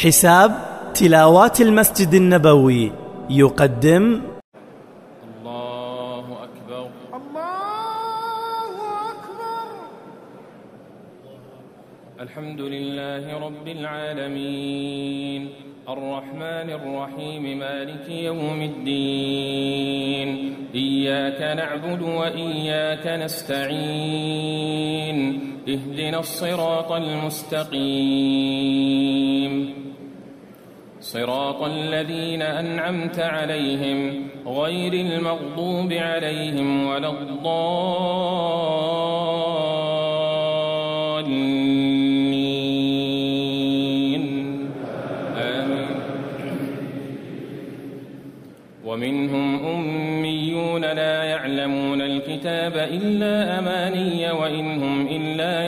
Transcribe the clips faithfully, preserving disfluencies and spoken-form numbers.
حساب تلاوات المسجد النبوي يقدم الله أكبر الله أكبر. الحمد لله رب العالمين الرحمن الرحيم مالك يوم الدين إياك نعبد وإياك نستعين اهدنا الصراط المستقيم صراط الذين أنعمت عليهم غير المغضوب عليهم ولا الضالين آمين. ومنهم أميون لا يعلمون الكتاب إلا أماني وإن هم إلا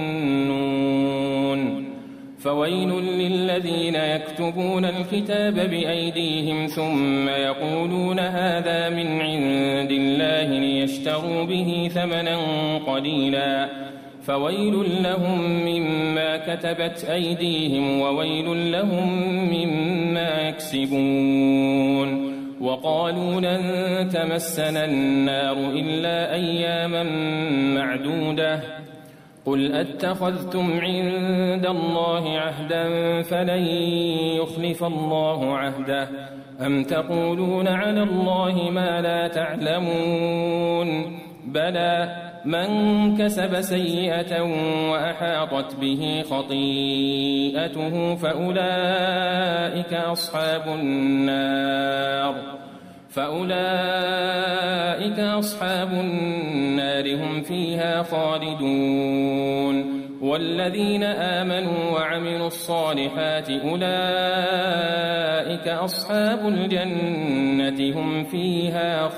يظنون فويل للذين يكتبون الكتاب بأيديهم ثم يقولون هذا من عند الله ليشتروا به ثمنا قليلا فويل لهم مما كتبت أيديهم وويل لهم مما يكسبون. وقالوا لن تمسنا النار إلا أياما معدودة قل أتخذتم عند الله عهدا فلن يخلف الله عهده أم تقولون على الله ما لا تعلمون بلى من كسب سيئة وأحاطت به خطيئته فأولئك أصحاب النار فأولئك أصحاب النار هم فيها خالدون. والذين آمنوا وعملوا الصالحات أولئك أصحاب الجنة هم فيها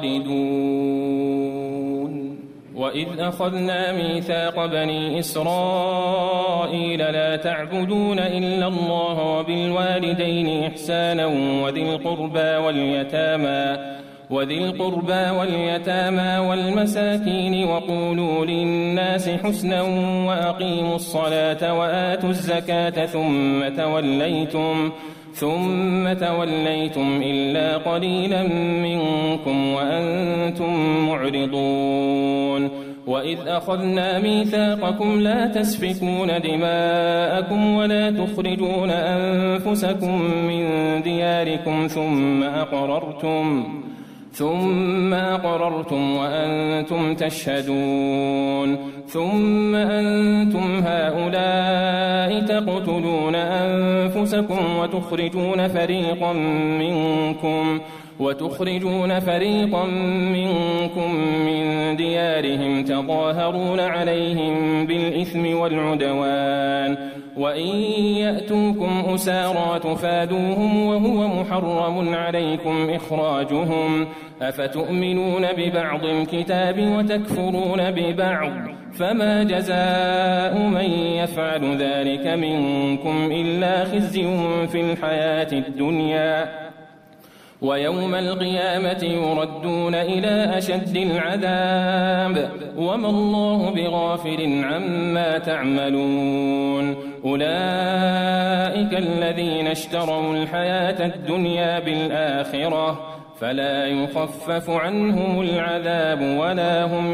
خالدون. وإذ أخذنا ميثاق بني إسرائيل لا تعبدون إلا الله وبالوالدين إحسانا وذي القربى واليتامى وذي القربى واليتامى والمساكين وقولوا للناس حسنا وأقيموا الصلاة وآتوا الزكاة ثم توليتم ثم توليتم إلا قليلا منكم وأنتم معرضون. وإذ أخذنا ميثاقكم لا تسفكون دماءكم ولا تخرجون أنفسكم من دياركم ثم أقررتم ثم أقررتم وأنتم تشهدون ثم أنتم هؤلاء تقتلون أنفسكم وتخرجون فريقا منكم وتخرجون فريقا منكم من ديارهم تظاهرون عليهم بالإثم والعدوان وإن يأتوكم أسارى تفادوهم وهو محرم عليكم إخراجهم أفتؤمنون ببعض الكتاب وتكفرون ببعض فما جزاء من يفعل ذلك منكم إلا خزي في الحياة الدنيا ويوم القيامة يردون إلى أشد العذاب وما الله بغافل عما تعملون. أولئك الذين اشتروا الحياة الدنيا بالآخرة فلا يخفف عنهم العذاب ولا هم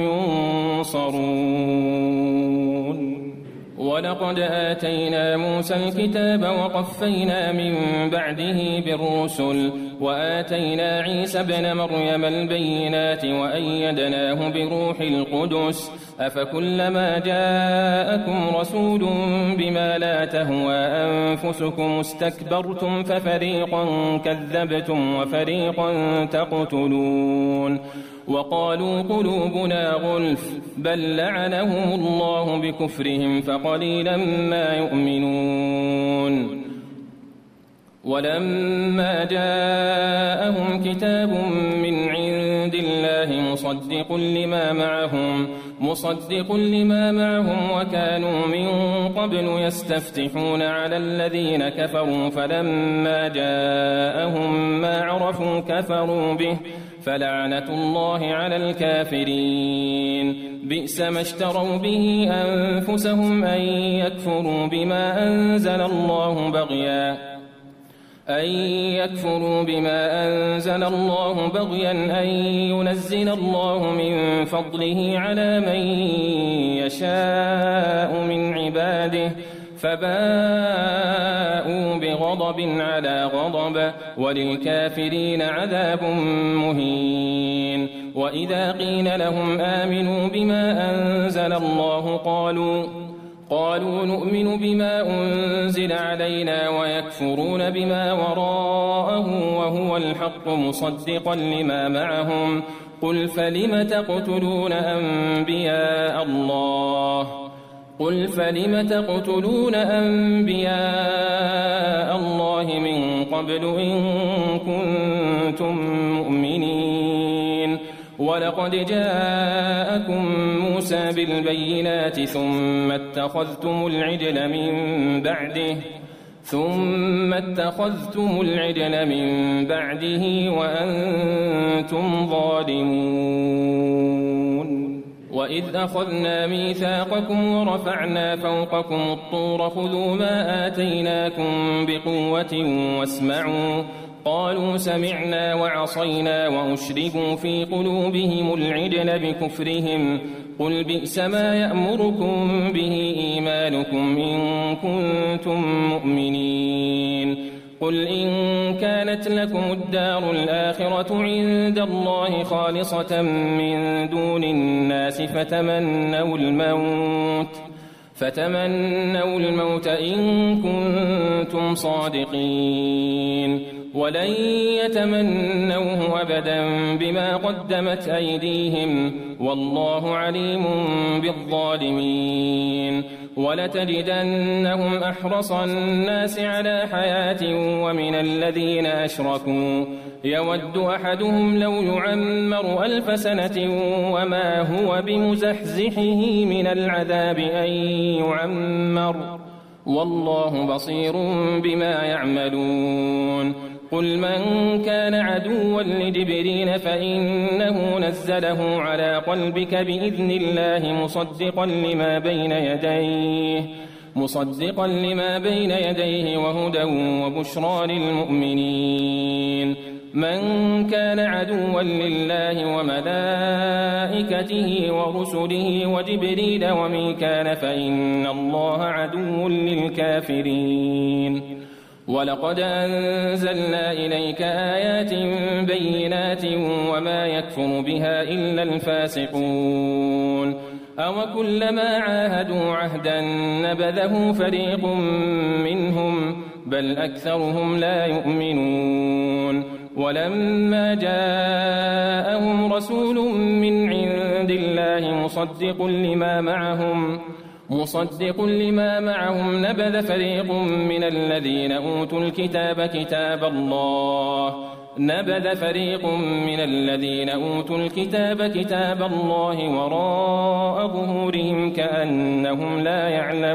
ينصرون. ولقد آتينا موسى الكتاب وقفينا من بعده بالرسل وآتينا عيسى ابن مريم البينات وأيدناه بروح القدس أفكلما جاءكم رسول بما لا تهوى أنفسكم استكبرتم ففريقا كذبتم وفريقا تقتلون. وقالوا قلوبنا غلف بل لعنهم الله بكفرهم فقليلا ما يؤمنون. ولما جاءهم كتاب من عند الله مصدق لما معهم مصدق لما معهم وكانوا من قبل يستفتحون على الذين كفروا فلما جاءهم ما عرفوا كفروا به فلعنة الله على الكافرين بئس ما اشتروا به أنفسهم أن يكفروا بما أنزل الله بغيا أن يكفروا بما أنزل الله بغيا أن ينزل الله من فضله على من يشاء من عباده فباءوا بغضب على غضب وللكافرين عذاب مهين وإذا قيل لهم آمنوا بما أنزل الله قالوا قالوا نؤمن بما أنزل علينا ويكفرون بما وراءه وهو الحق مصدقا لما معهم قل فلم تقتلون أنبياء الله قل فلم تقتلون أنبياء الله من قبل إن كنتم مؤمنين ولقد جاءكم موسى بالبينات ثم اتخذتم العجل من بعده ثم اتخذتم العجل من بعده وأنتم ظالمون وإذ أخذنا ميثاقكم ورفعنا فوقكم الطور خذوا ما آتيناكم بقوة واسمعوا قالوا سمعنا وعصينا وأشربوا في قلوبهم العجل بكفرهم قل بئس ما يأمركم به إيمانكم إن كنتم مؤمنين قل إن كانت لكم الدار الآخرة عند الله خالصة من دون الناس فتمنوا الموت فتمنوا الموت إن كنتم صادقين ولن يتمنوه أبدا بما قدمت أيديهم والله عليم بالظالمين ولتجدنهم أحرص الناس على حياة ومن الذين أشركوا يود أحدهم لو يعمر ألف سنة وما هو بمزحزحه من العذاب أن يعمر والله بصير بما يعملون قل من كان عدوا لجبريل فإنه نزله على قلبك بإذن الله مصدقا لما بين يديه مصدقا لما بين يديه وهدى وبشرى للمؤمنين من كان عدوا لله وملائكته ورسله وجبريل وميكال فإن الله عدو للكافرين ولقد أنزلنا إليك آيات بينات وما يكفر بها إلا الفاسقون أو كلما عاهدوا عهدا نبذه فريق منهم بل أكثرهم لا يؤمنون ولما جاءهم رسول من عند الله مصدق لما معهم مصدق لما معهم نبذ فريق من الذين أوتوا الكتاب كتاب الله نبذ فريق من الذين أوتوا الكتاب كتاب الله وراء ظهورهم كأنهم لا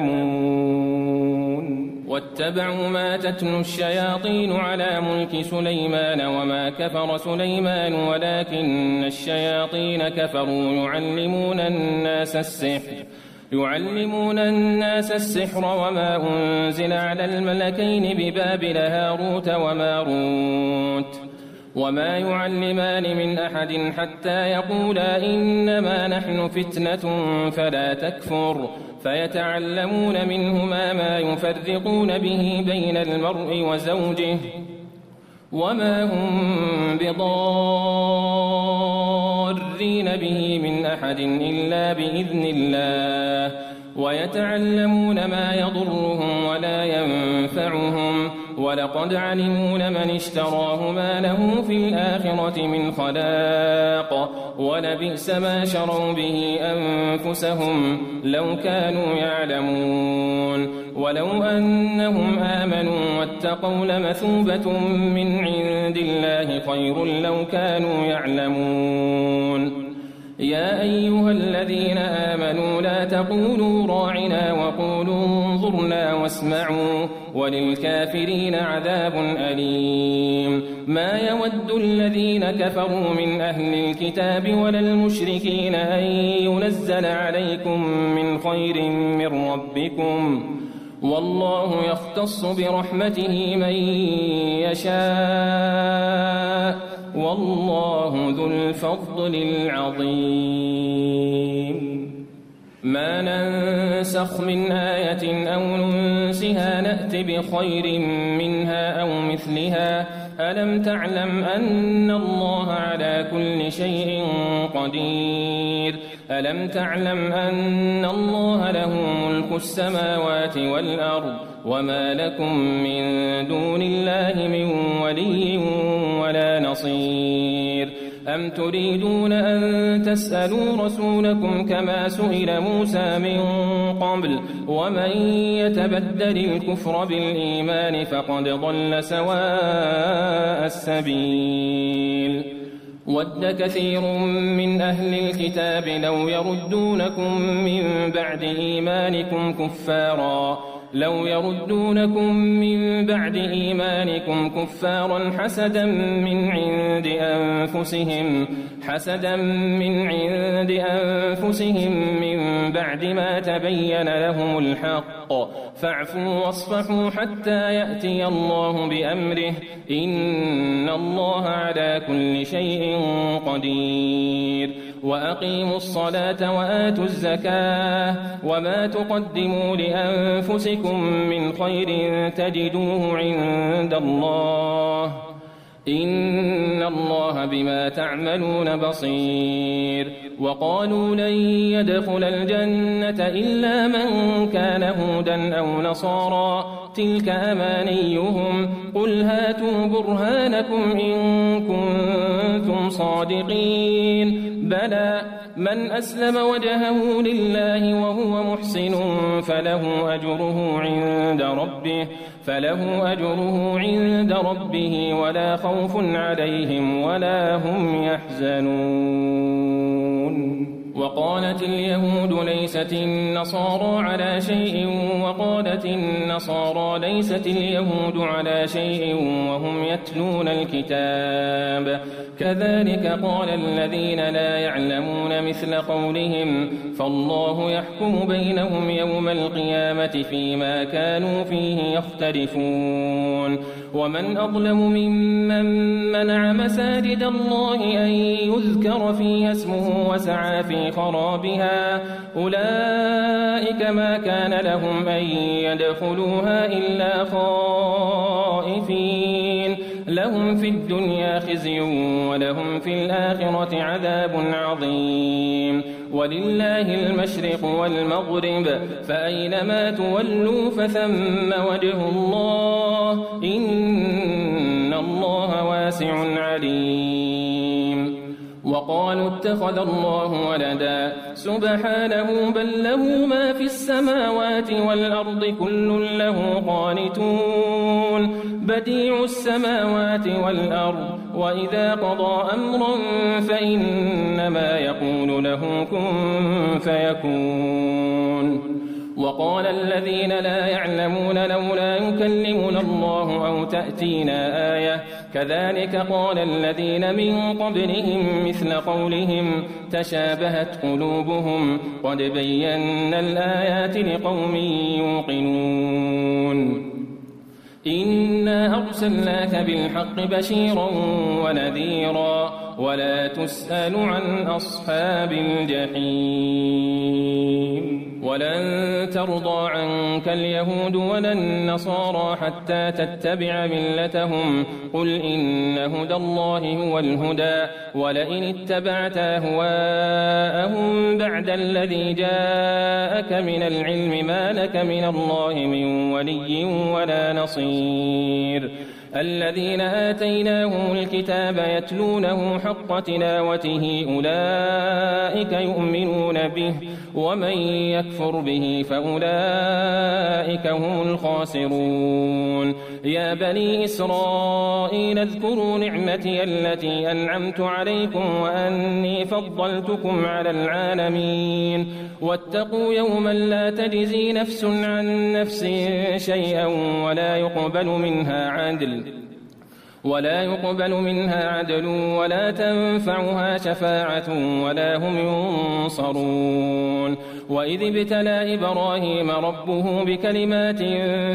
يعلمون واتبعوا ما تتلو الشياطين على ملك سليمان وما كفر سليمان ولكن الشياطين كفروا يعلمون الناس السحر يعلمون الناس السحر وما أنزل على الملكين ببابل هاروت وماروت وما يعلمان من أحد حتى يقولا إنما نحن فتنة فلا تكفر فيتعلمون منهما ما يفرقون به بين المرء وزوجه وما هم بضارين به من أحد إلا بإذن الله ويتعلمون ما يضرهم ولا ينفعهم ولقد علموا لمن اشتراه ما له في الآخرة من خلاق ولبئس ما شروا به أنفسهم لو كانوا يعلمون ولو أنهم آمنوا واتقوا لمثوبة من عند الله خير لو كانوا يعلمون يا أيها الذين آمنوا لا تقولوا راعنا وقولوا انظرنا واسمعوا وللكافرين عذاب أليم ما يود الذين كفروا من أهل الكتاب ولا المشركين أن ينزل عليكم من خير من ربكم والله يختص برحمته من يشاء والله ذو الفضل العظيم ما ننسخ من آية أو ننسها نأت بخير منها أو مثلها ألم تعلم أن الله على كل شيء قدير ألم تعلم أن الله له ملك السماوات والأرض وما لكم من دون الله من ولي ولا نصير أم تريدون أن تسألوا رسولكم كما سئل موسى من قبل ومن يتبدل الكفر بالإيمان فقد ضل سواء السبيل ود كثير من أهل الكتاب لو يردونكم من بعد إيمانكم كفارا لو يردونكم من بعد إيمانكم كفارا حسدا من عند أنفسهم حسدا من عند أنفسهم من بعد ما تبين لهم الحق فاعفوا واصفحوا حتى يأتي الله بأمره إن الله على كل شيء قدير وأقيموا الصلاة وآتوا الزكاة وما تقدموا لأنفسكم من خير تجدوه عند الله إن الله بما تعملون بصير وقالوا لن يدخل الجنة إلا من كان هودا أو نصارى تلك أمانيهم قل هاتوا برهانكم إن كنتم صادقين بلى من أسلم وجهه لله وهو محسن فله أجره عند ربه فله أجره عند ربه ولا خوف عليهم ولا هم يحزنون وقالت اليهود ليست النصارى على شيء وقالت النصارى ليست اليهود على شيء وهم يتلون الكتاب كذلك قال الذين لا يعلمون مثل قولهم فالله يحكم بينهم يوم القيامة فيما كانوا فيه يختلفون ومن أظلم ممن منع مساجد الله أن يذكر فيها اسمه وسعى في خرابها أولئك ما كان لهم أن يدخلوها إلا خائفين لهم في الدنيا خزي ولهم في الآخرة عذاب عظيم ولله المشرق والمغرب فأينما تولوا فثم وجه الله إن الله واسع عليم وقالوا اتخذ الله ولدا سبحانه بل له ما في السماوات والأرض كل له قانتون بديع السماوات والأرض وإذا قضى أمرا فإنما يقول له كن فيكون وقال الذين لا يعلمون لولا يكلمنا الله أو تأتينا آية كذلك قال الذين من قبلهم مثل قولهم تشابهت قلوبهم قد بينا الآيات لقوم يوقنون إنا أرسلناك بالحق بشيرا ونذيرا ولا تسأل عن أصحاب الجحيم ولن ترضى عنك اليهود ولا النصارى حتى تتبع ملتهم قل إن هدى الله هو الهدى ولئن اتبعت أهواءهم بعد الذي جاءك من العلم ما لك من الله من ولي ولا نصير الذين آتيناهم الكتاب يتلونه حق تلاوته أولئك يؤمنون به ومن يكفر به فأولئك هم الخاسرون يا بني إسرائيل اذكروا نعمتي التي أنعمت عليكم وأني فضلتكم على العالمين واتقوا يوما لا تجزي نفس عن نفس شيئا ولا يقبل منها عدل ولا يقبل منها عدل ولا تنفعها شفاعة ولا هم ينصرون وإذ ابتلى إبراهيم ربه بكلمات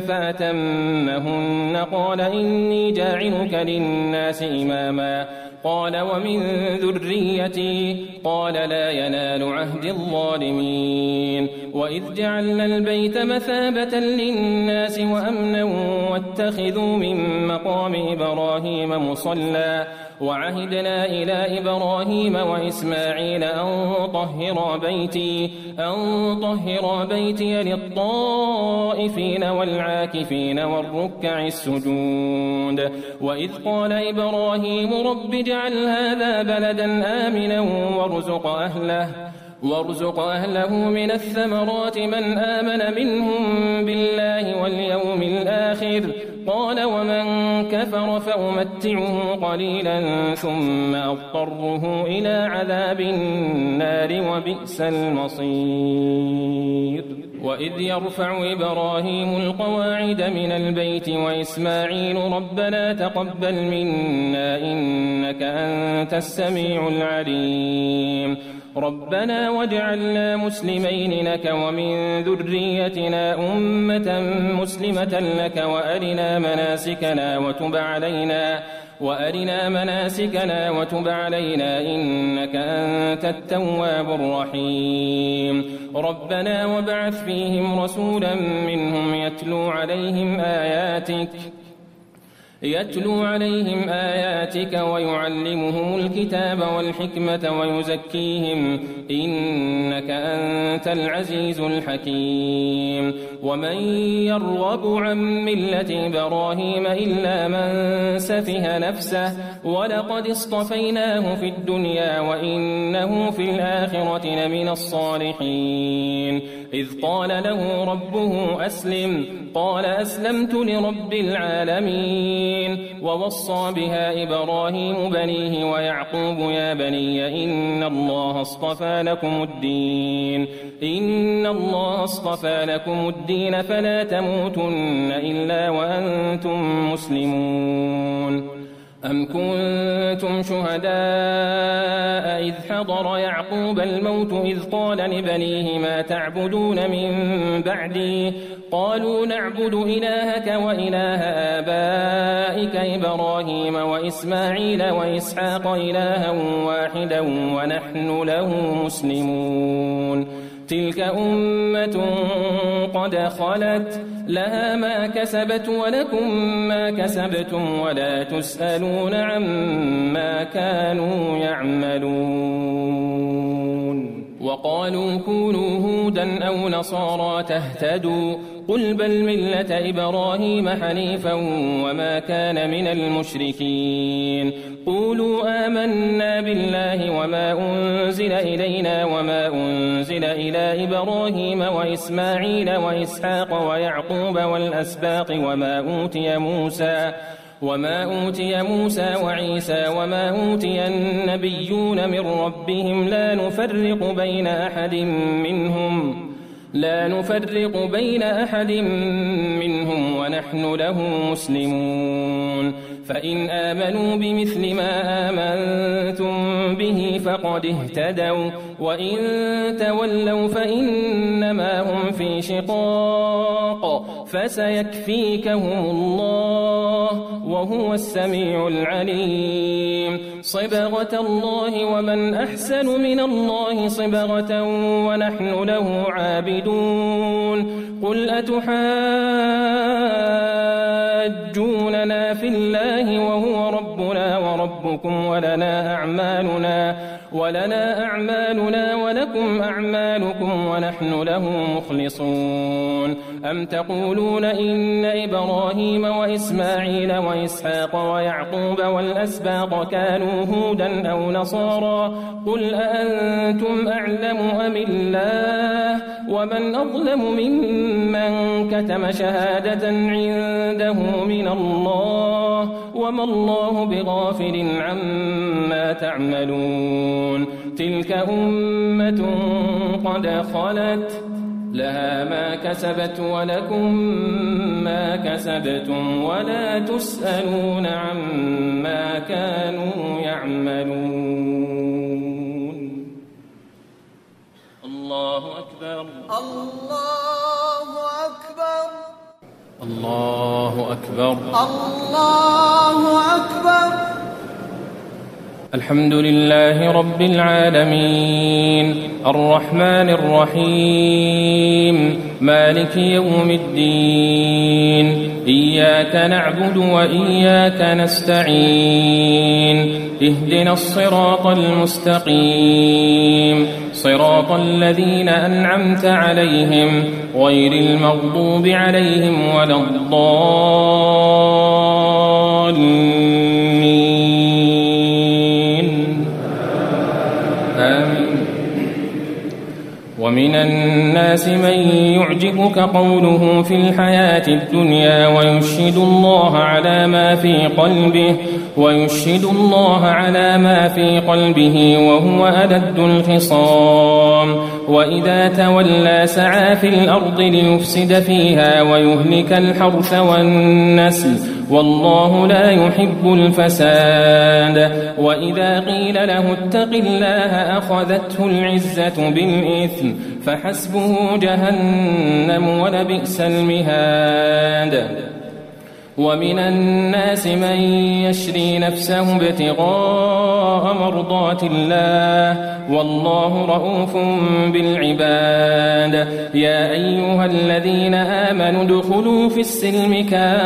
فأتمهن قال إني جاعلك للناس إماما قال ومن ذريتي قال لا ينال عهد الظالمين وإذ جعلنا البيت مثابة للناس وأمنا واتخذوا من مقام إبراهيم مصلى وعهدنا إلى إبراهيم وإسماعيل أن طهر بيتي أن طهر بيتي للطائفين والعاكفين والركع السجود وإذ قال إبراهيم رب اجعل هذا بلدا آمنا وارزق أهله وارزق أهله من الثمرات من آمن منهم بالله واليوم الآخر قال ومن كفر فأمتعه قليلا ثم أضطره إلى عذاب النار وبئس المصير وإذ يرفع إبراهيم القواعد من البيت وإسماعيل ربنا تقبل منا إنك أنت السميع العليم ربنا واجعلنا مسلمين لك ومن ذريتنا أمة مسلمة لك وأرنا مناسكنا وتب علينا وأرنا مناسكنا وتب علينا إنك أنت التواب الرحيم ربنا وابعث فيهم رسولا منهم يتلو عليهم آياتك يتلو عليهم آياتك ويعلمهم الكتاب والحكمة ويزكيهم إنك أنت العزيز الحكيم ومن يرغب عن ملة إبراهيم إلا من سفه نفسه ولقد اصطفيناه في الدنيا وإنه في الآخرة لمن الصالحين إذ قال له ربه أسلم قال أسلمت لرب العالمين ووصى بها إبراهيم بنيه ويعقوب يا بني إن الله اصطفى لكم الدين إن الله اصطفى لكم الدين فلا تموتن إلا وأنتم مسلمون أم كنتم شهداء إذ حضر يعقوب الموت إذ قال لبنيه ما تعبدون من بعدي قالوا نعبد إلهك وإله آبائك إبراهيم وإسماعيل وإسحاق إلها واحدا ونحن له مسلمون تلك أمة قد خلت لها ما كسبت ولكم ما كسبتم ولا تسألون عما كانوا يعملون وقالوا كونوا هودا أو نصارى تهتدوا قل بل ملة إبراهيم حنيفا وما كان من المشركين قولوا آمنا بالله وما أنزل إلينا وما أنزل إلى إبراهيم وإسماعيل وإسحاق ويعقوب والأسباط وما أوتي موسى وما أوتي موسى وعيسى وما أوتي النبيون من ربهم لا نفرق بين أحد منهم لا نفرق بين أحد منهم ونحن له مسلمون فإن آمنوا بمثل ما آمنتم به فقد اهتدوا وإن تولوا فإنما هم في شقاق فسيكفيكهم الله وهو السميع العليم صبغة الله ومن أحسن من الله صبغة ونحن له عابدون قل أتحاجوننا يحاجوننا في الله وهو ربنا وربكم ولنا أعمالنا ولنا أعمالنا ولكم أعمالكم ونحن له مخلصون أم تقولون إن إبراهيم وإسماعيل وإسحاق ويعقوب والأسباط كانوا هودا أو نصارى قل أأنتم أعلم أم الله ومن أظلم ممن كتم شهادة عنده من الله وما الله بغافل عما تعملون تلك أمة قد خلت لها ما كسبت ولكم ما كسبتم ولا تسألون عما كانوا يعملون. الله أكبر الله أكبر الله أكبر الله أكبر. الحمد لله رب العالمين الرحمن الرحيم مالك يوم الدين إياك نعبد وإياك نستعين اهدنا الصراط المستقيم صراط الذين أنعمت عليهم غير المغضوب عليهم ولا الضالين آمين. ومن الناس من يعجبك قوله في الحياة الدنيا ويشهد الله على ما في قلبه ويشهد الله على ما في قلبه وهو ألد الخصام وإذا تولى سعى في الأرض ليفسد فيها ويهلك الحرث والنسل والله لا يحب الفساد وإذا قيل له اتق الله أخذته العزة بالإثم فحسبه جهنم ولبئس المهاد. ومن الناس من يشري نفسه ابتغاء مرضات الله والله رؤوف بالعباد. يا أيها الذين آمنوا ادخلوا في السلم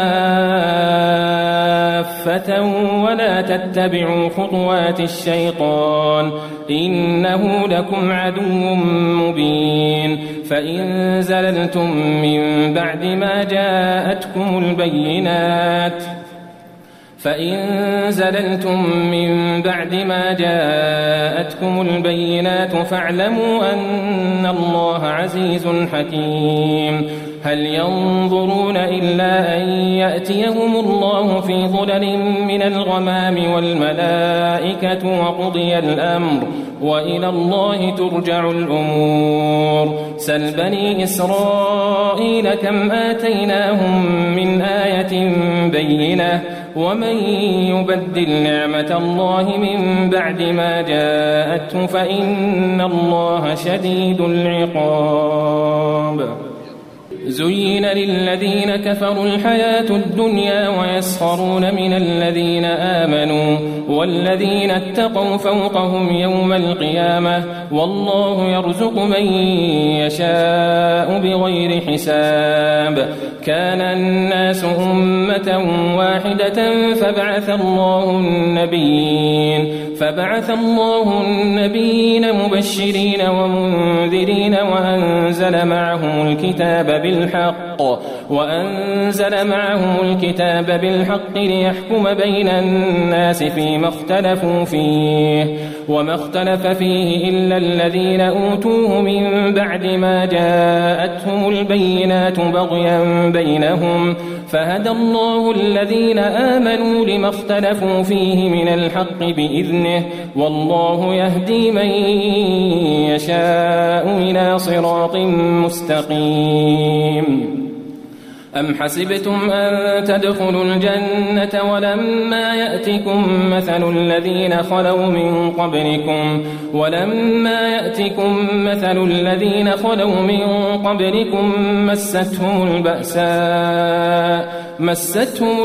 كافة ولا تتبعوا خطوات الشيطان إنه لكم عدو مبين. فإن زللتم من بعد ما جاءتكم البينات فإن زللتم من بعد ما جاءتكم البينات فاعلموا أن الله عزيز حكيم. هل ينظرون إلا أن يأتيهم الله في ظلل من الغمام والملائكة وقضي الأمر وإلى الله ترجع الأمور. سل بني إسرائيل كم آتيناهم من آية بينة ومن يبدل نعمة الله من بعد ما جاءته فإن الله شديد العقاب. زين للذين كفروا الحياة الدنيا ويسخرون من الذين آمنوا والذين اتقوا فوقهم يوم القيامة والله يرزق من يشاء بغير حساب. كان الناس أمة واحدة فبعث الله النبيين فبعث الله النبيين مبشرين ومنذرين وأنزل معهم الكتاب بالحق وأنزل معهم الكتاب بالحق ليحكم بين الناس فيما اختلفوا فيه وما اختلف فيه إلا الذين أوتوه من بعد ما جاءتهم البينات بغيا بينهم فهدى الله الذين آمنوا لما اختلفوا فيه من الحق بإذنه والله يهدي من يشاء إلى صراط مستقيم. أم حسبتم أن تدخلوا الجنة ولما يأتكم مثل الذين خلوا من قبلكم ولما يأتكم مثل الذين خلوا من قبلكم مستهم البأساء مستهم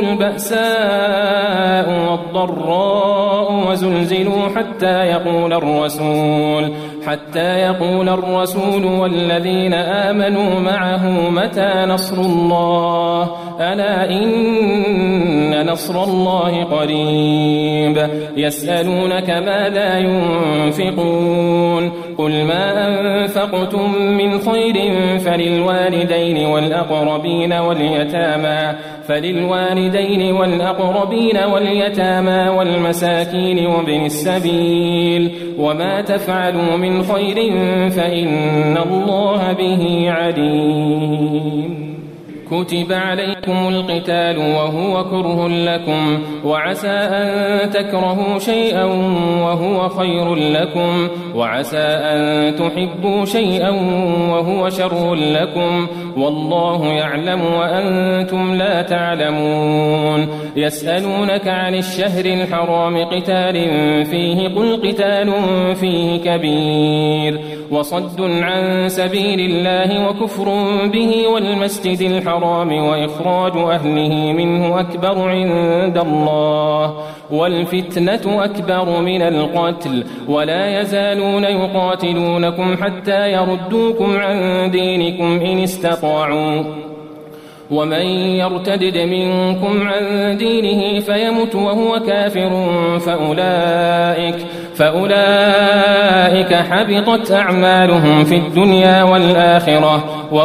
البأساء والضراء وزلزلوا حتى يقول الرسول حتى يقول الرسول والذين آمنوا معه متى نصر الله ألا إن نصر الله قريب يسألونك ماذا ينفقون قل ما أنفقتم من خير فللوالدين والأقربين واليتامى فللوالدين والأقربين واليتامى والمساكين وابن السبيل وما تفعلوا من خير فإن الله به عليم كتب عليكم القتال وهو كره لكم وعسى أن تكرهوا شيئا وهو خير لكم وعسى أن تحبوا شيئا وهو شر لكم والله يعلم وأنتم لا تعلمون يسألونك عن الشهر الحرام قتال فيه قل قتال فيه كبير وصد عن سبيل الله وكفر به والمسجد الحرام وإخراج أهله منه أكبر عند الله والفتنة أكبر من القتل ولا يزالون يقاتلونكم حتى يردوكم عن دينكم إن استطاعوا ومن يرتدد منكم عن دينه فيمت وهو كافر فأولئك فأولئك حبطت أعمالهم في الدنيا والآخرة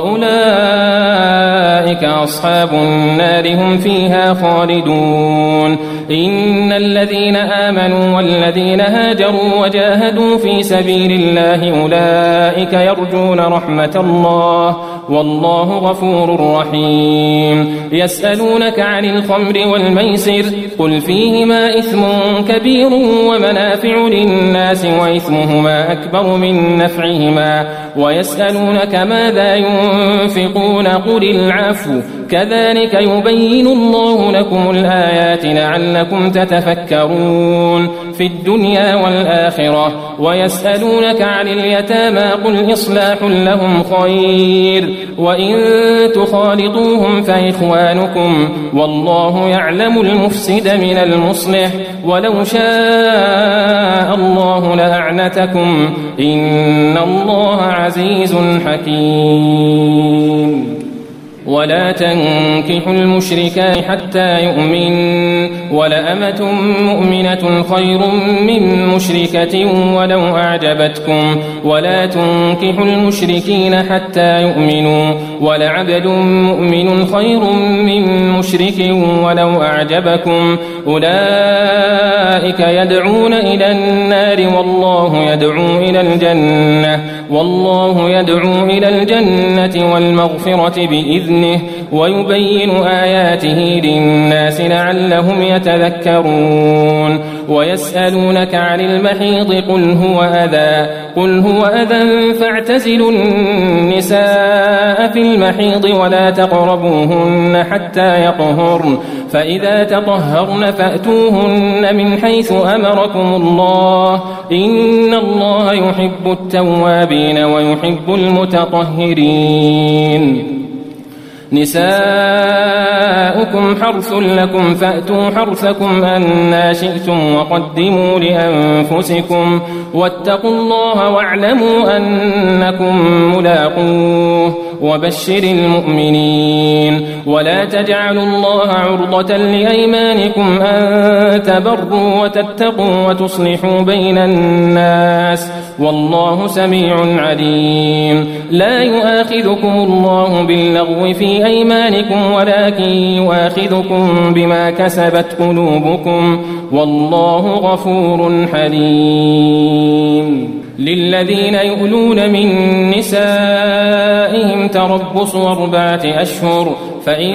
وأولئك أصحاب النار هم فيها خالدون إن الذين آمنوا والذين هاجروا وجاهدوا في سبيل الله أولئك يرجون رحمة الله والله غفور رحيم يسألونك عن الخمر والميسر قل فيهما إثم كبير ومنافع للناس وإثمهما أكبر من نفعهما ويسألونك ماذا ينفقون قل العفو كذلك يبين الله لكم الآيات لعلكم تتفكرون في الدنيا والآخرة ويسألونك عن اليتامى قل إصلاح لهم خير وإن تخالطوهم فإخوانكم والله يعلم المفسد من المصلح ولو شاء الله لأعنتكم إن الله عزيز حكيم ولا تنكحوا المشركات حتى يؤمن ولأمة مؤمنة خير من مشركة ولو أعجبتكم ولا تنكحوا المشركين حتى يؤمنوا ولعبد مؤمن خير من مشرك ولو أعجبكم أولئك يدعون إلى النار والله يدعو إلى الجنة والله يدعو إلى الجنة والمغفرة بإذنه ويبين آياته للناس لعلهم يتذكرون ويسألونك عن المحيض قل هو أذى قل هو أذى فاعتزلوا النساء في المحيض ولا تقربوهن حتى يطهرن فإذا تطهرن فأتوهن من حيث أمركم الله إن الله يحب التوابين ويحب المتطهرين نساؤكم حرث لكم فأتوا حرثكم أنى شئتم وقدموا لأنفسكم واتقوا الله واعلموا أنكم ملاقوه وبشر المؤمنين ولا تجعلوا الله عرضة لأيمانكم أن تبروا وتتقوا وتصلحوا بين الناس والله سميع عليم لا يؤاخذكم الله باللغو في أيمانكم ولكن يؤاخذكم بما كسبت قلوبكم والله غفور حليم للذين يؤلون من نسائهم تربص أربعة أشهر فإن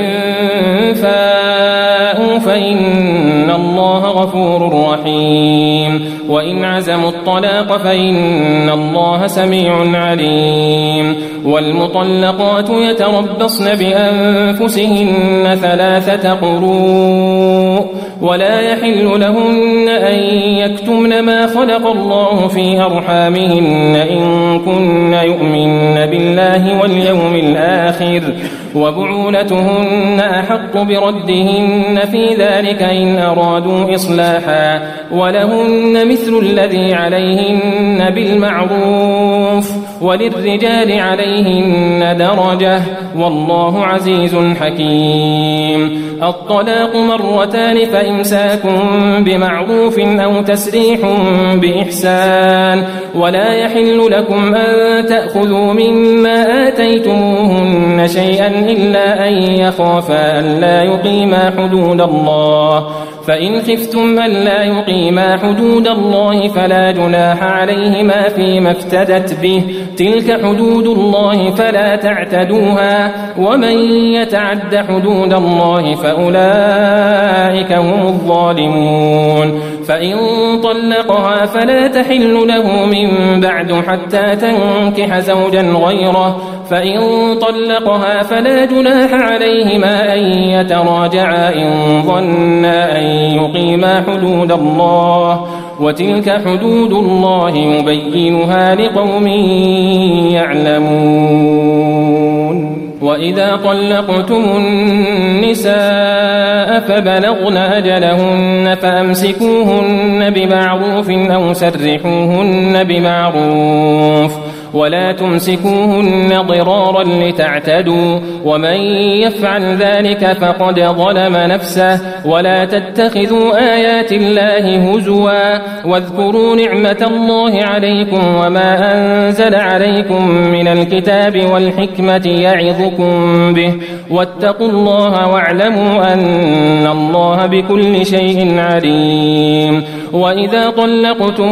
فاءوا فإن الله غفور رحيم وإن عزموا الطلاق فإن الله سميع عليم والمطلقات يتربصن بأنفسهن ثلاثة قروء ولا يحل لهن أن يكتمن ما خلق الله في أرحامهن إن كن يؤمن بالله واليوم الآخر وبعولتهن أحق بردهن في ذلك إن أرادوا إصلاحا ولهن مثل الذي عليهن بالمعروف وللرجال عليهن درجة والله عزيز حكيم. الطلاق مرتان فإمساك بمعروف أو تسريح بإحسان ولا يحل لكم أن تأخذوا مما آتيتموهن شيئا إلا أن يخافا ألا يقيما حدود الله فإن خفتم ألا يقيما حدود الله فلا جناح عليهما فيما افتدت به تلك حدود الله فلا تعتدوها ومن يتعد حدود الله فأولئك هم الظالمون. فإن طلقها فلا تحل له من بعد حتى تنكح زوجا غيره فإن طلقها فلا جناح عليهما أن يتراجعا إن ظنا أن يقيما حدود الله وتلك حدود الله يبينها لقوم يعلمون. وإذا طلقتم النساء فبلغن أجلهن فأمسكوهن بمعروف أو سرحوهن بمعروف ولا تمسكوهن ضرارا لتعتدوا ومن يفعل ذلك فقد ظلم نفسه. ولا تتخذوا آيات الله هزوا واذكروا نعمة الله عليكم وما أنزل عليكم من الكتاب والحكمة يعظكم به واتقوا الله واعلموا أن الله بكل شيء عليم. وإذا طلقتم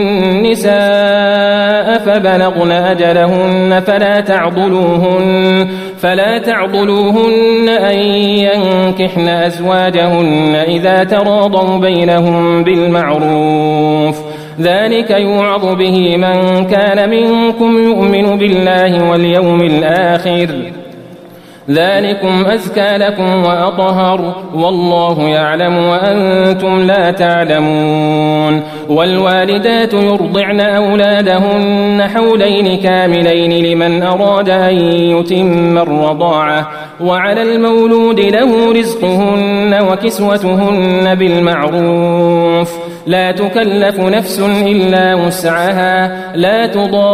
النساء فبلغن أجلهن فلا تعضلوهن فلا تعضلوهن أن ينكحن أزواجهن إذا تراضوا بينهم بالمعروف ذلك يوعظ به من كان منكم يؤمن بالله واليوم الآخر ذلكم أزكى لكم وأطهر والله يعلم وأنتم لا تعلمون. والوالدات يرضعن أولادهن حولين كاملين لمن أراد أن يتم الرضاعة وعلى المولود له رزقهن وكسوتهن بالمعروف لا تكلف نفس إلا وسعها لا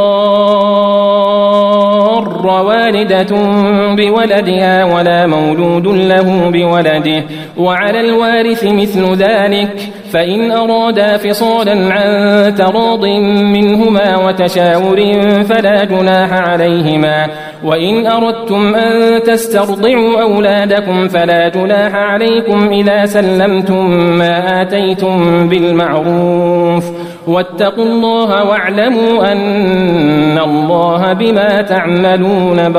تضار والدة بولدها ولا مولود له بولده وعلى الوارث مثل ذلك فإن أرادا فصالا عن تراض منهما وتشاور فلا جناح عليهما. وإن أردتم أن تسترضعوا أولادكم فلا جناح عليكم إذا سلمتم ما آتيتم بالمعروف واتقوا الله واعلموا أن الله بما تعملون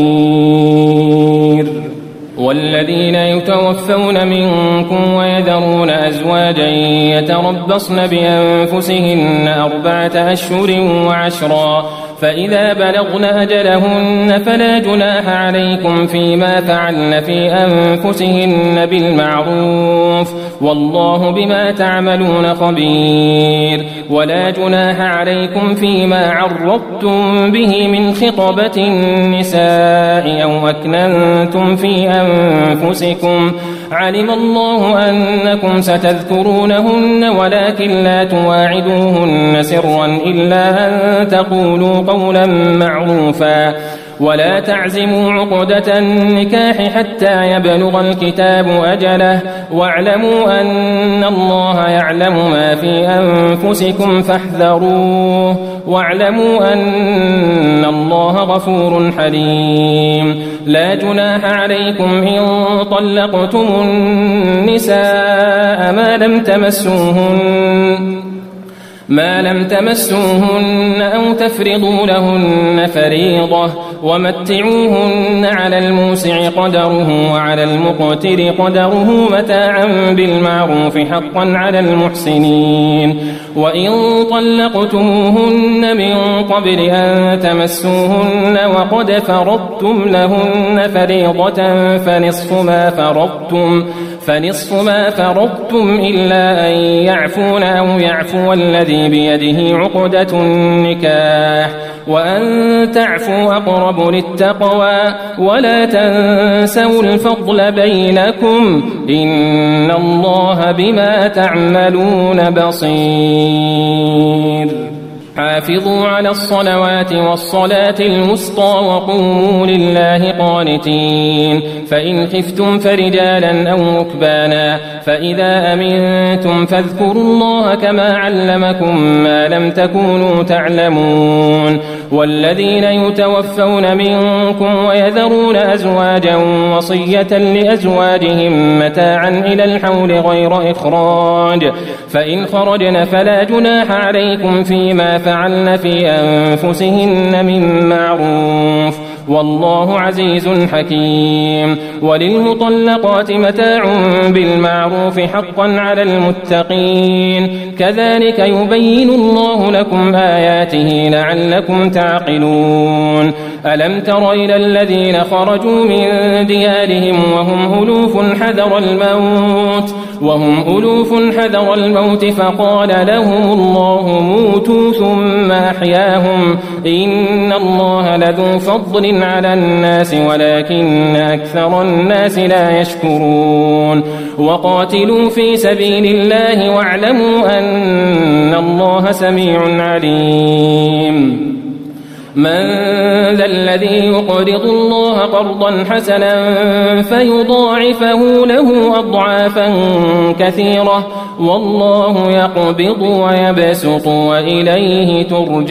بصير. والذين يتوفون منكم ويذرون أزواجا يتربصن بأنفسهن أربعة أشهر وعشرا فإذا بلغن أجلهن فلا جناح عليكم فيما فعلن في أنفسهن بالمعروف والله بما تعملون خبير. ولا جناح عليكم فيما عرضتم به من خطبة النساء أو أكننتم في أنفسكم علم الله أنكم ستذكرونهن ولكن لا تواعدوهن سرا إلا أن تقولوا قولا معروفا ولا تعزموا عقدة النكاح حتى يبلغ الكتاب أجله واعلموا أن الله يعلم ما في أنفسكم فاحذروه واعلموا أن الله غفور حليم. لا جناح عليكم إن طلقتم النساء ما لم تمسوهن ما لم تمسوهن أو تفرضوا لهن فريضة ومتعوهن على الموسع قدره وعلى المقتر قدره متاعا بالمعروف حقا على المحسنين. وإن طلقتموهن من قبل أن تمسوهن وقد فرضتم لهن فريضة فنصف ما فرضتم فنصف ما فرضتم إلا أن يعفون أو يعفو الذي بيده عقدة النكاح وأن تعفوا أقرب للتقوى ولا تنسوا الفضل بينكم إن الله بما تعملون بصير. حافظوا على الصلوات والصلاة الوسطى وقوموا لله قانتين. فإن خفتم فرجالا أو ركبانا فإذا أمنتم فاذكروا الله كما علمكم ما لم تكونوا تعلمون. والذين يتوفون منكم ويذرون أزواجا وصية لأزواجهم متاعا إلى الحول غير إخراج فإن خرجن فلا جناح عليكم فيما فعلن في أنفسهن من معروف والله عزيز حكيم. وللمطلقات متاع بالمعروف حقا على المتقين كذلك يبين الله لكم آياته لعلكم تعقلون. ألم تر إلى الذين خرجوا من ديارهم وهم ألوف حذر الموت وهم ألوف حذر الموت فقال لهم الله موتوا ثم أحياهم إن الله لذو فضل على الناس ولكن أكثر الناس لا يشكرون. وقاتلوا في سبيل الله واعلموا أن الله سميع عليم. من ذا الذي يقرض الله قرضا حسنا فيضاعفه له أضعافا كثيرة والله يقبض ويبسط وإليه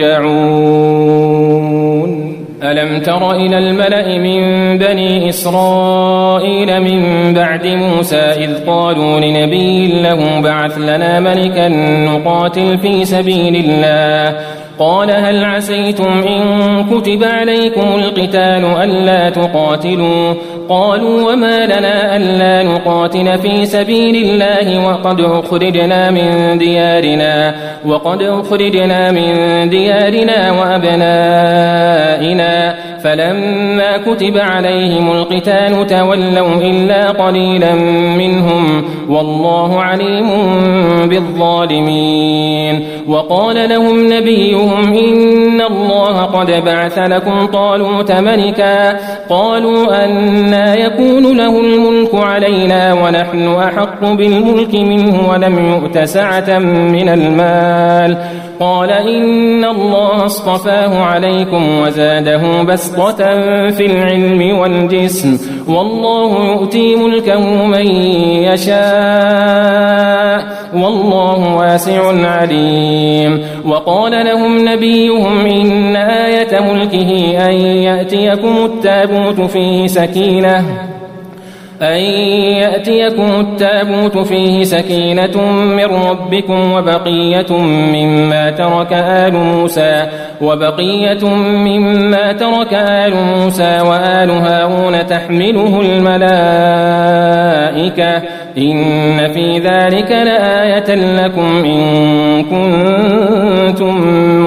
ترجعون. ألم تر إلى الملأ من بني إسرائيل من بعد موسى إذ قالوا لنبي له بعث لنا ملكا نقاتل في سبيل الله قال هل عسيتم إن كتب عليكم القتال ألا تقاتلوا قالوا وما لنا ألا نقاتل في سبيل الله وقد أخرجنا من ديارنا وقد أخرجنا من ديارنا وأبنائنا فلما كتب عليهم القتال تولوا إلا قليلا منهم والله عليم بالظالمين. وقال لهم نبيهم إن الله قد بعث لكم طالوت ملكا قالوا أنى يكون له الملك علينا ونحن أحق بالملك منه ولم يؤت سعة من المال قال إن الله اصطفاه عليكم وزاده بسطة في العلم والجسم والله يؤتي ملكه من يشاء والله واسع عليم. وقال لهم نبيهم إن آية ملكه أن يأتيكم التابوت فيه سكينة أن يأتيكم التابوت فيه سكينة من ربكم وبقية مما ترك آل موسى وبقية مما ترك آل موسى وآل هارون تحمله الملائكة إن في ذلك لآية لكم إن كنتم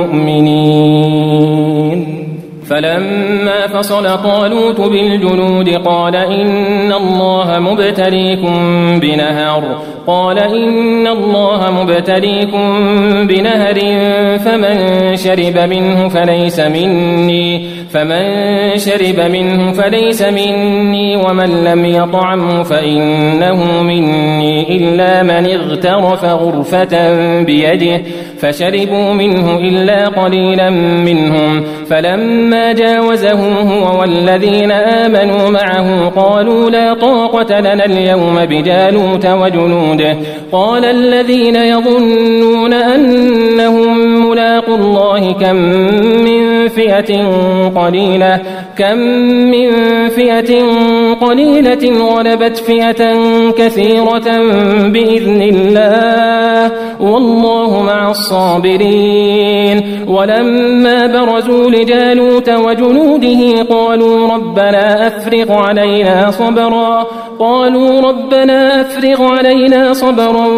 مؤمنين. فلما فصل طالوت بالجنود قال إن الله مبتليكم بنهر قال إن الله مبتليكم بنهر فمن شرب منه فليس مني فمن شرب منه فليس مني ومن لم يطعمه فإنه مني إلا من اغترف غرفة بيده فشربوا منه إلا قليلا منهم فلما جاوزه هو والذين آمنوا معه قالوا لا طاقة لنا اليوم بجالوت وجنوده قال الذين يظنون أنهم ملاقوا الله كم من فئة قليلة كم من فئة قليلة غلبت فئة كثيرة بإذن الله والله مع الصابرين. ولما برزوا لجالوت وجنوده قالوا ربنا أفرغ علينا صبرا قالوا ربنا أفرغ علينا صبرا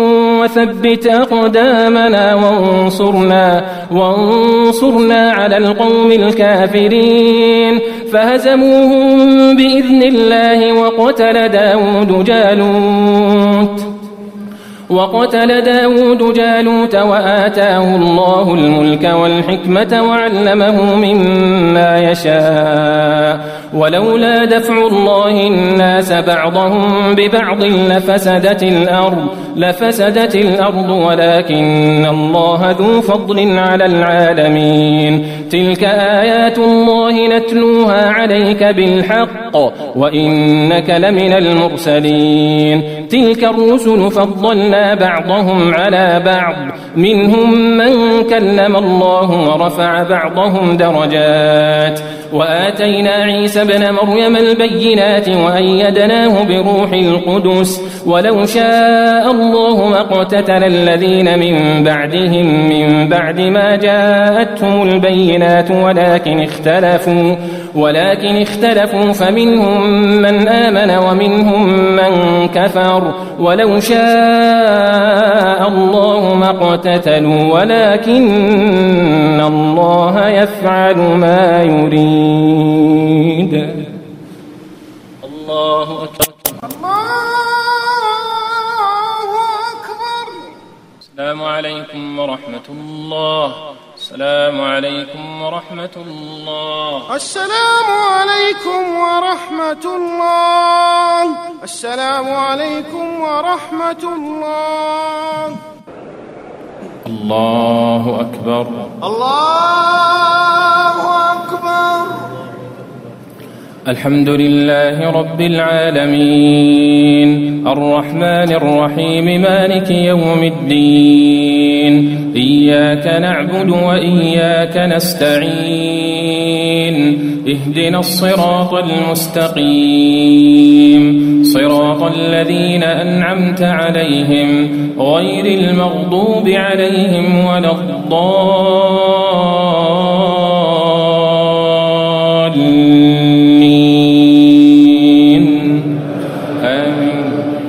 وثبت أقدامنا وانصرنا, وانصرنا على القوم الكافرين. فهزموهم بإذن الله وقتل داود جالوت وقتل داود جالوت وآتاه الله الملك والحكمة وعلمه مما يشاء. ولولا دفع الله الناس بعضهم ببعض لفسدت الأرض, لفسدت الأرض ولكن الله ذو فضل على العالمين. تلك آيات الله نتلوها عليك بالحق وإنك لمن المرسلين. تلك الرسل فضلنا بعضهم على بعض منهم من كلم الله ورفع بعضهم درجات. وآتينا عيسى ابن مريم البينات وأيدناه بروح القدس. ولو شاء الله ما اقتتل الذين من بعدهم من بعد ما جاءتهم البينات ولكن اختلفوا ولكن اختلفوا فمنهم من آمن ومنهم من كفر. ولو شاء الله ما اقتتلوا ولكن الله يفعل ما يريد. الله أكبر. الله أكبر. السلام عليكم ورحمة الله. السلام عليكم ورحمة الله. السلام عليكم ورحمة الله. السلام عليكم ورحمة الله. الله أكبر. الله أكبر. الحمد لله رب العالمين الرحمن الرحيم مالك يوم الدين. إياك نعبد وإياك نستعين. اهدنا الصراط المستقيم صراط الذين أنعمت عليهم غير المغضوب عليهم ولا الضالين. آمين.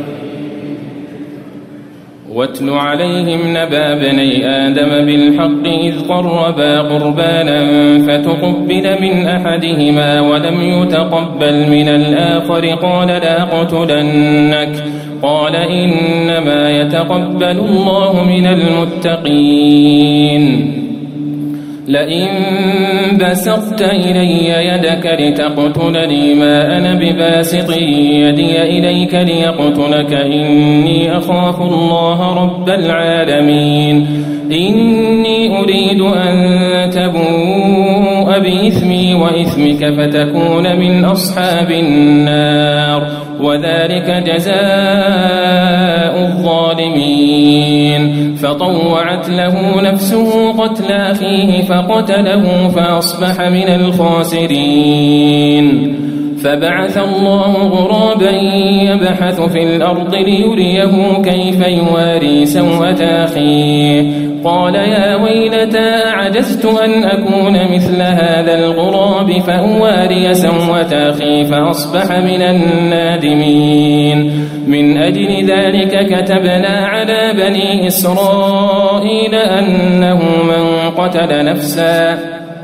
واتل عليهم نبأ بني آدم بالحق إذ قربا قربانا فتقبل من أحدهما ولم يتقبل من الآخر قال لأقتلنك قال إنما يتقبل الله من المتقين. لئن بسطت إلي يدك لتقتلني ما أنا بباسط يدي إليك ليقتلك إني أخاف الله رب العالمين. إني أريد أن تبوء بإثمي وإثمك فتكون من أصحاب النار وذلك جزاء الظالمين. فطوعت له نفسه قتل أخيه فقتله فأصبح من الخاسرين. فبعث الله غرابا يبحث في الأرض ليريه كيف يواري سوءة أخيه قال يا ويلتى عجزت أن أكون مثل هذا الغراب فأواري سوءة أخي فأصبح من النادمين. من أجل ذلك كتبنا على بني إسرائيل أنه من قتل نفسا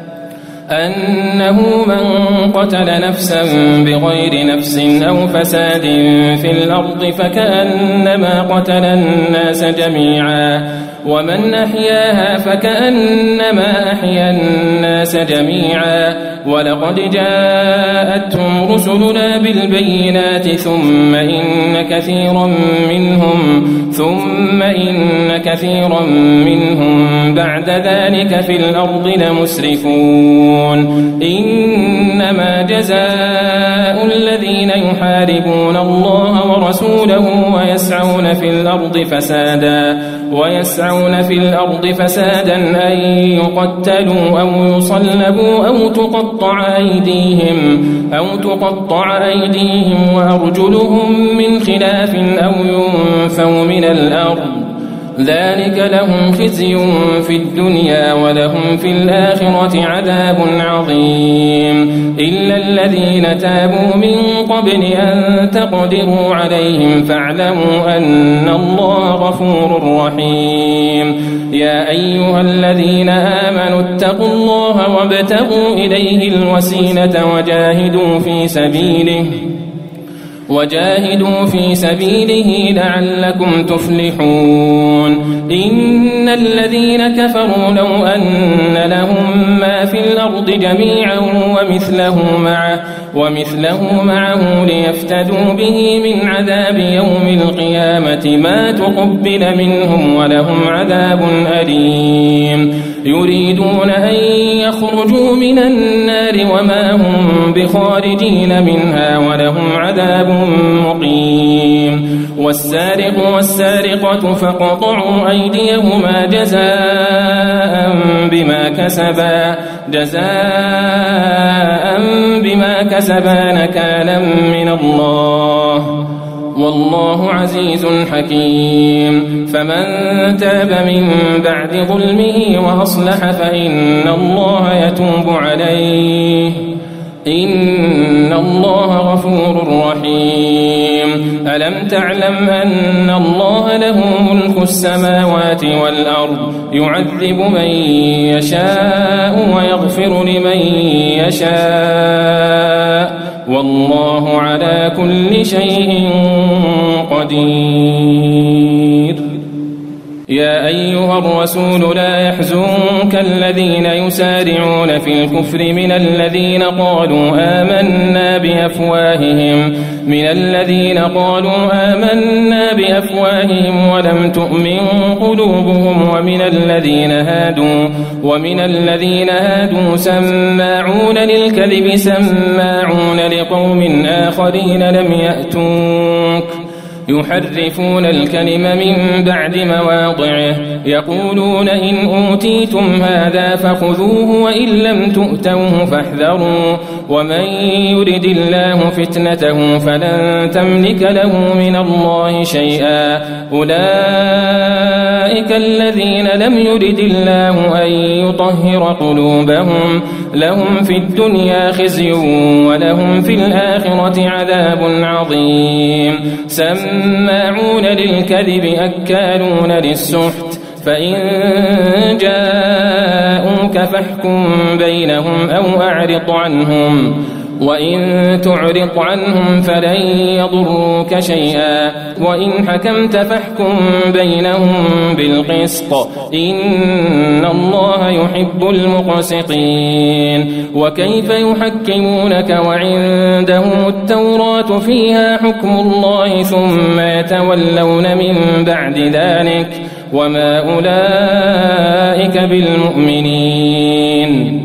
أنه من قتل نفسا بغير نفس أو فساد في الأرض فكأنما قتل الناس جميعا ومن أحياها فكأنما أحيا الناس جميعا. ولقد جاءتهم رسلنا بالبينات ثم إن كثيرا منهم ثم إن كثيرا منهم بعد ذلك في الأرض لمسرفون. إنما جزاء الذين يحاربون الله ورسوله ويسعون في الأرض فسادا ويسعون في الأرض فسادا أن يقتلوا أو يصلبوا أو تقطع أيديهم أو تقطع أيديهم وأرجلهم من خلاف أو ينفوا من الأرض ذلك لهم خزي في الدنيا ولهم في الآخرة عذاب عظيم. إلا الذين تابوا من قبل أن تقدروا عليهم فاعلموا أن الله غفور رحيم. يا أيها الذين آمنوا اتقوا الله وابتغوا إليه الوسيلة وجاهدوا في سبيله وجاهدوا في سبيله لعلكم تفلحون. إن الذين كفروا لو أن لهم ما في الأرض جميعا ومثله معه ومثله معه ليفتدوا به من عذاب يوم القيامة ما تقبل منهم ولهم عذاب أليم. يريدون أن يخرجوا من النار وما هم بخارجين منها ولهم عذاب مقيم. والسارق والسارقة فاقطعوا أيديهما جزاء بما كسبا جزاء بما كسبا نكالا من الله والله عزيز حكيم. فمن تاب من بعد ظلمه وأصلح فإن الله يتوب عليه إن الله غفور رحيم. ألم تعلم أن الله له ملك السماوات والأرض يعذب من يشاء ويغفر لمن يشاء والله على كل شيء قدير. يا أيها الرسول لا يحزنك الذين يسارعون في الكفر من الذين قالوا آمنا بأفواههم من الذين قالوا آمنا بأفواههم ولم تؤمن قلوبهم ومن الذين هادوا ومن الذين هادوا سماعون للكذب سماعون لقوم آخرين لم يأتوك يحرفون الكلم من بعد مواضعه يقولون إن أوتيتم هذا فخذوه وإن لم تؤتوه فاحذروا ومن يرد الله فتنته فلن تملك له من الله شيئا. أولئك الذين لم يرد الله أن يطهر قلوبهم لهم في الدنيا خزي ولهم في الآخرة عذاب عظيم. سماعون للكذب أكالون للسحت فإن جاءوك فاحكم بينهم أو أعرض عنهم وإن تعرض عنهم فلن يضروك شيئا وإن حكمت فاحكم بينهم بالقسط إن الله يحب المقسطين. وكيف يحكمونك وعندهم التوراة فيها حكم الله ثم يتولون من بعد ذلك وما أولئك بالمؤمنين.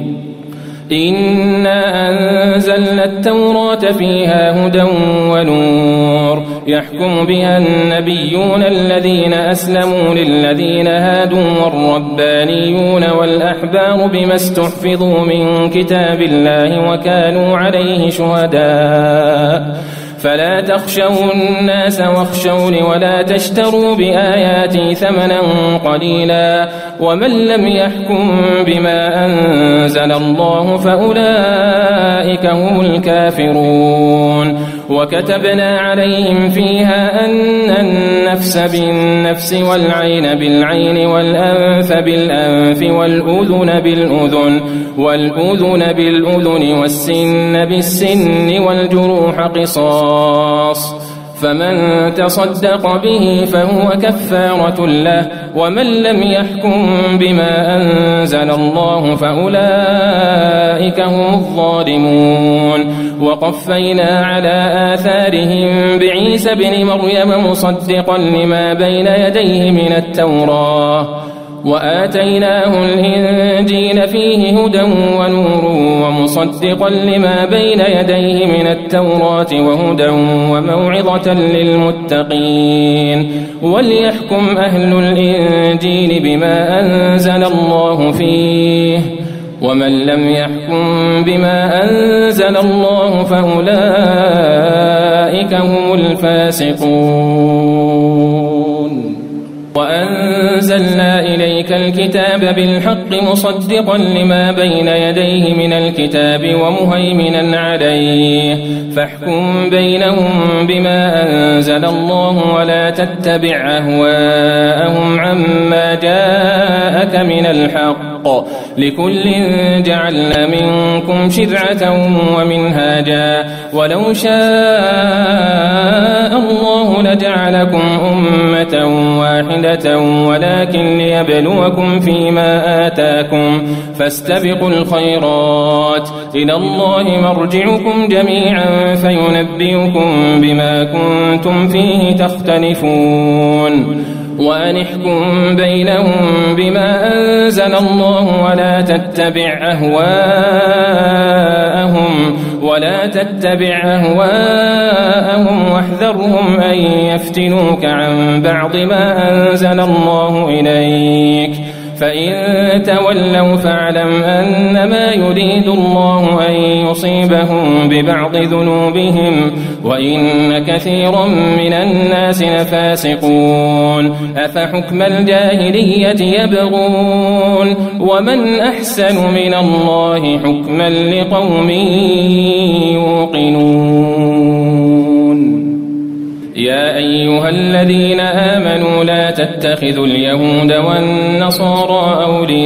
إنا أنزلنا التوراة فيها هدى ونور يحكم بها النبيون الذين أسلموا للذين هادوا والربانيون والأحبار بما استحفظوا من كتاب الله وكانوا عليه شهداء فلا تخشوا الناس واخشوني ولا تشتروا بآياتي ثمنا قليلا ومن لم يحكم بما أنزل الله فأولئك هم الكافرون. وكتبنا عليهم فيها أن النفس بالنفس والعين بالعين والأنف بالأنف والأذن بالأذن والأذن بالأذن والسن بالسن والجروح قصاص فمن تصدق به فهو كفارة له ومن لم يحكم بما أنزل الله فأولئك هم الظالمون. وقفينا على آثارهم بعيسى بن مريم مصدقا لما بين يديه من التوراة وآتيناه الإنجيل فيه هدى ونور ومصدقا لما بين يديه من التوراة وهدى وموعظة للمتقين. وليحكم أهل الإنجيل بما أنزل الله فيه ومن لم يحكم بما أنزل الله فأولئك هم الفاسقون. وأنزلنا إليك الكتاب بالحق مصدقا لما بين يديه من الكتاب ومهيمنا عليه فاحكم بينهم بما أنزل الله ولا تتبع أهواءهم عما جاءك من الحق لكل جعلنا منكم شرعة ومنهاجا ولو شاء الله لجعلكم أمة واحدة ولكن ليبلوكم فيما آتاكم فاستبقوا الخيرات إلى الله مرجعكم جميعا فينبئكم بما كنتم فيه تختلفون وأن احكم بينهم بما أنزل الله ولا تتبع أهواءهم ولا تتبع أهواءهم واحذرهم أن يفتنوك عن بعض ما أنزل الله إليك فإن تولوا فاعلم أنما يريد الله أن يصيبهم ببعض ذنوبهم وإن كثيرا من الناس لفاسقون أفحكم الجاهلية يبغون ومن أحسن من الله حكما لقوم يوقنون يا أيها الذين آمنوا لا تتخذوا اليهود والنصارى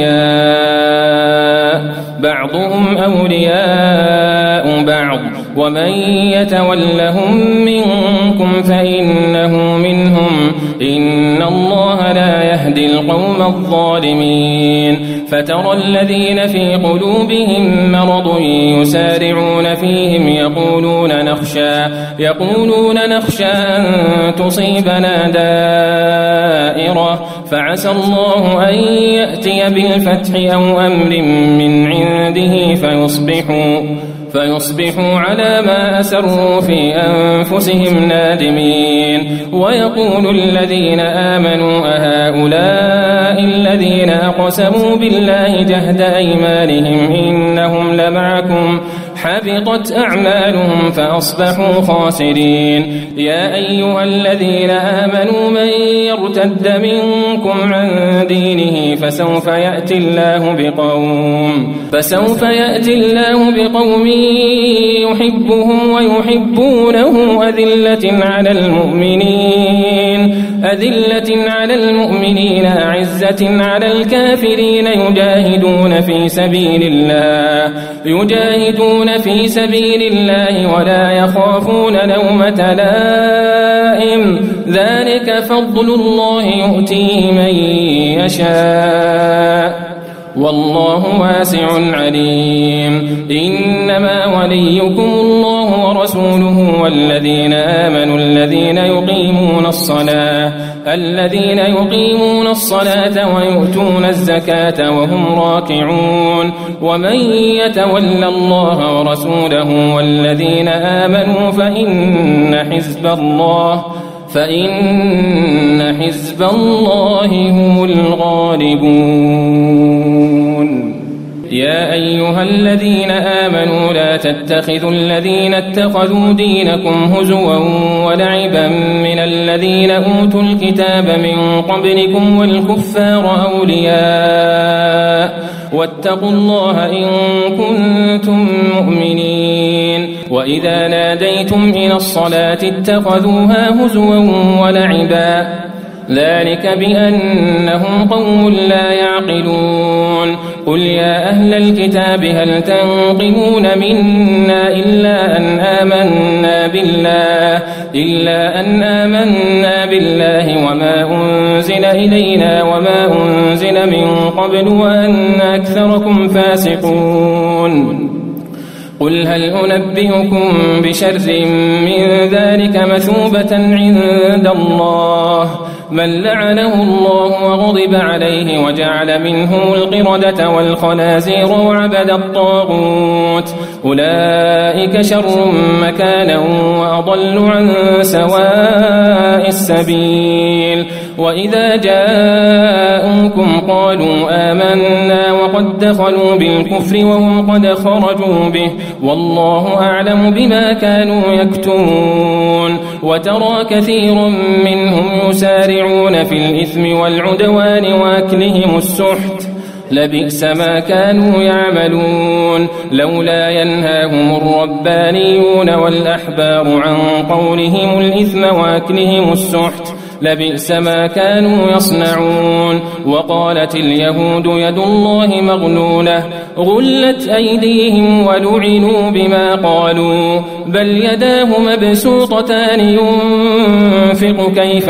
أولياء بعضهم أولياء بعض ومن يتولهم منكم فإنه منهم إن الله لا يهدي القوم الظالمين فترى الذين في قلوبهم مرض يسارعون فيهم يقولون نخشى يقولون نخشى أن تصيبنا دائرة فعسى الله أن يأتي بالفتح أو أمر من عنده فيصبحوا فيصبحوا على ما أسروا في أنفسهم نادمين ويقول الذين آمنوا أهؤلاء الذين أقسموا بالله جهد أيمانهم إنهم لمعكم حبطت أعمالهم فأصبحوا خاسرين يا أيها الذين آمنوا من يرتد منكم عن دينه فسوف يأتي الله بقوم فسوف يأتي الله بقوم يحبهم ويحبونه أذلة على المؤمنين أذلة على المؤمنين أعزة على الكافرين يجاهدون في سبيل الله يجاهدون في سبيل الله ولا يخافون لومة لائم ذلك فضل الله يؤتيه من يشاء والله واسع عليم إنما وليكم الله ورسوله والذين آمنوا الذين يقيمون الصلاة الذين يقيمون الصلاة ويؤتون الزكاة وهم راكعون ومن يتول الله ورسوله والذين آمنوا فإن حزب الله فإن حزب الله هم الغالبون يا أيها الذين آمنوا لا تتخذوا الذين اتخذوا دينكم هزوا ولعبا من الذين أوتوا الكتاب من قبلكم والكفار أولياء واتقوا الله إن كنتم مؤمنين وإذا ناديتم إلى الصلاة اتخذوها هزوا ولعبا ذلك بأنهم قوم لا يعقلون قل يا أهل الكتاب هل تنقمون منا إلا أن آمنا بالله إلا أن آمنا بالله وما أنزل إلينا وما أنزل من قبل وأن أكثركم فاسقون قل هل أنبئكم بشر من ذلك مثوبة عند الله من لعنه الله وغضب عليه وجعل منهم القردة والخنازير وعبد الطاغوت أولئك شر مكانا وأضل عن سواء السبيل وإذا جاءوكم قالوا آمنا وقد دخلوا بالكفر وهم قد خرجوا به والله أعلم بما كانوا يكتمون وترى كثير منهم يسارعون في الإثم والعدوان وأكلهم السحت لبئس ما كانوا يعملون لولا ينهاهم الربانيون والأحبار عن قولهم الإثم وأكلهم السحت لبئس ما كانوا يصنعون وقالت اليهود يد الله مغلولة غلت أيديهم ولعنوا بما قالوا بل يداه مبسوطتان ينفق كيف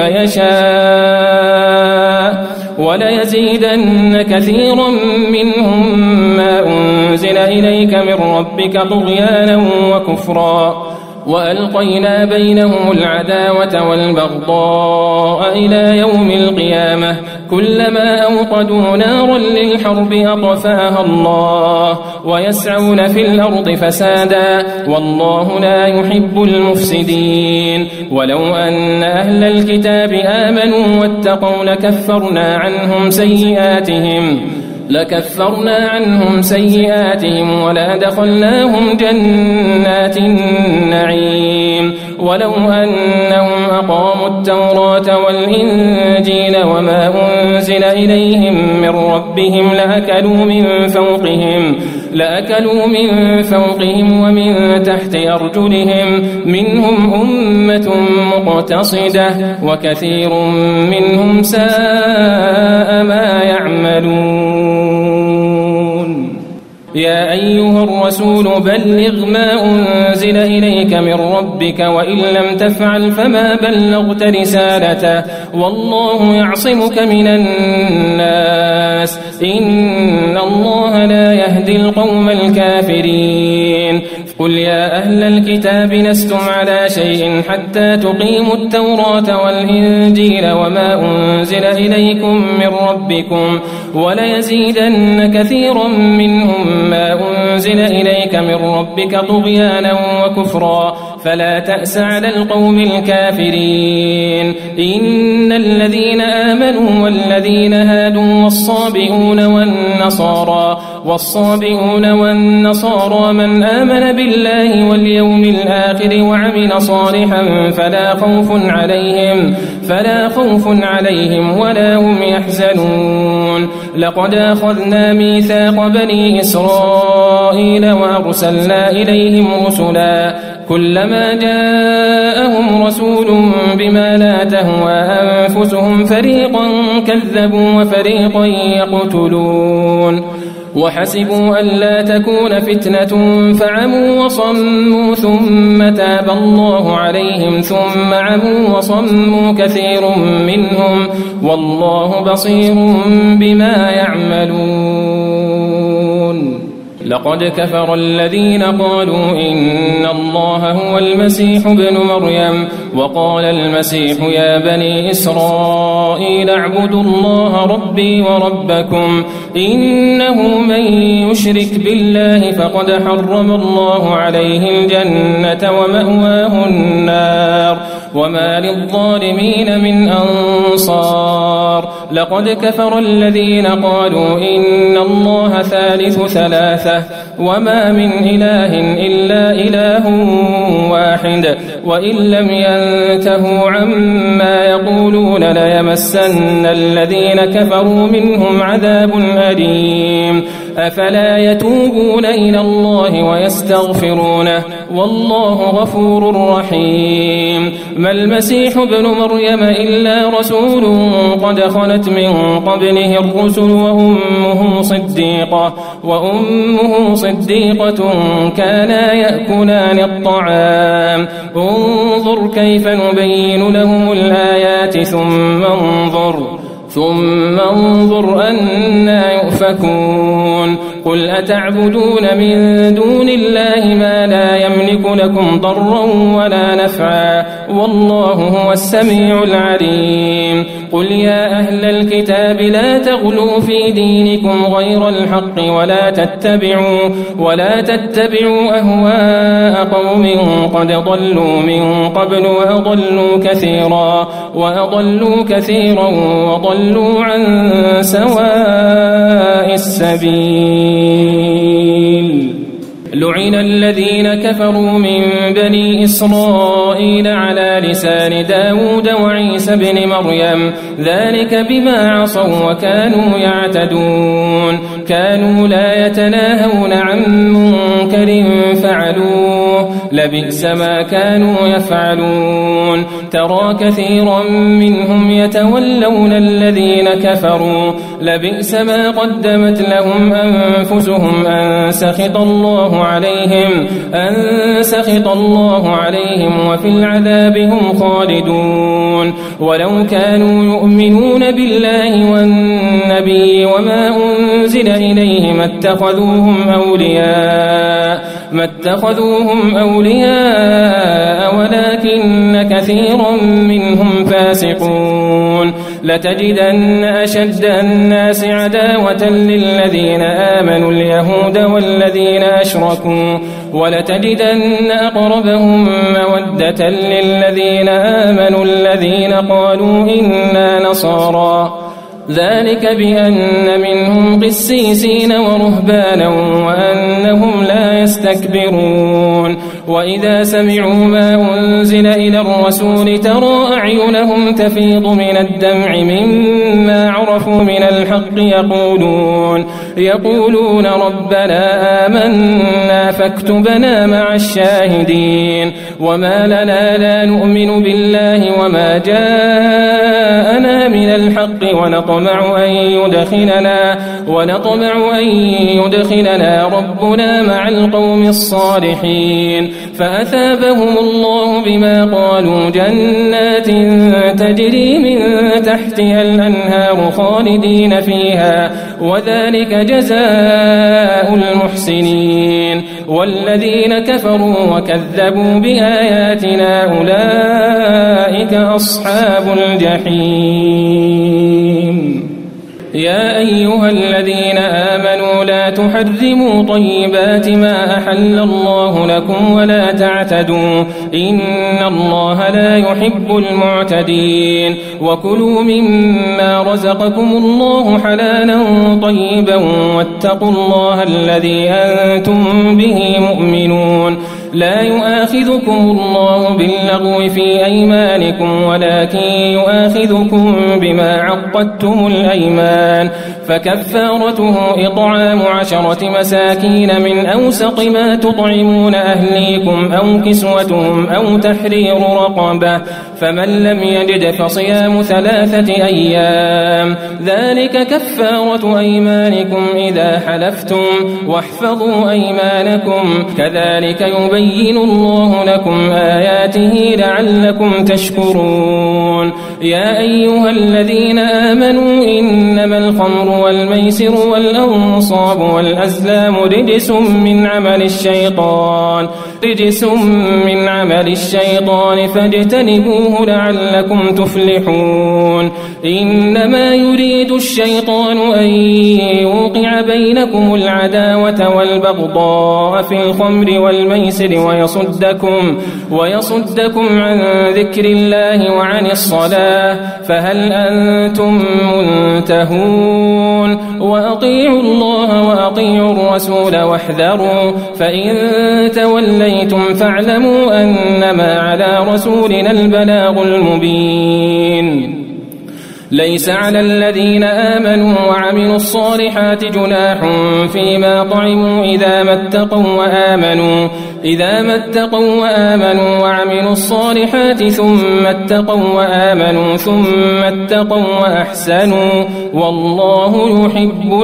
يشاء وليزيدن كثيرا منهم ما أنزل إليك من ربك طغيانا وكفرا وألقينا بينهم العداوة والبغضاء إلى يوم القيامة كلما أوقدوا نارا للحرب أطفاها الله ويسعون في الأرض فسادا والله لا يحب المفسدين ولو أن أهل الكتاب آمنوا واتقوا لكفرنا عنهم سيئاتهم لكفرنا عنهم سيئاتهم ولا دخلناهم جنات النعيم ولو أنهم أقاموا التوراة والإنجيل وما أنزل إليهم من ربهم لأكلوا من فوقهم لأكلوا من فوقهم ومن تحت أرجلهم منهم أمة مقتصدة وكثير منهم ساء ما يعملون يا أيها الرسول بلغ ما أنزل إليك من ربك وإن لم تفعل فما بلغت رسالته والله يعصمك من الناس إن الله لا يهدي القوم الكافرين قل يا أهل الكتاب لستم على شيء حتى تقيموا التوراة والإنجيل وما أنزل إليكم من ربكم وليزيدن كثيرا منهم ما أنزل إليك من ربك طغيانا وكفرا فلا تأس على القوم الكافرين إن الذين آمنوا والذين هادوا والصابئون والنصارى والصابئون والنصارى من آمن بالله واليوم الآخر وعمل صالحا فلا خوف عليهم فلا خوف عليهم ولا هم يحزنون لقد أخذنا ميثاق بني إسرائيل وأرسلنا إليهم رسلا كلما جاءهم رسول بما لا تهوى أنفسهم فريقا كذبوا وفريقا يقتلون وحسبوا ألا تكون فتنة فعموا وصموا ثم تاب الله عليهم ثم عموا وصموا كثير منهم والله بصير بما يعملون لقد كفر الذين قالوا إن الله هو المسيح ابن مريم وقال المسيح يا بني إسرائيل اعبدوا الله ربي وربكم إنه من يشرك بالله فقد حرم الله عليه الجنة ومأواه النار وما للظالمين من أنصار لقد كفر الذين قالوا إن الله ثالث ثلاثة وما من إله إلا إله واحد وإن لم ينتهوا عما يقولون ليمسن الذين كفروا منهم عذاب أليم أفلا يتوبون إلى الله ويستغفرونه والله غفور رحيم ما المسيح ابن مريم إلا رسول قد خلت من قبله الرسل وأمه صديقة وأمه صديقة كانا يأكلان الطعام انظر كيف نبين لهم الآيات ثم انظر ثم انظر أنا يؤفكون قل أتعبدون من دون الله ما لا يملك لكم ضرا ولا نفعا والله هو السميع العليم قل يا أهل الكتاب لا تغلوا في دينكم غير الحق ولا تتبعوا ولا تتبعوا أهواء قوم قد ضلوا من قبل وأضلوا كثيرا وأضلوا كثيرا وضلوا عن سواء السبيل لعن الذين كفروا من بني إسرائيل على لسان داود وعيسى بن مريم ذلك بما عصوا وكانوا يعتدون كانوا لا يتناهون عن منكر فعلوه لبئس ما كانوا يفعلون ترى كثيرا منهم يتولون الذين كفروا لبئس ما قدمت لهم أنفسهم أن سخط الله عليهم أن سخط الله عليهم وفي العذاب هم خالدون ولو كانوا يؤمنون بالله والنبي وما أنزل إليه ما اتخذوهم أولياء ما اتخذوهم أولياء ولكن كثيرا منهم فاسقون لتجدن أشد الناس عداوة للذين آمنوا اليهود والذين أشركوا ولتجدن أقربهم مودة للذين آمنوا الذين قالوا إنا نصارى ذلك بأن منهم قسيسين ورهبانا وأنهم لا يستكبرون وإذا سمعوا ما أنزل إلى الرسول ترى أعينهم تفيض من الدمع مما عرفوا من الحق يقولون يقولون ربنا آمنا فاكتبنا مع الشاهدين وما لنا لا نؤمن بالله وما جاءنا من الحق ونطمع أن يدخلنا ونطمع أن يدخلنا ربنا مع القوم الصالحين فأثابهم الله بما قالوا جنات تجري من تحتها الأنهار خالدين فيها وذلك جزاء المحسنين والذين كفروا وكذبوا بآياتنا أولئك أصحاب الجحيم يا أيها الذين آمنوا لا تحرموا طيبات ما أحل الله لكم ولا تعتدوا إن الله لا يحب المعتدين وكلوا مما رزقكم الله حلالا طيبا واتقوا الله الذي أنتم به مؤمنون لا يؤاخذكم الله باللغو في أيمانكم ولكن يؤاخذكم بما عقدتم الأيمان فكفارته إطعام عشرة مساكين من أوسط ما تطعمون أهليكم أو كسوتهم أو تحرير رقبة فمن لم يجد فصيام ثلاثة أيام ذلك كفارة أيمانكم إذا حلفتم واحفظوا أيمانكم كذلك يبين الله لكم آياته لعلكم تشكرون يا أيها الذين آمنوا إنما الخمر والميسر والأنصاب والأزلام رجس من عمل الشيطان رجس من عمل الشيطان فاجتنبوه لعلكم تفلحون إنما يريد الشيطان أن يوقع بينكم العداوة والبغضاء في الخمر والميسر ويصدكم ويصدكم عن ذكر الله وعن الصلاة فهل أنتم منتهون وأطيعوا الله وأطيعوا الرسول واحذروا فإن توليتم فاعلموا أنما على رسولنا البلاغ المبين ليس على الذين آمنوا وعملوا الصالحات جناح فيما طعموا إذا ما اتقوا وآمنوا إذا ما اتقوا وآمنوا وعملوا الصالحات ثم اتقوا وآمنوا ثم اتقوا وأحسنوا والله يحب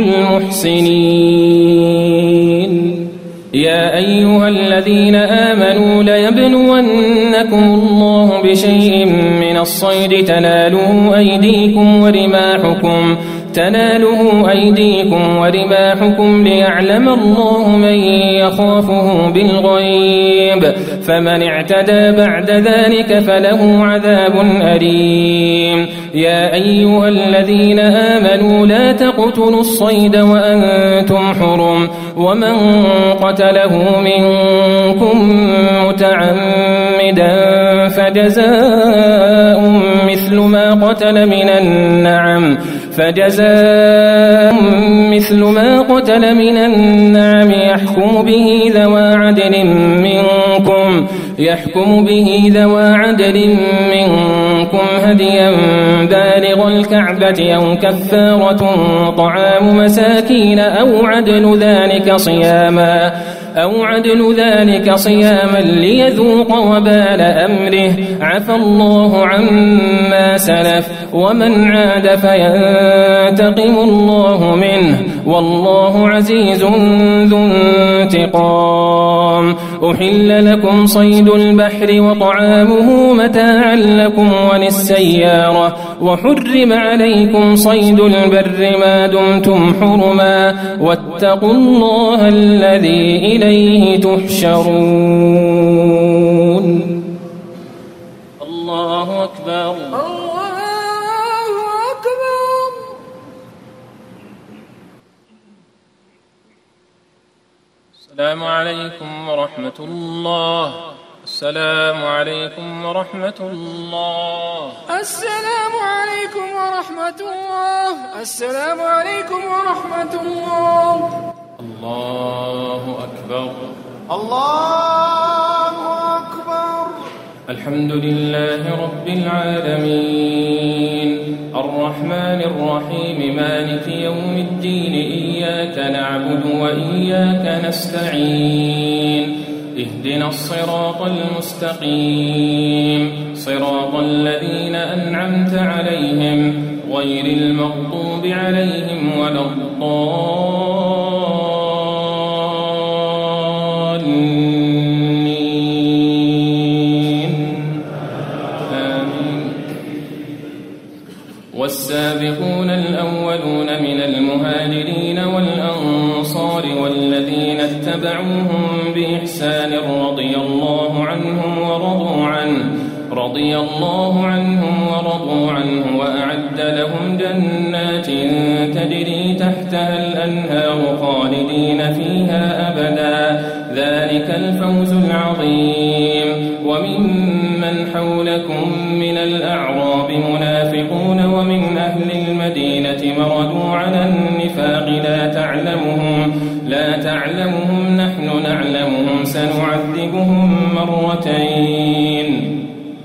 المحسنين يا أيها الذين آمنوا ليبلونكم الله بشيء من الصيد تناله أيديكم ورماحكم تناله أيديكم ورماحكم ليعلم الله من يخافه بالغيب فمن اعتدى بعد ذلك فله عذاب أليم يا أيها الذين آمنوا لا تقتلوا الصيد وأنتم حرم ومن قتله منكم متعمدا فجزاء مثل ما قتل من النعم فجزاء مثل ما قتل من النعم يحكم به ذوى عدل منكم يحكم به ذوى عدل منكم هديا بالغ الكعبة أو كفارة طعام مساكين أو عدل ذلك صياما أو عدل ذلك صياما ليذوق وبال أمره عفى الله عما سلف ومن عاد فينتقم الله منه والله عزيز ذو انتقام أحل لكم صيد البحر وطعامه متاعا لكم وللسيارة وحرم عليكم صيد البر ما دمتم حرما واتقوا الله الذي إليه تحشرون الله أكبر الله أكبر. السلام عليكم ورحمة الله. السلام عليكم ورحمة الله. السلام عليكم ورحمة الله. السلام عليكم ورحمة الله. الله أكبر. الله أكبر. الحمد لله رب العالمين الرحمن الرحيم مالك يوم الدين إياك نعبد وإياك نستعين اهدنا الصراط المستقيم صراط الذين أنعمت عليهم غير المغضوب عليهم ولا الضالين آمين. والسابقون الأولون من المهاجرين والأنصار والذين اتبعوهم بإحسان رضي الله عنهم ورضوا عنه رضي الله عنهم ورضوا عنه وأعد لهم جنات تجري تحتها الأنهار خالدين فيها أبدا ذلك الفوز العظيم. وممن حولكم من الأعراب منافقون ومن أهل المدينة مردوا على النفاق لا تعلمهم لا تعلمهم نحن نعلمهم سنعذبهم مرتين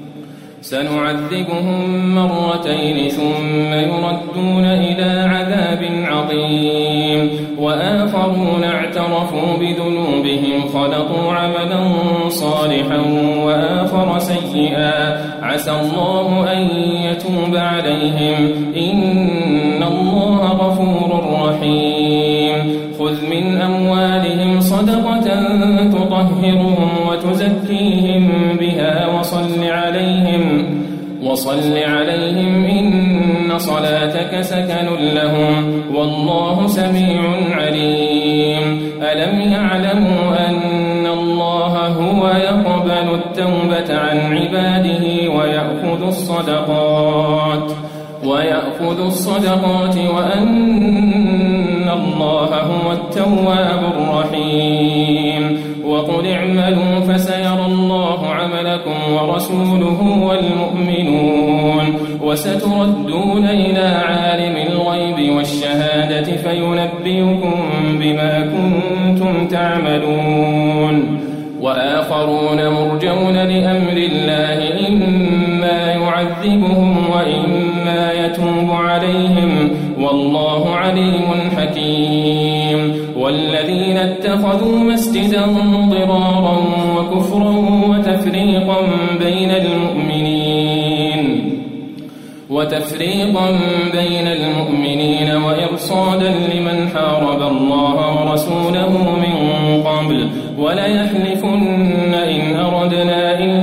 سنعذبهم مرتين ثم يردون إلى عذاب عظيم. وآخرون اعترفوا بذنوبهم خلطوا عملا صالحا وآخر سيئا عسى الله أن يتوب عليهم إن الله غفور رحيم. خذ من أموالهم صدقة تطهرهم وتزكيهم بها وصل عليهم وصل عليهم إن صلاتك سكن لهم والله سميع عليم. ألم يعلموا أن الله هو يقبل التوبة عن عباده ويأخذ الصدقات ويأخذ الصدقات وأن الله هو التواب الرحيم. وقل اعملوا فسيرى الله عملكم ورسوله والمؤمنون وستردون إلى عالم الغيب والشهادة فينبئكم بما كنتم تعملون. وآخرون مرجون لأمر الله إما يعذبهم وإما يتوب عليهم والله عليم حكيم. والذين اتخذوا مسجدا ضرارا وكفرا وتفريقا بين المؤمنين وتفريقا بين المؤمنين وإرصادا لمن حارب الله ورسوله من قبل وليحلفن إن أردنا إلا الحسنى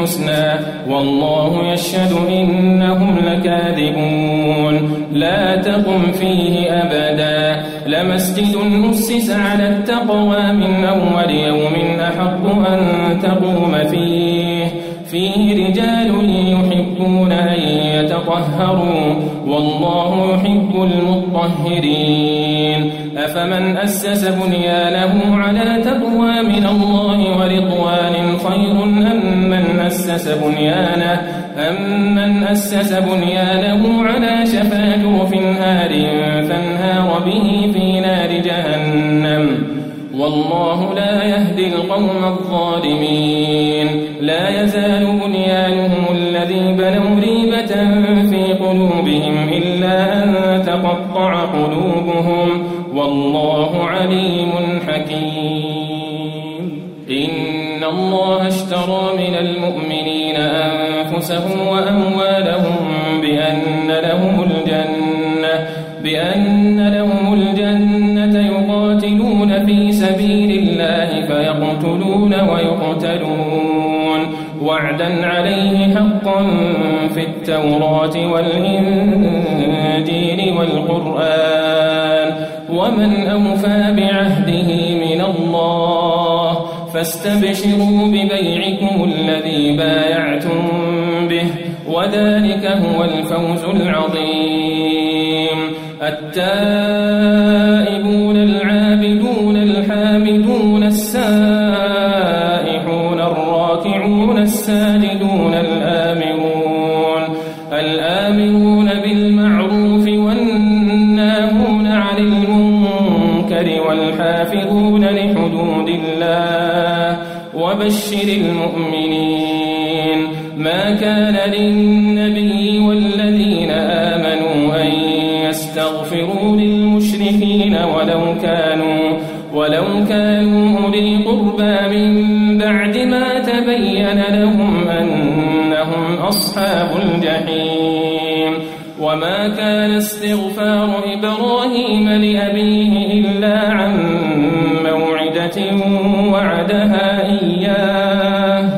الحسنى والله يشهد إنهم لكاذبون لا تقم فيه أبدا لمسجد أسس على التقوى من أول يوم أحق أن تقوم فيه فيه رجال يحبون أن يتطهروا والله يحب المطهرين أفمن أسس بنيانه على تقوى من الله ورضوان خير أم من أسس بنيانه أمن أسس بنيانه على شفا جرف نار فانهار به في نار جهنم والله لا يهدي القوم الظالمين لا يزال بنيانهم الذي بنوا ريبة في قلوبهم إلا أن تقطع قلوبهم والله عليم حكيم إن الله اشترى من المؤمنين أنفسهم وأموالهم بأن لهم الجنة بأن لهم الجنة يقاتلون في سبيل الله فيقتلون ويقتلون وعدا عليه حقا في التوراة والإنجيل والقرآن ومن أوفى بعهده من الله فاستبشروا ببيعكم الذي بايعتم به وذلك هو الفوز العظيم التائبون العابدون الحامدون السائحون الراكعون الساجدون الآمرون الآمرون بالمعروف والناهون عن المنكر والحافظون لحدود الله وبشر المؤمنين ما كان للنبي والذين آمنوا أن يستغفروا للمشركين ولو كانوا ولو كانوا أولي قربى من بعد ما تبين لهم أنهم أصحاب الجحيم وما كان استغفار إبراهيم لأبيه إلا عن موعدة وعدها إياه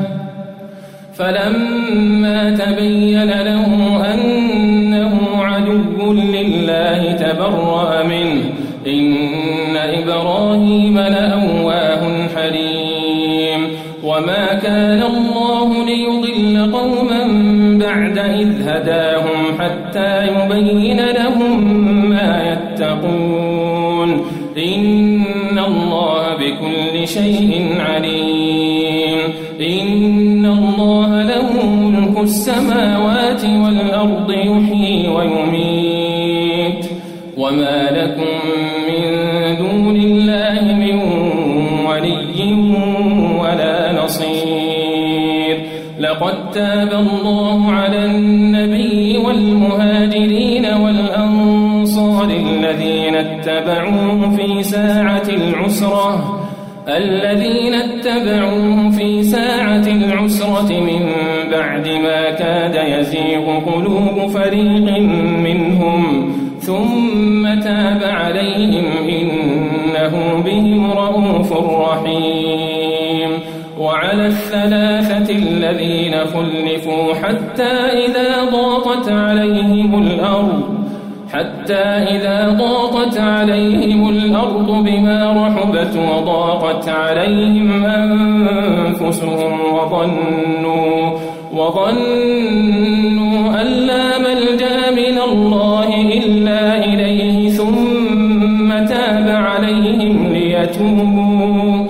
فلما تبين له أنه عدو لله تبرأ منه إن إبراهيم لأواه حليم وما كان الله ليضل قوما بعد إذ هداهم حتى يبين لهم ما يتقون إن الله بكل شيء عليم إن الله له ملك السماوات والأرض يحيي ويميت وما لكم من دون الله من ولي ولا نصير لقد تاب الله على النبي والمهاجرين والأنصار الذين اتبعوه في ساعة العسرة الذين اتبعوه في ساعة العسرة من بعد ما كاد يزيغ قلوب فريق منهم ثم تاب عليهم إنه بهم رءوف رحيم وعلى الثلاثة الذين خلفوا حتى إذا ضاقت عليهم الأرض حتى إذا ضاقت عليهم الأرض بما رحبت وضاقت عليهم أنفسهم وظنوا وظنوا أن لا ملجأ من الله إلا إليه ثم تاب عليهم ليتوبوا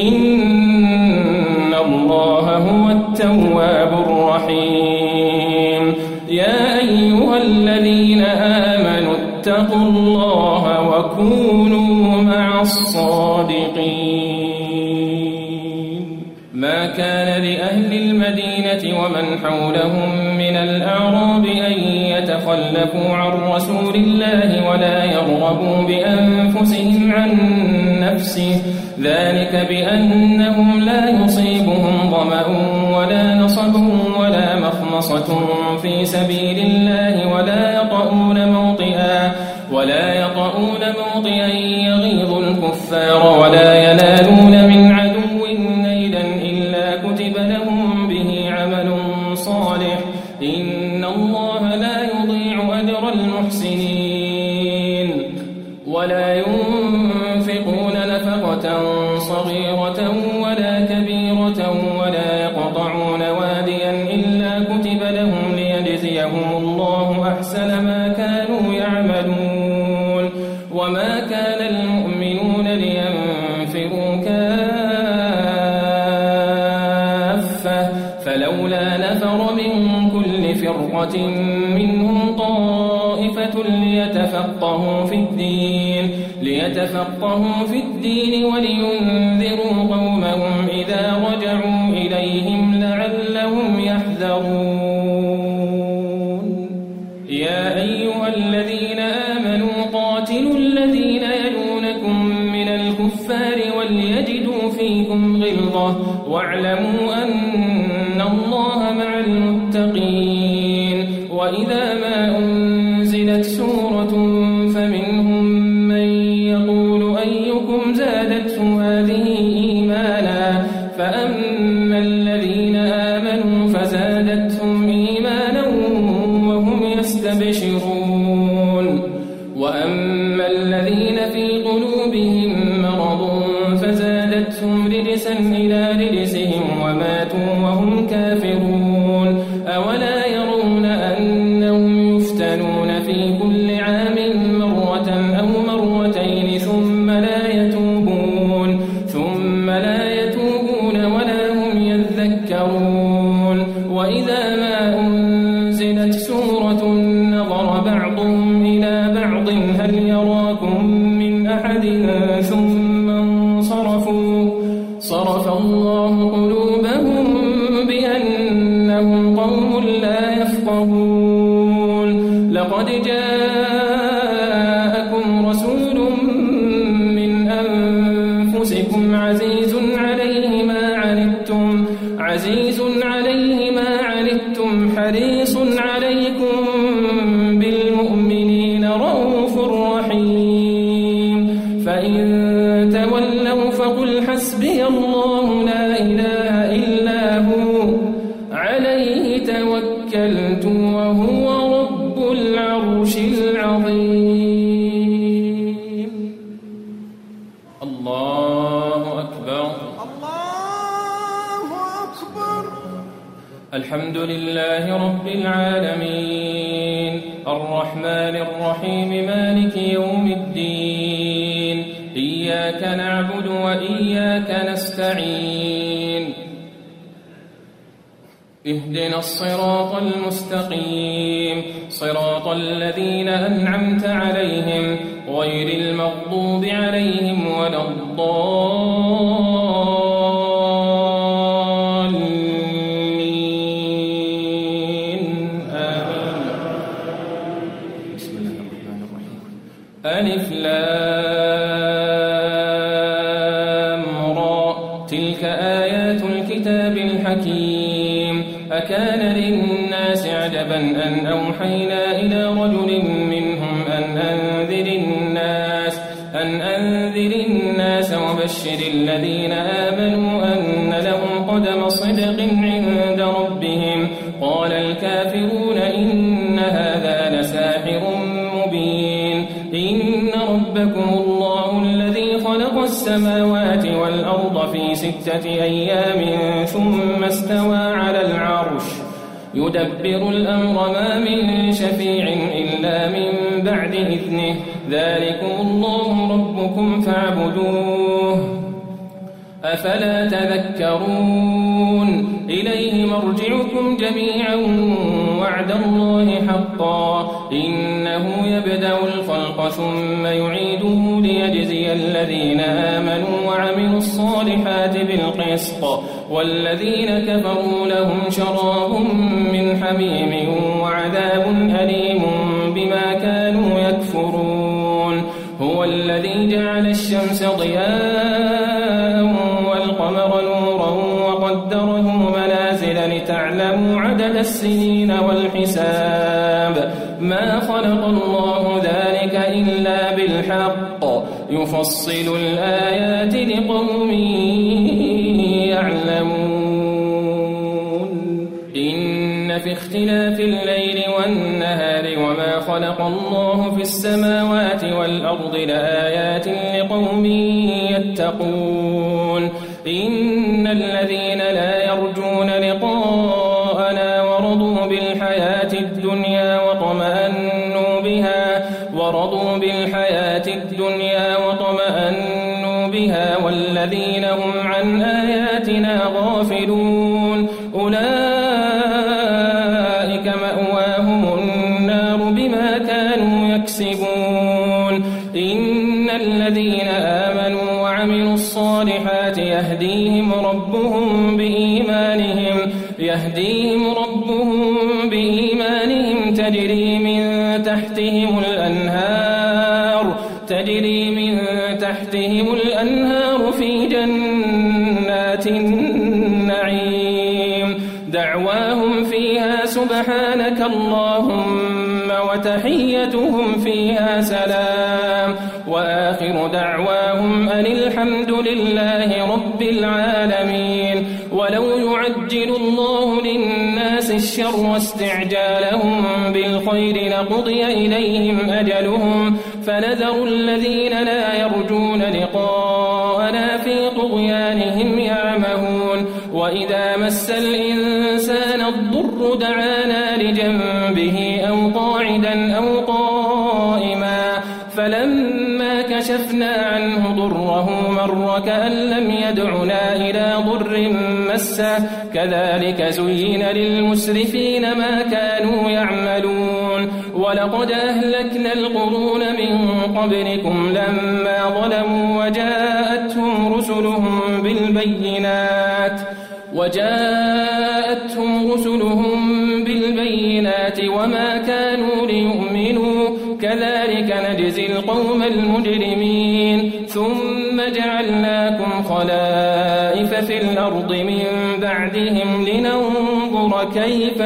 إن الله هو التواب الرحيم يا أيها الذين آمنوا اتقوا الله وكونوا مع الصادقين ما كان لأهل المدينة ومن حولهم من الأعراب أن يتخلفوا عن رسول الله ولا يرغبوا بأنفسهم عن نفسه ذلك بأنهم لا يصيبهم ظمأ ولا نصب ولا مخمصة في سبيل الله ولا يطؤون موطئا ولا يطؤون موطئا يغيظ الكفار ولا ينالون من عدو نيلا إلا كتب لهم به عمل ولا ينفقون نفقة صغيرة ولا كبيرة ولا يقطعون واديا إلا كتب لهم ليجزيهم الله أحسن ما كانوا يعملون وما كان المؤمنون لينفروا كافة فلولا نفر من كل فرقة منهم طائفة ليتفقهوا في الدين ليتفقهوا في الدين ولينذروا قومهم إذا رجعوا إليهم لعلهم يحذرون يا أيها الذين آمنوا قاتلوا الذين يلونكم من الكفار وليجدوا فيكم غلظة واعلموا أن الله مع المتقين وإذا ما أنزلت سورة فمنهم من يقول أيكم زادته هذه إيمانا فأما الذين آمنوا فزادتهم إيمانا وهم يستبشرون وأما الذين في قلوبهم مرض فزادتهم رجسا إلى رجسهم وماتوا وهم كافرون أولا يرون أنهم يفتنون في كل عام مرة أو مرتين ثم لا يتوبون ثم لا يتوبون ولا هم يذكرون وإذا ما أنزلت سورة نظر بعضهم إلى بعض هل يراكم من أحد ثم انصرفوا صرف الله قلوبهم بأنهم قوم لا يفقهون لقد جاءكم رسول من أنفسكم عزيز عليه ما عنتم عزيز عليه ما عنتم حريص عليكم بالمؤمنين رؤوف رحيم فإن تولوا فقل حسبي الله لا إله إلا هو عليه توكلت وهو رب العرش العظيم الله أكبر الله أكبر. الحمد لله رب العالمين الرحمن الرحيم مالك يوم الدين إياك نعبد وإياك نستعين اهدنا الصراط المستقيم صراط الذين أنعمت عليهم غير المغضوب عليهم ولا الضالين آمين. بسم الله الرحمن الرحيم ألف لام را تلك آيات الكتاب الحكيم أكان للناس عجبا أن أوحينا إلى رجل منهم أن أنذر الناس أن أنذر الناس وبشر الذين آمنوا أن لهم قدم صدق عند ربهم قال الكافرون إن هذا لساحر مبين إن ربكم الله الذي خلق السماوات والأرض في ستة أيام ثم استوى على العرش يدبر الأمر ما من شفيع إلا من بعد إذنه ذلكم الله ربكم فاعبدوه أفلا تذكرون إليه مرجعكم جميعا وعد الله حقا إنه يبدأ الخلق ثم يعيده ليجزي الذين آمنوا وعملوا الصالحات بالقسط والذين كفروا لهم شراب من حميم وعذاب أليم بما كانوا يكفرون هو الذي جعل الشمس ضياء والقمر نورا وقدره منازل لتعلموا عدد السنين والحساب ما خلق الله ذلك إلا بالحق يفصل الآيات لقوم يعلمون إن في اختلاف الليل والنهار وما ما خلق الله في السماوات والأرض لآيات لقوم يتقون إن الذين لا يرجون لقاءنا ورضوا بالحياة الدنيا وطمأنوا بها ورضوا بالحياة الدنيا وطمأنوا بها والذين هم عن آياتنا غافلون أولئك مأواهم النار بما كانوا يكسبون إن الذين آمنوا وعملوا الصالحات يهديهم ربهم بإيمانهم يهديهم ربهم بإيمانهم تجري من تحتهم الأنهار تجري من تحتهم الأنهار في جنات النعيم دعواهم فيها سبحانك اللهم وتحيتهم فيها سلام وآخر دعواهم أن الحمد لله رب العالمين ولو يعجل الله للناس الشر واستعجالهم بالخير لقضي إليهم أجلهم فنذر الذين لا يرجون لقاءنا في طغيانهم يعمهون وإذا مس الإنسان الضر دعانا لجنبه أو قاعدا أو قائما فلما كشفنا عنه ضره مر كأن لم يدعنا إلى ضر مسه كذلك زين للمسرفين ما كانوا يعملون ولقد أهلكنا القرون من قبلكم لما ظلموا وجاءتهم رسلهم بالبينات وجاءتهم رسلهم بالبينات وما كانوا ليؤمنوا كذلك نجزي القوم المجرمين ثم جعلناكم خلائف في الأرض من بعدهم لننظر كيف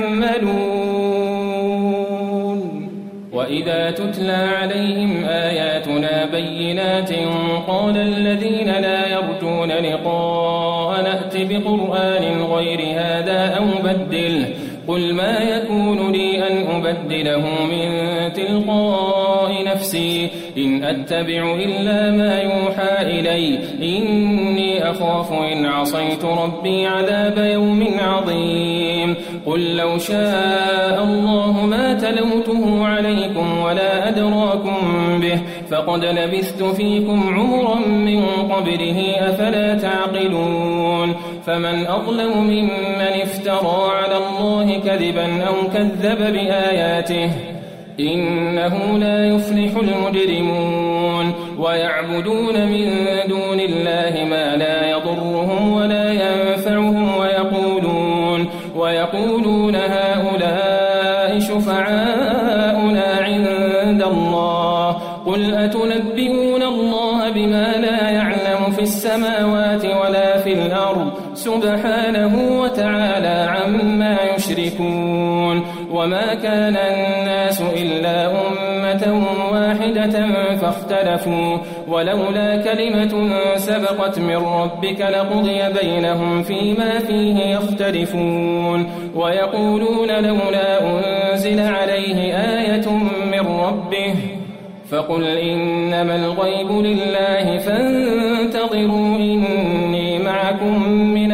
تعملون وإذا تتلى عليهم آياتنا بينات قال الذين لا يرجون لقاء نأت بقرآن غير هذا أو بدله قل ما يكون لي أن أبدله من تلقاء نفسي إن أتبع إلا ما يوحى إلي إني أخاف إن عصيت ربي عذاب يوم عظيم قل لو شاء الله ما تلوته عليكم ولا أدراكم به فقد لبثت فيكم عمرا من قبله أفلا تعقلون فمن أظلم ممن افترى على الله كذبا أو كذب بآياته إنه لا يفلح المجرمون ويعبدون من دون الله ما لا يضرهم ولا ينفعهم ويقولون ويقولون هؤلاء شفعاؤنا عند الله قل أتنبئون الله بما لا يعلم في السماوات ولا في الأرض سبحانه وتعالى عما يشركون وما كان الناس إلا أمة واحدة فاختلفوا ولولا كلمة سبقت من ربك لقضي بينهم فيما فيه يختلفون ويقولون لولا أنزل عليه آية من ربه فقل إنما الغيب لله فانتظروا إني معكم من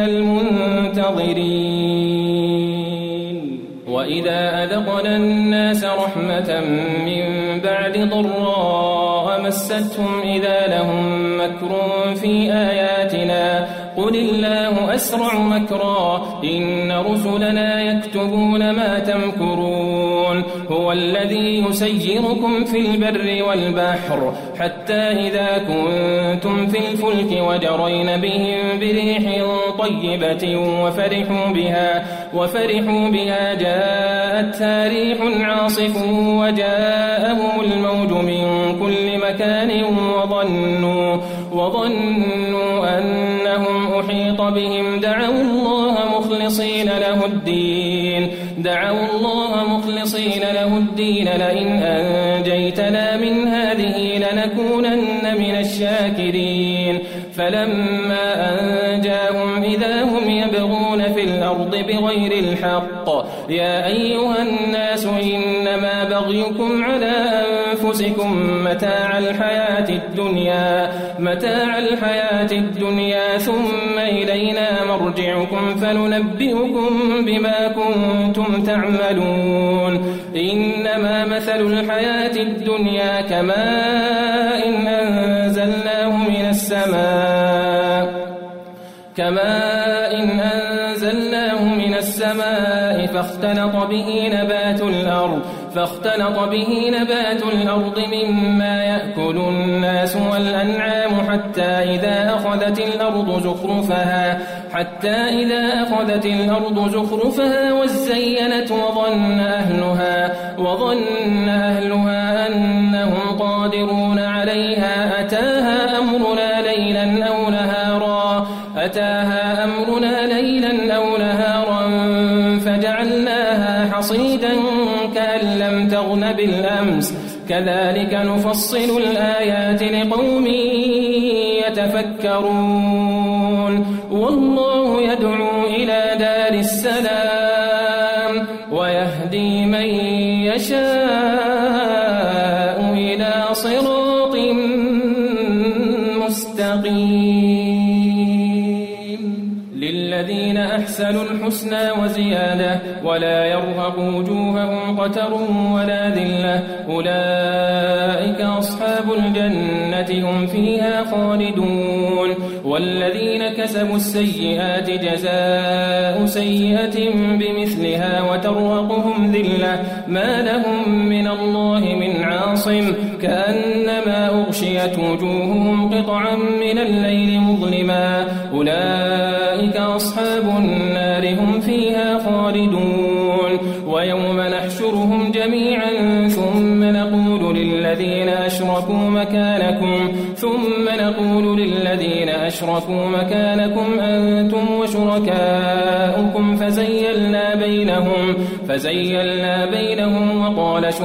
المنتظرين وإذا أذقنا الناس رحمة من بعد ضراء مستهم إذا لهم مكر في آياتنا قل الله أسرع مكرا إن رسلنا يكتبون ما تمكرون هو الذي يسيركم في البر والبحر حتى إذا كنتم في الفلك وجرين بهم بريح طيبة وفرحوا بها وفرحوا بها جاءتها ريح عاصف وجاءهم الموج من كل مكان وظنوا وظنوا أنهم أحيط بهم دعوا الله مخلصين له الدين دعوا الله مخلصين له الدين لئن أنجيتنا من هذه لنكونن من الشاكرين فلما أنجاهم إذا وإذا هم يبغون في الأرض بغير الحق. يا أيها الناس إنما بغيكم على أنفسكم متاع الحياة الدنيا متاع الحياة الدنيا ثم إلينا مرجعكم فننبئكم بما كنتم تعملون. إنما مثل الحياة الدنيا كماء إن أنزلناه من السماء كماء إن أنزلناه من السماء فاختلط به نبات الأرض فاختلط به نبات الأرض مما يأكل الناس والأنعام حتى إذا أخذت الأرض زخرفها حتى إذا أخذت الأرض زخرفها وزينت وظن أهلها وظن أهلها أنهم قادرون عليها أتاها أمرنا ليلا أو نهارا أتاها أمرنا ليلا أو نهارا فجعلناها حصيدا كأن لم تغن بالأمس كذلك نفصل الآيات لقوم يتفكرون. والله يدعو إلى دار السلام ويهدي من يشاء إلى صراط مستقيم. للذين أحسنوا الحسنى وزيادة ولا يرهق وجوههم قتر ولا ذلة أولئك أصحاب الجنة هم فيها خالدون. والذين كسبوا السيئات جزاء سيئة بمثلها وترهقهم ذلة ما لهم من الله من عاصم كأنما أغشيت وجوههم قطعا من الليل مظلما أولئك أصحاب النار هم فيها خالدون. ويوم نحشرهم جميعا ثم نقول للذين أشركوا مكانكم ثم نقول للذين أشركوا مكانكم أنتم وشركاؤكم فزيلنا بينهم فزيلنا بينهم وقال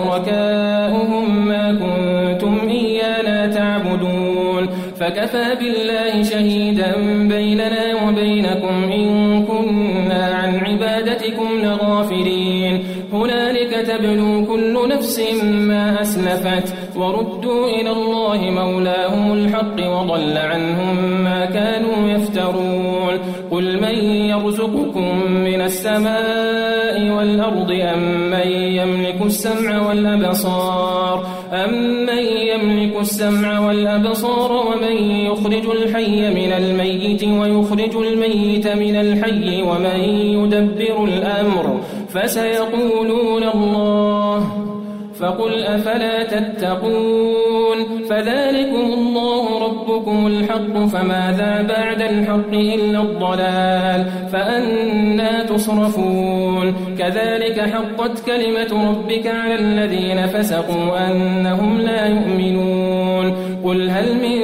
شركاؤهم ما كنتم إيانا تعبدون فكفى بالله شهيدا بيننا وبينكم إن كنا عن عبادتكم لغافلين. هنالك تبلو كل نفس ما أسلفت وردوا إلى الله مولاهم الحق وضل عنهم ما كانوا يفترون. قل من يرزقكم من السماء والأرض أم من يملك السمع والأبصار أم من يملك السمع والأبصار ومن يخرج الحي من الميت ويخرج الميت من الحي ومن يدبر الأمر فسيقولون الله فقل أفلا تتقون. فذلكم الله ربكم الحق فماذا بعد الحق إلا الضلال فأنا تصرفون. كذلك حقت كلمة ربك على الذين فسقوا أنهم لا يؤمنون. قل هل من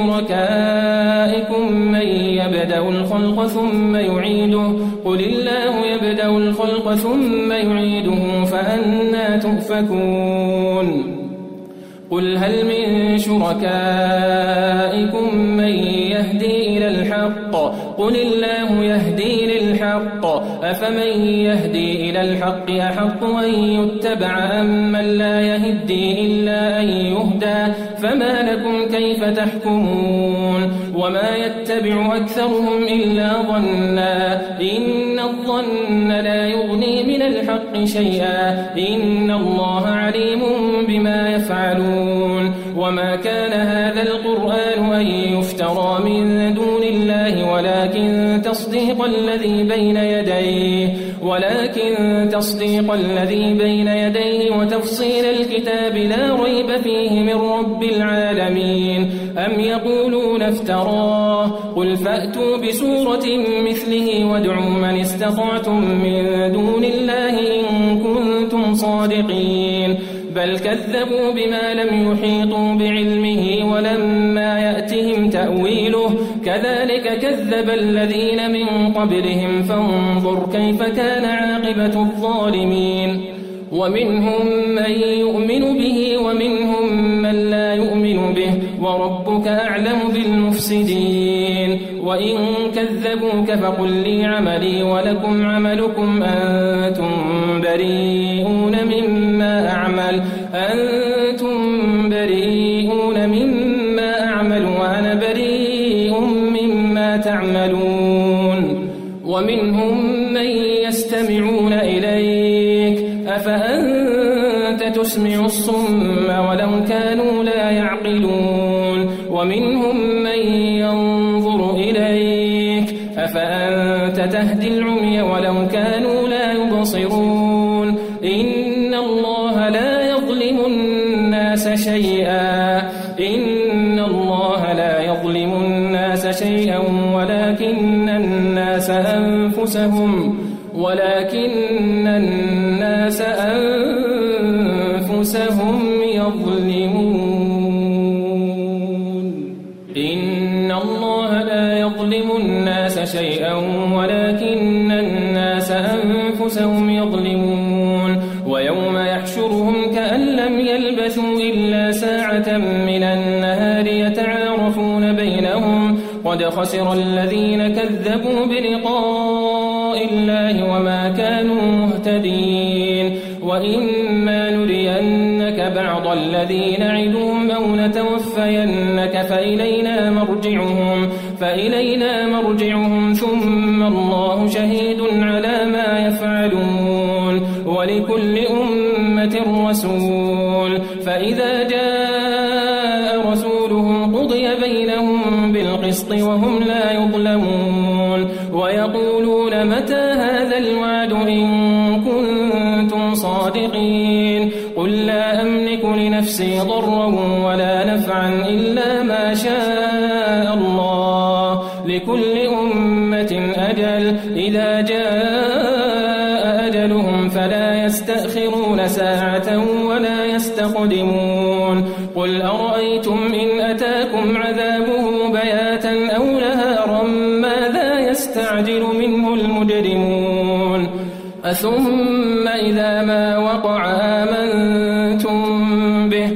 شركائكم من يبدأ الخلق ثم يعيده قل الله يبدأ الخلق ثم يعيده فأنا تؤفكون. قل هل من شركائكم من يهدي إلى الحق قل الله يهدي للحق أفمن يهدي إلى الحق أحق أن يتبع أم من لا يهدي إلا أن يهدى فما لكم كيف تحكمون. وما يتبع أكثرهم إلا ظنا إن الظن لا يغني من الحق شيئا إن الله عليم بما يفعلون. وما كان هذا القرآن أن يفترى من دون الله ولكن تصديق الذي بين يديه ولكن تصديق الذي بين يديه وتفصيل الكتاب لا ريب فيه من رب العالمين. أم يقولون افتراه قل فأتوا بسورة مثله وادعوا من استطعتم من دون الله إن كنتم صادقين. بل كذبوا بما لم يحيطوا بعلمه ولما يأتهم تأويله كذلك كذب الذين من قبلهم فانظر كيف كان عاقبة الظالمين. ومنهم من يؤمن به ومنهم من لا يؤمن به وربك أعلم بالمفسدين وإن كذبوك فقل لي عملي ولكم عملكم أنتم بريئون مما أعمل أنتم بريئون مما أعمل وأنا بريء مما تعملون ومنهم من يستمعون إليك أفأنت تسمع الصم ولو كانوا لا يعقلون ومنهم من ينظر إليك أفأنت تهدي العمي ولو كانوا لا يبصرون إن الله لا يظلم الناس شيئا إن الله لا يظلم الناس شيئا ولكن الناس أنفسهم ولكن الناس أنفسهم يظلمون إن الله لا يظلم الناس شيئا ولكن الناس أنفسهم يظلمون ويوم يحشرهم كأن لم يلبثوا إلا ساعة من النهار يتعارفون بينهم قد خسر الذين كذبوا بلقاء الله وما كانوا مهتدين وإما نرينك بعض الذي نعدهم أو نتوفينك فإلينا مرجعهم فإلينا مرجعهم ثم الله شهيد على ما يفعلون ولكل أمة رسول فإذا جاء رسولهم قضي بينهم بالقسط وهم لا يظلمون ويقولون متى هذا الوعد إن كنتم صادقين قل لا أملك لنفسي ضرا ولا نفعا إلا ما شاء الله لكل أمة أجل إذا جاء أجلهم فلا يستأخرون ساعة ولا يستقدمون قل أرأيتم إن أتاكم عذابه بياتا أو نهارا ماذا يستعجل منه المجرمون أثم إذا ما وقع آمنتم به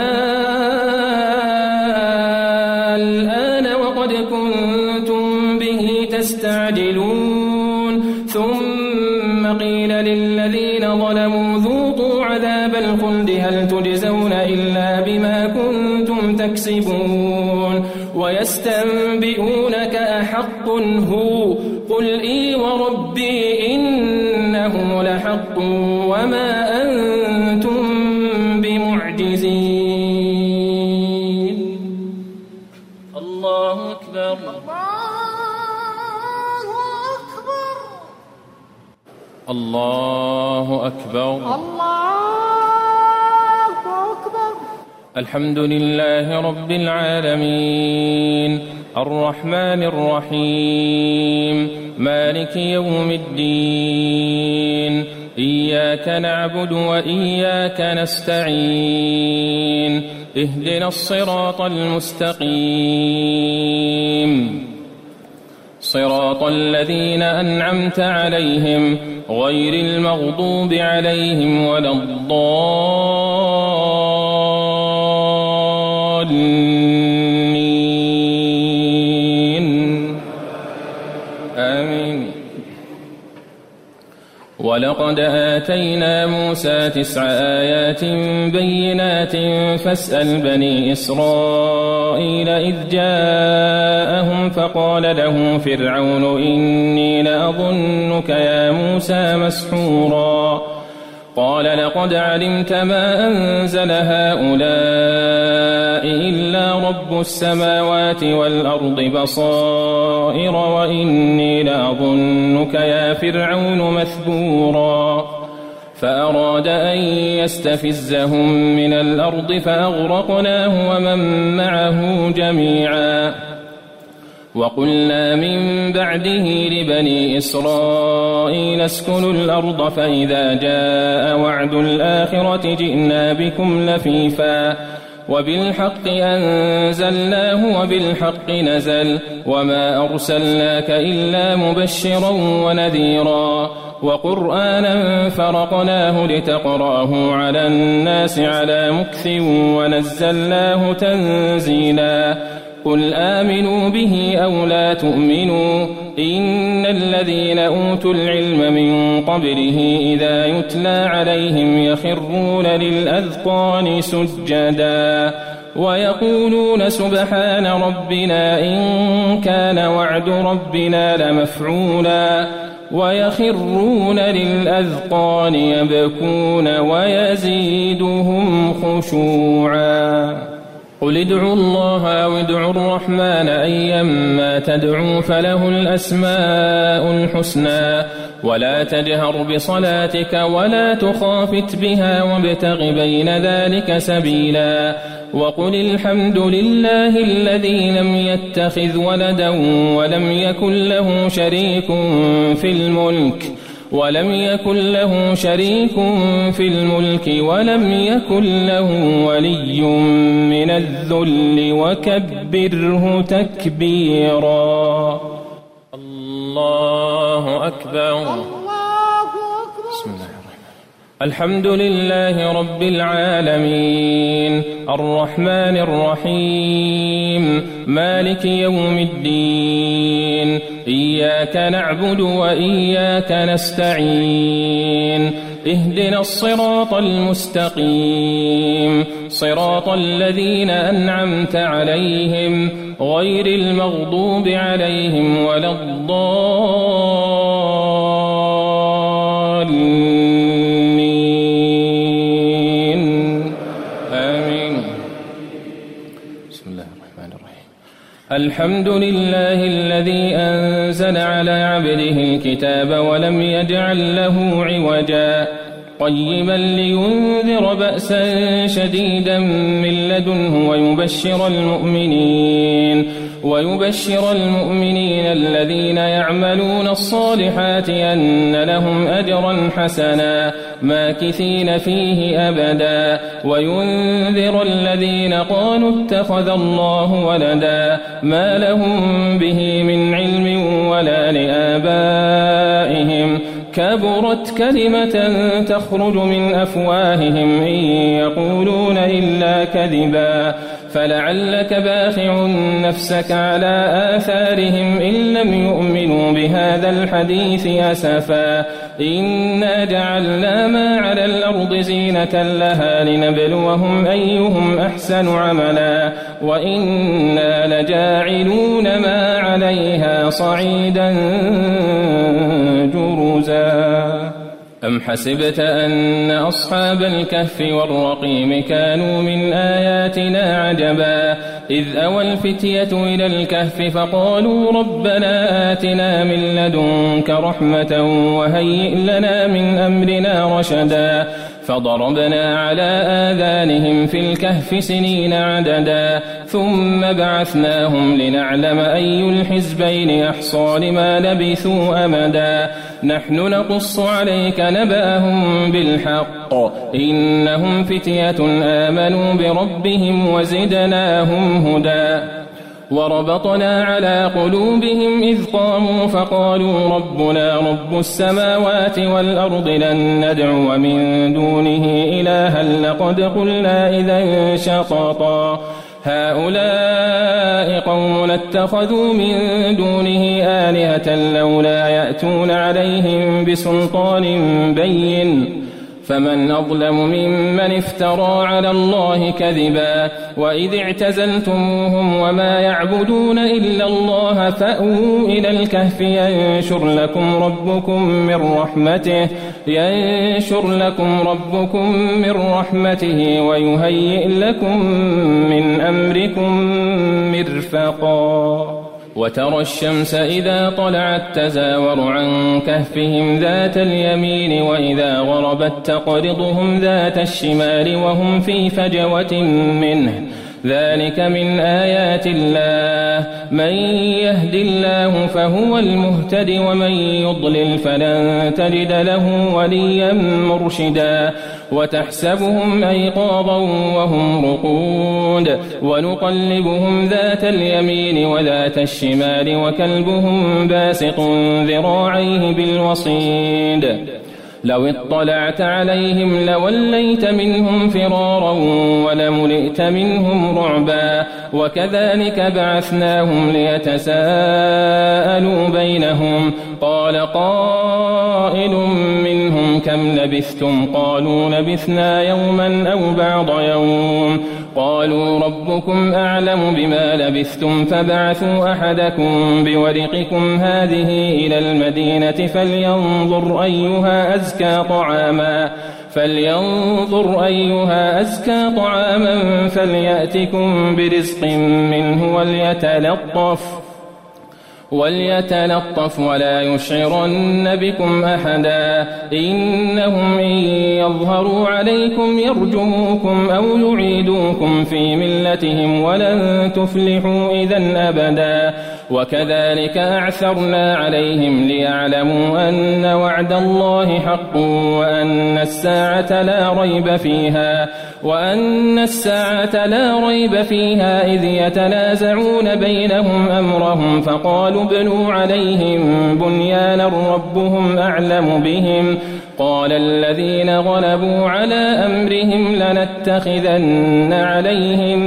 الآن وقد كنتم به تستعجلون ثم قيل للذين ظلموا ذوقوا عذاب الخلد هل تجزون إلا بما كنتم تكسبون ويستنبئونك أحق هو قل إي وربي إنه لحق وما أنتم بمعجزين الله أكبر الله أكبر الله أكبر الحمد لله رب العالمين الرحمن الرحيم مالك يوم الدين إياك نعبد وإياك نستعين اهدنا الصراط المستقيم صراط الذين أنعمت عليهم غير المغضوب عليهم ولا الضالين آمين ولقد آتينا موسى تسع آيات بينات فاسأل بني إسرائيل إذ جاءهم فقال له فرعون إني لأظنك يا موسى مسحورا قال لقد علمت ما أنزل هؤلاء إلا رب السماوات والأرض بصائر وإني لأظنك يا فرعون مثبورا فأراد أن يستفزهم من الأرض فأغرقناه ومن معه جميعا وقلنا من بعده لبني إسرائيل اسكنوا الأرض فإذا جاء وعد الآخرة جئنا بكم لفيفا وبالحق أنزلناه وبالحق نزل وما أرسلناك إلا مبشرا ونذيرا وقرآنا فرقناه لتقرأه على الناس على مكث ونزلناه تنزيلا قل آمنوا به أو لا تؤمنوا إن الذين أوتوا العلم من قبله إذا يتلى عليهم يخرون للأذقان سجدا ويقولون سبحان ربنا إن كان وعد ربنا لمفعولا ويخرون للأذقان يبكون ويزيدهم خشوعا قل ادعوا الله أو ادعوا الرحمن أيما تدعوا فله الأسماء الحسنى ولا تجهر بصلاتك ولا تخافت بها وابتغ بين ذلك سبيلا وقل الحمد لله الذي لم يتخذ ولدا ولم يكن له شريك في الملك ولم يكن له شريك في الملك ولم يكن له ولي من الذل وكبره تكبيرا الله أكبر بسم الله الرحمن الحمد لله رب العالمين الرحمن الرحيم مالك يوم الدين إياك نعبد وإياك نستعين اهدنا الصراط المستقيم صراط الذين أنعمت عليهم غير المغضوب عليهم ولا الضالين آمين بسم الله الرحمن الرحيم الحمد لله الذي أنزل على عبده الكتاب ولم يجعل له عوجا قيما لينذر بأسا شديدا من لدنه ويبشر المؤمنين ويبشر المؤمنين الذين يعملون الصالحات أن لهم أجرا حسنا ماكثين فيه أبدا وينذر الذين قالوا اتخذ الله ولدا ما لهم به من علم ولا لآبائهم كبرت كلمة تخرج من أفواههم إن يقولون إلا كذبا فلعلك باخع نفسك على آثارهم إن لم يؤمنوا بهذا الحديث أسفا إنا جعلنا ما على الأرض زينة لها لنبلوهم أيهم أحسن عملا وإنا لجاعلون ما عليها صعيدا جرزا أم حسبت أن أصحاب الكهف والرقيم كانوا من آياتنا عجبا إذ أوى الفتية إلى الكهف فقالوا ربنا آتنا من لدنك رحمة وهيئ لنا من أمرنا رشدا فضربنا على آذانهم في الكهف سنين عددا ثم بعثناهم لنعلم أي الحزبين أحصى لما لبثوا أمدا نحن نقص عليك نبأهم بالحق إنهم فتية آمنوا بربهم وزدناهم هدى وربطنا على قلوبهم إذ قاموا فقالوا ربنا رب السماوات والأرض لن ندعو من دونه إلها لقد قلنا إذا شططا هؤلاء قوم اتخذوا من دونه آلهة لولا يأتون عليهم بسلطان بين فمن أظلم ممن افترى على الله كذبا وإذ اعتزلتموهم وما يعبدون إلا الله فأووا إلى الكهف ينشر لكم ربكم من رحمته ينشر لكم ربكم من رحمته ويهيئ لكم من أمركم مرفقا وترى الشمس إذا طلعت تزاور عن كهفهم ذات اليمين وإذا غربت تقرضهم ذات الشمال وهم في فجوة منه ذلك من آيات الله من يهد الله فهو المهتد ومن يضلل فلن تجد له وليا مرشدا وتحسبهم أيقاظا وهم رقود ونقلبهم ذات اليمين وذات الشمال وكلبهم باسط ذراعيه بالوصيد لو اطلعت عليهم لوليت منهم فرارا ولملئت منهم رعبا وكذلك بعثناهم ليتساءلوا بينهم قال قائل منهم كم لبثتم قالوا لبثنا يوما أو بعض يوم قالوا ربكم أعلم بما لبثتم فبعثوا أحدكم بورقكم هذه إلى المدينة فلينظر أيها أزكى طعاما فلينظر أيها أزكى طعاما فليأتكم برزق منه وليتلطف وليتلطف ولا يشعرن بكم أحدا إنهم إن يظهروا عليكم يرجموكم أو يعيدوكم في ملتهم ولن تفلحوا إذن أبدا وكذلك أعثرنا عليهم ليعلموا أن وعد الله حق وأن الساعة لا ريب فيها وأن الساعة لا ريب فيها إذ يتنازعون بينهم أمرهم فقالوا ابنوا عليهم بنيانا ربهم أعلم بهم قال الذين غلبوا على أمرهم لنتخذن عليهم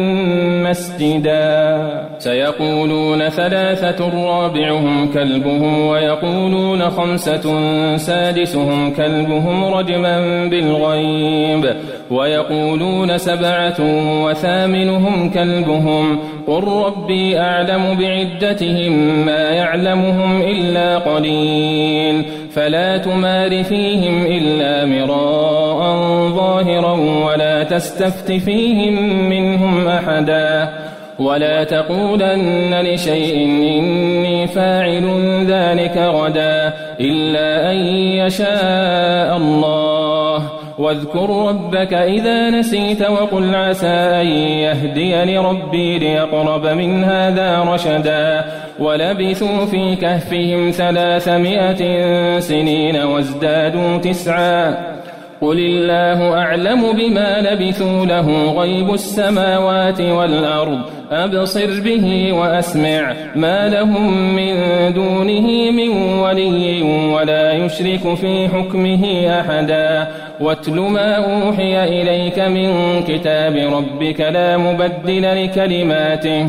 مسجدا سيقولون ثلاثة رابعهم كلبهم ويقولون خمسة سادسهم كلبهم رجما بالغيب ويقولون سبعة وثامنهم كلبهم قل ربي أعلم بعدتهم ما يعلمهم إلا قليل فلا تمار فيهم إلا مراء ظاهرا ولا تستفت فيهم منهم أحدا ولا تقولن لشيء إني فاعل ذلك غدا إلا أن يشاء الله واذكر ربك إذا نسيت وقل عسى أن يهديني ربي ليقرب من هذا رشدا ولبثوا في كهفهم ثلاثمائة سنين وازدادوا تسعا قل الله أعلم بما لبثوا له غيب السماوات والأرض أبصر به وأسمع ما لهم من دونه من ولي ولا يشرك في حكمه أحدا واتل ما أوحي إليك من كتاب ربك لا مبدل لكلماته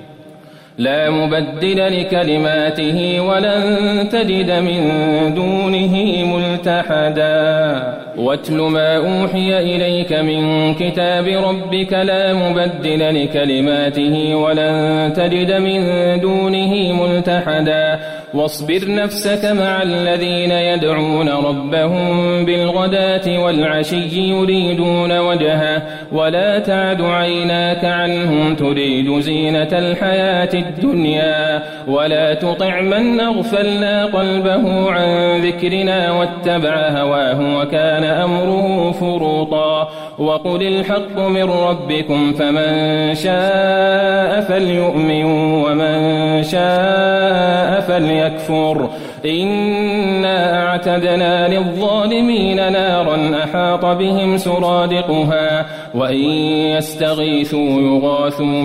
لا مبدل لكلماته ولن تجد من دونه ملتحدا واتل ما أوحي إليك من كتاب ربك لا مبدل لكلماته ولن تجد من دونه ملتحدا واصبر نفسك مع الذين يدعون ربهم بالغداة والعشي يريدون وجهه ولا تعد عيناك عنهم تريد زينة الحياة الدنيا ولا تطع من أغفلنا قلبه عن ذكرنا واتبع هواه وكان أمره فرطا وقل الحق من ربكم فمن شاء فليؤمن ومن شاء فليكفر إنا أعتدنا للظالمين نارا أحاط بهم سرادقها وإن يستغيثوا يغاثوا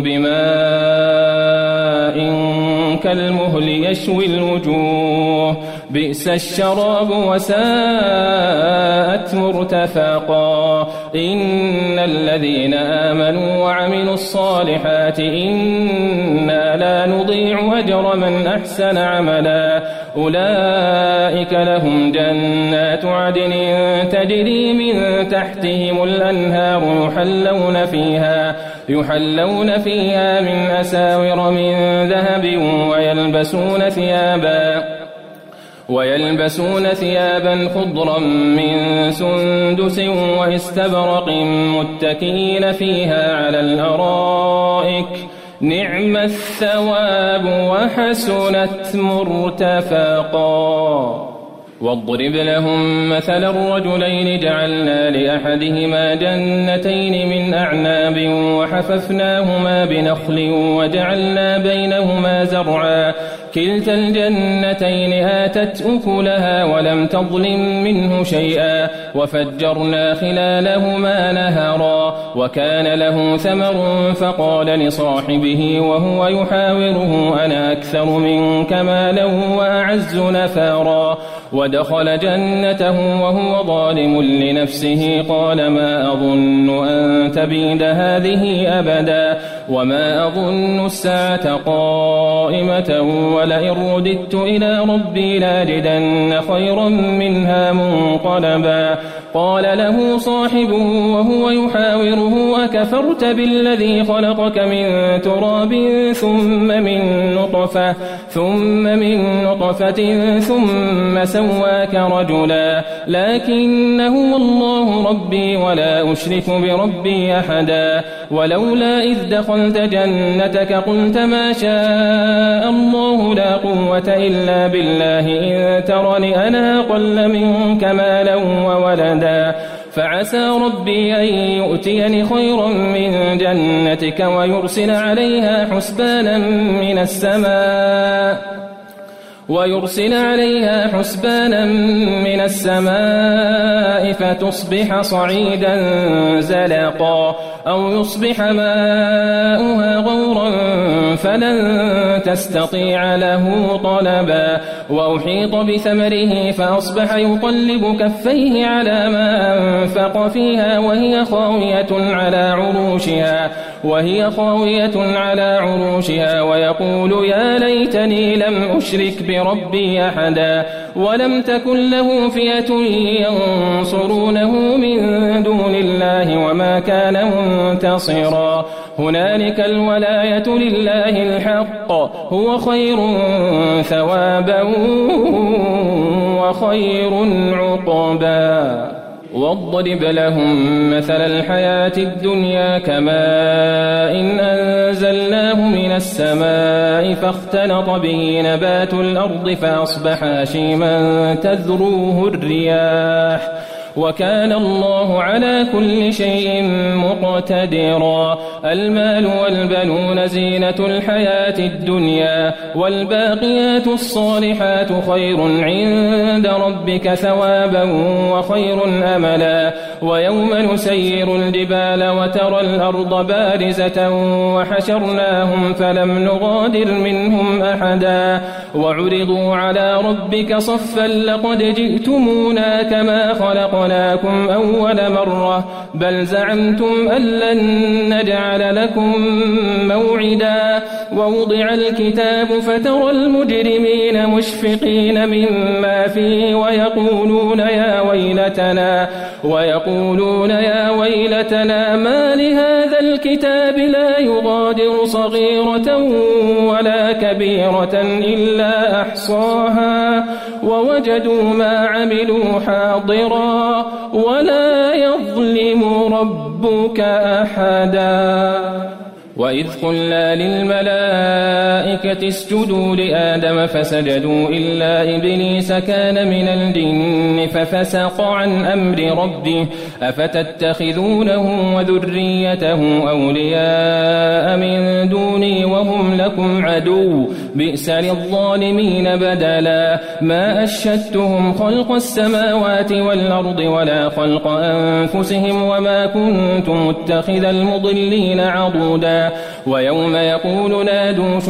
بماء كالمهل يشوي الوجوه بئس الشراب وساءت مرتفقا إن الذين آمنوا وعملوا الصالحات إنا لا نضيع أجر من أحسن عملا أولئك لهم جنات عدن تجري من تحتهم الأنهار يحلون فيها يحلون فيها من أساور من ذهب ويلبسون ثيابا ويلبسون ثيابا خضرا من سندس واستبرق متكئين فيها على الأرائك نعم الثواب وحسنت مرتفقا واضرب لهم مثل الرجلين جعلنا لأحدهما جنتين من أعناب وحففناهما بنخل وجعلنا بينهما زرعا كلتا الجنتين آتت أكلها ولم تظلم منه شيئا وفجرنا خلالهما نهرا وكان له ثمر فقال لصاحبه وهو يحاوره أنا أكثر منك مالا وأعز نفارا ودخل جنته وهو ظالم لنفسه قال ما أظن أن تبيد هذه أبدا وما أظن الساعة قائمة ولئن رددت إلى ربي لاجدن خيرا منها منقلبا قال له صاحبه وهو يحاوره أكفرت بالذي خلقك من تراب ثم من نطفة ثم من نطفة ثم سواك رجلا لكنه الله ربي ولا أشرك بربي أحدا ولولا إذ دخلت جنتك قلت ما شاء الله لا قوة إلا بالله إن ترني أنا أقل منك مالا وولدا فعسى ربي أن يؤتيني خيرا من جنتك ويرسل عليها حسبانا من السماء ويرسل عليها حسبانا من السماء فتصبح صعيدا زلقا أو يصبح ماؤها غورا فلن تستطيع له طلبا وأحيط بثمره فأصبح يقلب كفيه على ما أنفق فيها وهي خاوية على عروشها وهي خاوية على عروشها ويقول يا ليتني لم أشرك بربي أحدا ولم تكن له فئة ينصرونه من دون الله وما كان منتصرا هنالك الولاية لله الحق هو خير ثوابا وخير عقبا واضرب لهم مثل الحياة الدنيا كماء إن أنزلناه من السماء فاختلط به نبات الأرض فأصبح هشيما تذروه الرياح وكان الله على كل شيء مقتدرا المال والبنون زينة الحياة الدنيا والباقيات الصالحات خير عند ربك ثوابا وخير أملا ويوم نسير الجبال وترى الأرض بارزة وحشرناهم فلم نغادر منهم أحدا وعرضوا على ربك صفا لقد جئتمونا كما خلقنا لكم أول مرة بل زعمتم أن لن نجعل لكم موعدا ووضع الكتاب فترى المجرمين مشفقين مما فيه ويقولون يا ويلتنا ويقولون يا ويلتنا ما لهذا الكتاب لا يغادر صغيرة ولا كبيرة إلا أحصاها ووجدوا ما عملوا حاضرا ولا يظلم ربك أحدا وإذ قلنا للملائكة اسجدوا لآدم فسجدوا إلا إبليس كان من الجن ففسق عن أمر ربه أفتتخذونه وذريته أولياء من دوني وهم لكم عدو بئس للظالمين بدلا ما أشهدتهم خلق السماوات والأرض ولا خلق أنفسهم وما كنت متخذ المضلين عضودا ويوم يقول نادوا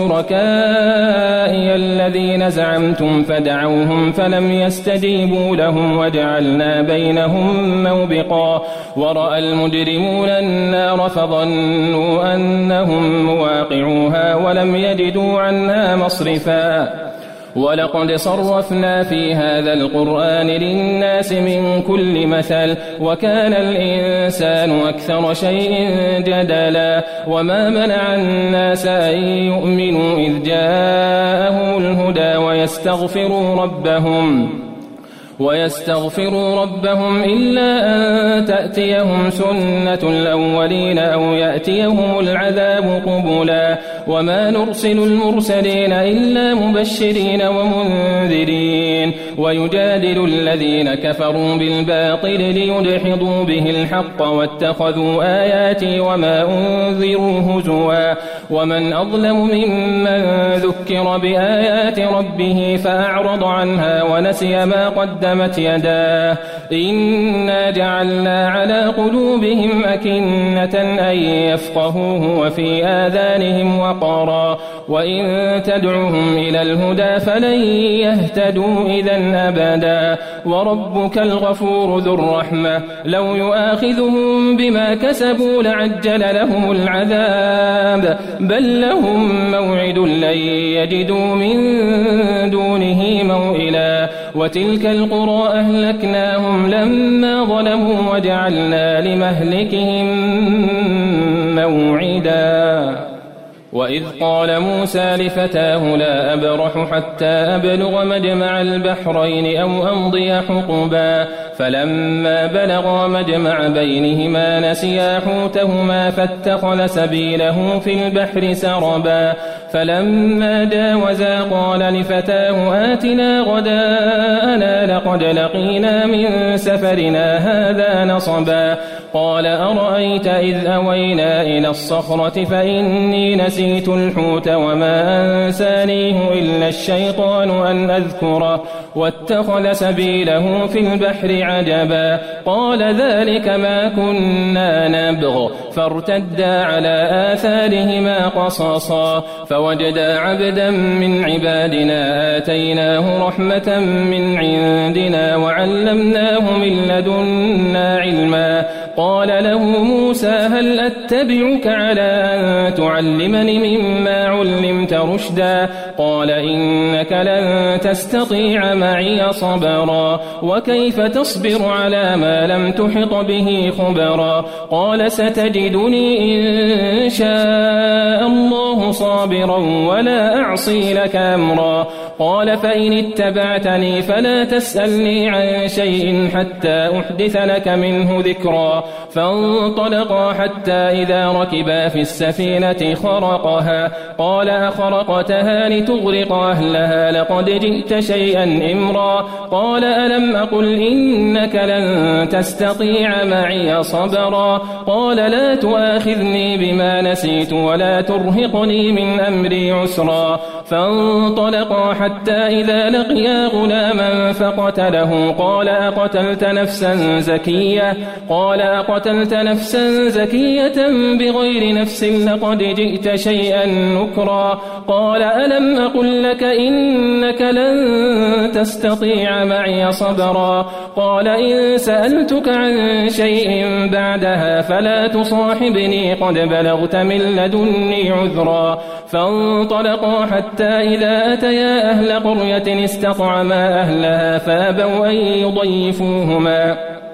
شركائي الذين زعمتم فدعوهم فلم يستجيبوا لهم وجعلنا بينهم موبقا ورأى المجرمون النار فظنوا أنهم مواقعوها ولم يجدوا عنها مصرفا ولقد صرفنا في هذا القرآن للناس من كل مثل وكان الإنسان أكثر شيء جدلا وما منع الناس أن يؤمنوا إذ جاءهم الهدى ويستغفروا ربهم ويستغفروا ربهم إلا أن تأتيهم سنة الأولين أو يأتيهم العذاب قبلا وما نرسل المرسلين إلا مبشرين ومنذرين ويجادل الذين كفروا بالباطل ليدحضوا به الحق واتخذوا آياتي وما أنذروا هزوا ومن أظلم ممن ذكر بآيات ربه فأعرض عنها ونسي ما قدمت يداه إنا جعلنا على قلوبهم أكنة أن يفقهوه وفي آذانهم وقرا وإن تدعهم إلى الهدى فلن يهتدوا إذن أبدا وربك الغفور ذو الرحمة لو يؤاخذهم بما كسبوا لعجل لهم العذاب بل لهم موعد لن يجدوا من دونه موئلا وتلك القرى أهلكناهم لما ظلموا وجعلنا لمهلكهم موعدا وإذ قال موسى لفتاه لا أبرح حتى أبلغ مجمع البحرين أو أمضي حقبا فلما بلغا مجمع بينهما نسيا حوتهما فاتخذ سبيله في البحر سربا فلما جاوزا قال لفتاه آتنا غداءنا لقد لقينا من سفرنا هذا نصبا قال أرأيت إذ أوينا إلى الصخرة فإني نسيت الحوت وما أنسانيه إلا الشيطان أن أذكره واتخذ سبيله في البحر عجبا قال ذلك ما كنا نبغ فارتدا على آثارهما قصصا فوجدا عبدا من عبادنا آتيناه رحمة من عندنا وعلمناه من لدنا علما قال له موسى هل أتبعك على أن تعلمني مما علمت رشدا قال إنك لن تستطيع معي صبرا وكيف تصبر على ما لم تحط به خبرا قال ستجدني إن شاء الله صابرا ولا أعصي لك أمرا قال فإن اتبعتني فلا تسألني عن شيء حتى أحدث لك منه ذكرا فانطلقا حتى إذا ركبا في السفينة خرقها قال أخرقتها لتغرق أهلها لقد جئت شيئا إمرا قال ألم أقل إنك لن تستطيع معي صبرا قال لا تؤاخذني بما نسيت ولا ترهقني من أمري عسرا فانطلقا حتى إذا لقيا غلاما فقتله قال أقتلت نفسا زكية قال أقتلت نفسا زكية بغير نفس لقد جئت شيئا نكرا قال ألم أقل لك إنك لن تستطيع معي صبرا قال إن سألتك عن شيء بعدها فلا تصاحبني قد بلغت من لدني عذرا فانطلقا حتى إذا أتيا أهل قرية استطعما أهلها فأبوا أن يضيفوهما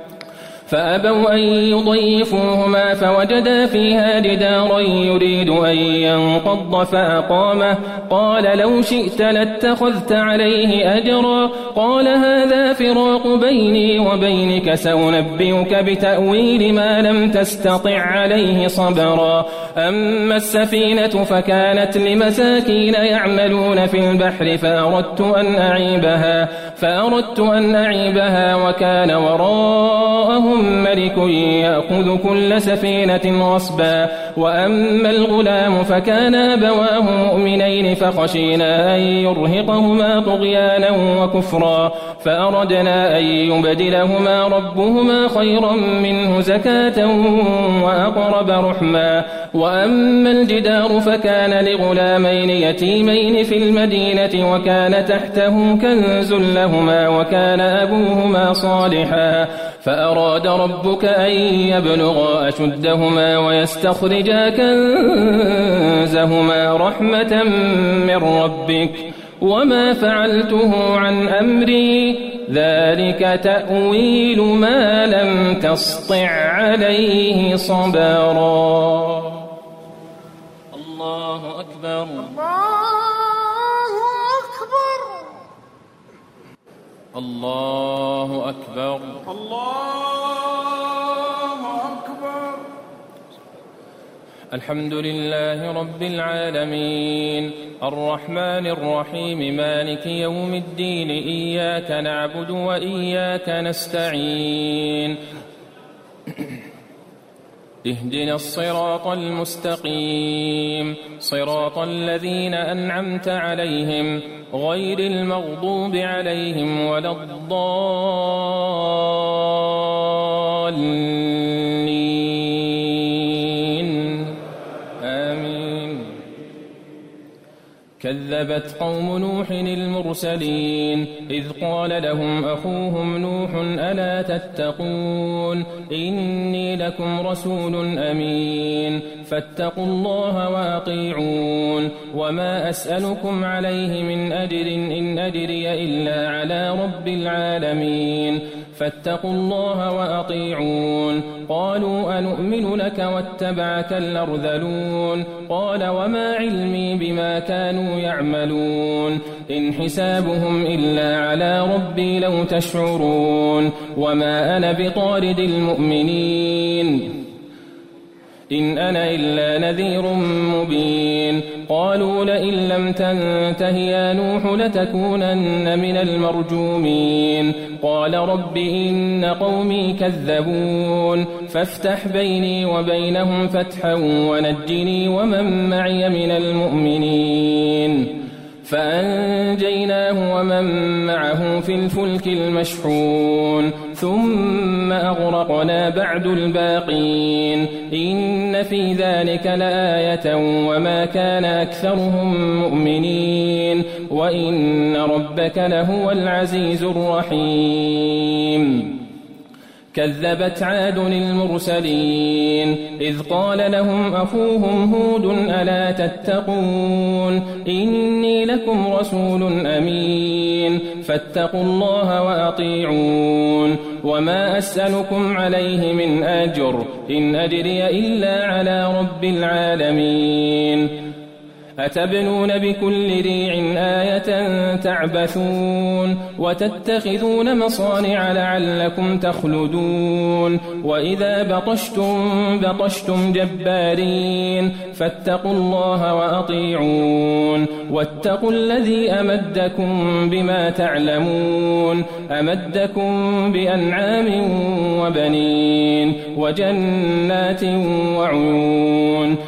فأبوا أن يضيفوهما فوجدا فيها جدارا يريد أن ينقض فأقامه قال لو شئت لاتخذت عليه أجرا قال هذا فراق بيني وبينك سأنبئك بتأويل ما لم تستطع عليه صبرا أما السفينة فكانت لمساكين يعملون في البحر فأردت أن أعيبها فأردت أن أعيبها وكان وراءهم ملك يأخذ كل سفينة غصبا وأما الغلام فكان أبواه مؤمنين فخشينا أن يرهقهما طغيانا وكفرا فأردنا أن يبدلهما ربهما خيرا منه زكاة وأقرب رحما وأما الجدار فكان لغلامين يتيمين في المدينة وكان تحته كنز لهما وكان أبوهما صالحا فأراد ربك أن يبلغا أشدهما ويستخرجا كنزهما رحمة من ربك وما فعلته عن أمري ذلك تأويل ما لم تسطع عليه صبرا. الله أكبر. الله أكبر. الله أكبر. الله أكبر. الحمد لله رب العالمين الرحمن الرحيم مالك يوم الدين إياك نعبد وإياك نستعين اهدنا الصراط المستقيم صراط الذين أنعمت عليهم غير المغضوب عليهم ولا الضالين آمين. كذبت قوم نوح المرسلين إذ قال لهم أخوهم نوح ألا تتقون إني لكم رسول أمين فاتقوا الله وأطيعون وما أسألكم عليه من أجر إن أجري إلا على رب العالمين فاتقوا الله وأطيعون. قالوا أنؤمن لك واتبعك الأرذلون قال وما علمي بما كانوا يعملون إن حسابهم إلا على ربي لو تشعرون وما أنا بطارد المؤمنين إن أنا إلا نذير مبين. قالوا لئن لم تنته يا نوح لتكونن من المرجومين قال رب إن قومي كذبون فافتح بيني وبينهم فتحا ونجني ومن معي من المؤمنين فأنجيناه ومن معه في الفلك المشحون ثم أغرقنا بعد الباقين إن في ذلك لآية وما كان أكثرهم مؤمنين وإن ربك لهو العزيز الرحيم. كذبت عاد المرسلين إذ قال لهم أخوهم هود ألا تتقون إني لكم رسول أمين فاتقوا الله وأطيعون وما أسألكم عليه من أجر إن أجري إلا على رب العالمين. أتبنون بكل ريع آية تعبثون وتتخذون مصانع لعلكم تخلدون وإذا بطشتم بطشتم جبارين فاتقوا الله وأطيعون واتقوا الذي أمدكم بما تعلمون أمدكم بأنعام وبنين وجنات وعيون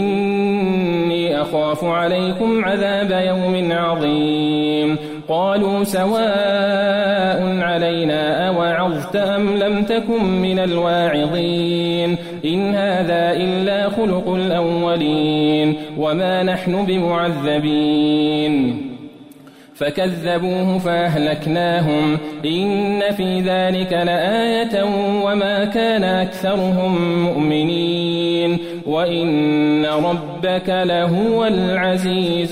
إني أخاف عليكم عذاب يوم عظيم. قالوا سواء علينا أوعظت أم لم تكن من الواعظين إن هذا إلا خلق الأولين وما نحن بمعذبين. فكذبوه فأهلكناهم إن في ذلك لآية وما كان أكثرهم مؤمنين وإن ربك لهو العزيز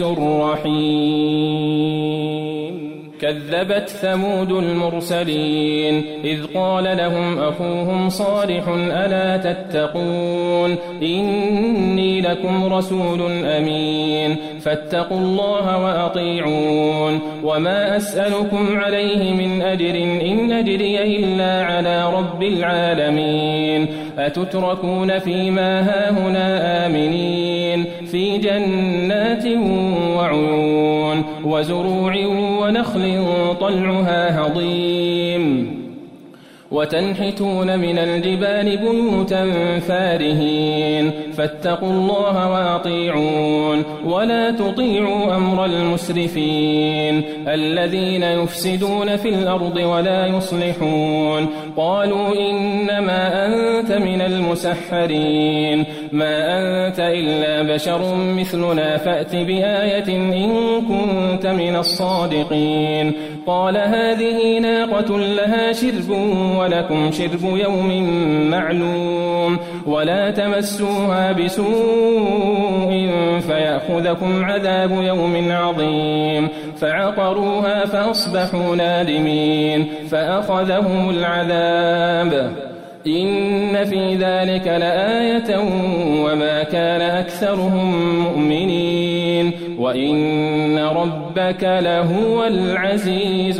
الرحيم. كذبت ثمود المرسلين إذ قال لهم أخوهم صالح ألا تتقون إني لكم رسول أمين فاتقوا الله وأطيعون وما أسألكم عليه من أجر إن أجري إلا على رب العالمين. أتتركون فيما هاهنا آمنين في جنات وعيون وزروع ونخل طلعها هضيم وتنحتون من الجبال بيوتا فارهين فاتقوا الله وأطيعون ولا تطيعوا أمر المسرفين الذين يفسدون في الأرض ولا يصلحون. قالوا إنما أنت من المسحرين ما أنت إلا بشر مثلنا فأت بآية إن كنت من الصادقين. قال هذه ناقة لها شرب ولكم شرب يوم معلوم ولا تمسوها بسوء فيأخذكم عذاب يوم عظيم. فعقروها فأصبحوا نادمين فأخذهم العذاب إن في ذلك لآية وما كان أكثرهم مؤمنين وإن ربك لهو العزيز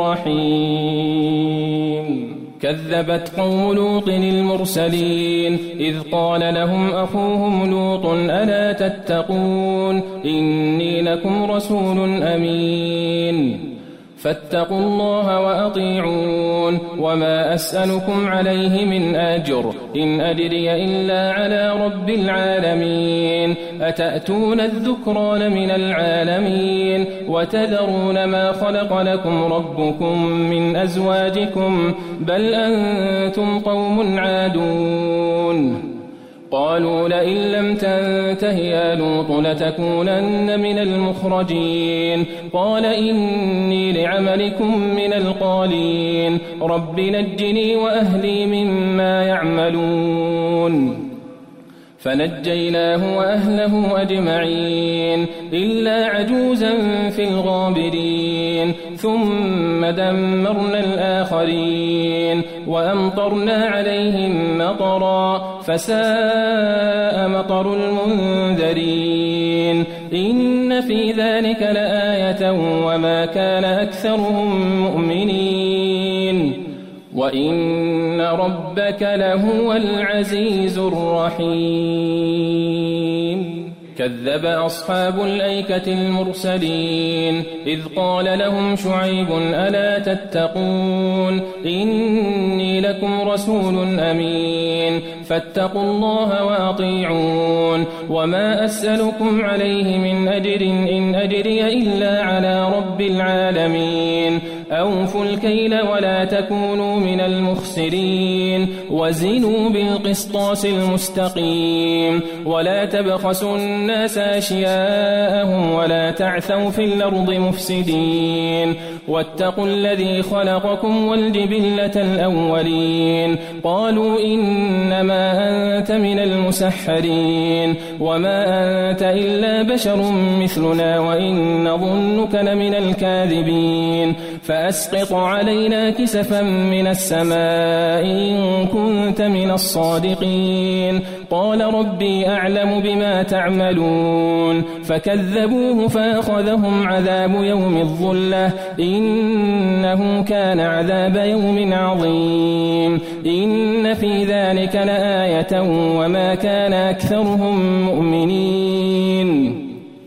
الرحيم. كذبت قوم لوط المرسلين إذ قال لهم أخوهم لوط ألا تتقون إني لكم رسول أمين فاتقوا الله وأطيعون وما أسألكم عليه من أجر إن أجري إلا على رب العالمين أتأتون الذكران من العالمين وتذرون ما خلق لكم ربكم من أزواجكم بل أنتم قوم عادون. قالوا لئن لم تنته يا لوط لتكونن من المخرجين قال إني لعملكم من القالين رب نجني وأهلي مما يعملون. فنجيناه وأهله أجمعين إلا عجوزا في الغابرين ثم دمرنا الآخرين وأمطرنا عليهم مطرا فساء مطر المنذرين إن في ذلك لآية وما كان أكثرهم مؤمنين وإن ربك لهو العزيز الرحيم. كذب أصحاب الأيكة المرسلين إذ قال لهم شعيب ألا تتقون إني لكم رسول أمين فاتقوا الله وأطيعون وما أسألكم عليه من أجر إن أجري إلا على رب العالمين أوفوا الكيل ولا تكونوا من المخسرين وزنوا بالقسطاس المستقيم ولا تبخسوا الناس أشياءهم ولا تعثوا في الأرض مفسدين واتقوا الذي خلقكم والجبلة الأولين قالوا إنما أنت من المسحرين وما أنت إلا بشر مثلنا وإن نظنك لمن الكاذبين فأسقط علينا كسفا من السماء إن كنت من الصادقين قال ربي أعلم بما تعملون فكذبوه فأخذهم عذاب يوم الظلة إنه كان عذاب يوم عظيم إن في ذلك لآية وما كان أكثرهم مؤمنين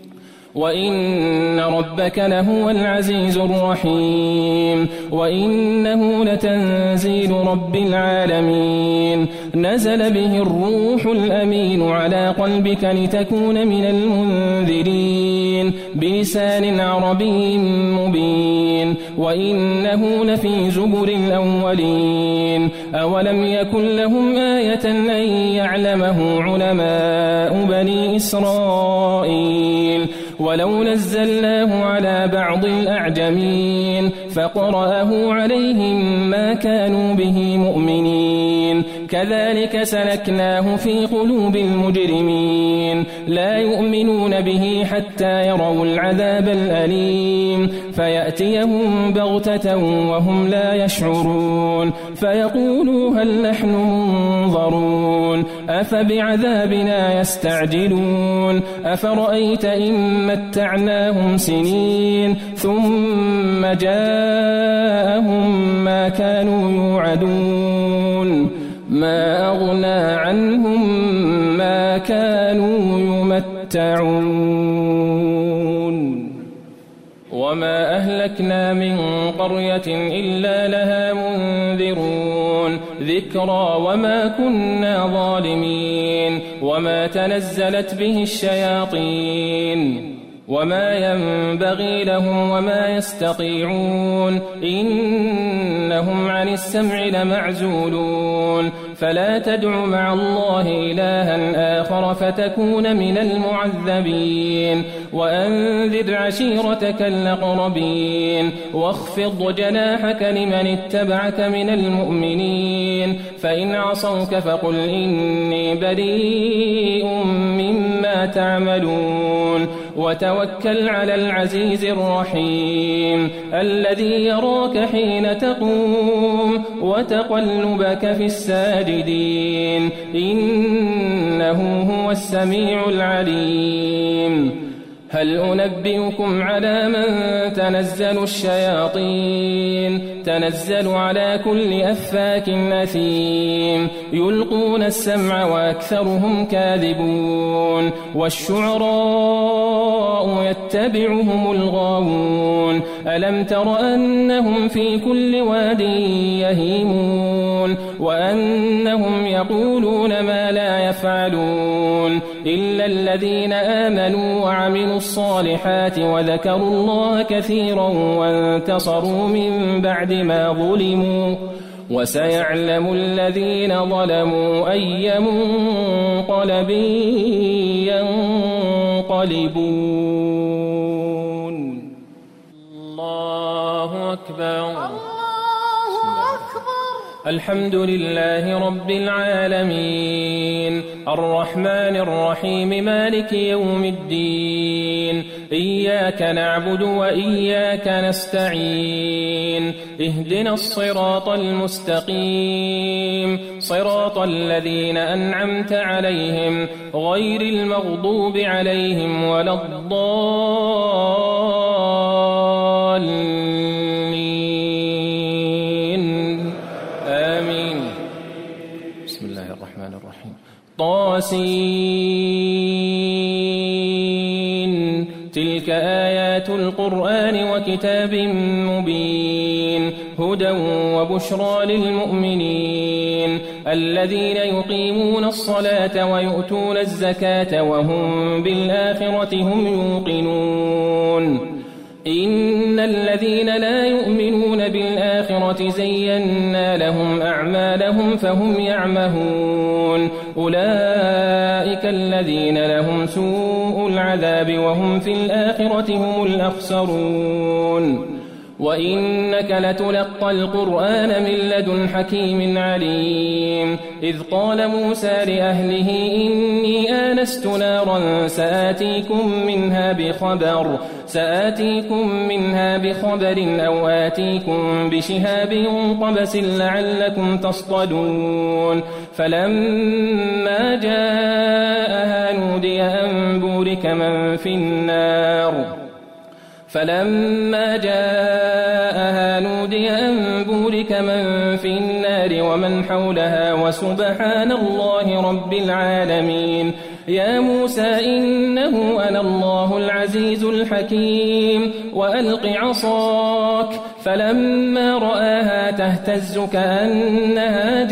وإن ربك لهو العزيز الرحيم وإنه لتنزيل رب العالمين نزل به الروح الأمين على قلبك لتكون من المنذرين بلسان عربي مبين وإنه لفي زبر الأولين أولم يكن لهم آية أن يعلمه علماء بني إسرائيل ولو نزلناه على بعض الأعجمين فقرأه عليهم ما كانوا به مؤمنين كذلك سلكناه في قلوب المجرمين لا يؤمنون به حتى يروا العذاب الأليم فيأتيهم بغتة وهم لا يشعرون فيقولوا هل نحن منظرون أفبعذابنا يستعجلون أفرأيت إن متعناهم سنين ثم جاءهم ما كانوا يوعدون ما أغنى عنهم ما كانوا يمتعون وما أهلكنا من قرية إلا لها منذرون ذكرى وما كنا ظالمين وما تنزلت به الشياطين وما ينبغي لهم وما يستطيعون إنهم عن السمع لمعزولون فلا تدع مع الله إلها آخر فتكون من المعذبين وأنذر عشيرتك الأقربين واخفض جناحك لمن اتبعك من المؤمنين فإن عصوك فقل إني بريء مما تعملون وتوكل على العزيز الرحيم الذي يراك حين تقوم وتقلبك في الساجدين إنه هو السميع العليم هل أنبئكم على من تنزل الشياطين تنزل على كل أفاك أثيم يلقون السمع وأكثرهم كاذبون والشعراء يتبعهم الغاوون ألم تر أنهم في كل واد يهيمون وأنهم يقولون ما لا يفعلون إلا الذين آمنوا وعملوا الصالحات وذكروا الله كثيرا وانتصروا من بعد ما ظلموا وسيعلم الذين ظلموا أي منقلب ينقلبون. الله أكبر. الله أكبر. الحمد لله رب العالمين الرحمن الرحيم مالك يوم الدين إياك نعبد وإياك نستعين اهدنا الصراط المستقيم صراط الذين أنعمت عليهم غير المغضوب عليهم ولا الضالين آمين. بسم الله الرحمن الرحيم. طاسين تلك آيات القرآن وكتاب مبين هدى وبشرى للمؤمنين الذين يقيمون الصلاة ويؤتون الزكاة وهم بالآخرة هم يوقنون. إن الذين لا يؤمنون بالآخرة زينا لهم أعمالهم فهم يعمهون أولئك الذين لهم سوء العذاب وهم في الآخرة هم الأخسرون. وإنك لتلقى القرآن من لدن حكيم عليم إذ قال موسى لأهله إني آنست نارا سآتيكم منها بخبر سآتيكم منها بخبر أو آتيكم بشهاب قبس لعلكم تصطلون. فلما جاءها نودي أن بورك من في النار فلما جاءها نودي أن بورك من في النار ومن حولها وسبحان الله رب العالمين. يا موسى إنه أنا الله العزيز الحكيم وألق عصاك فلما رآها تهتز كأنها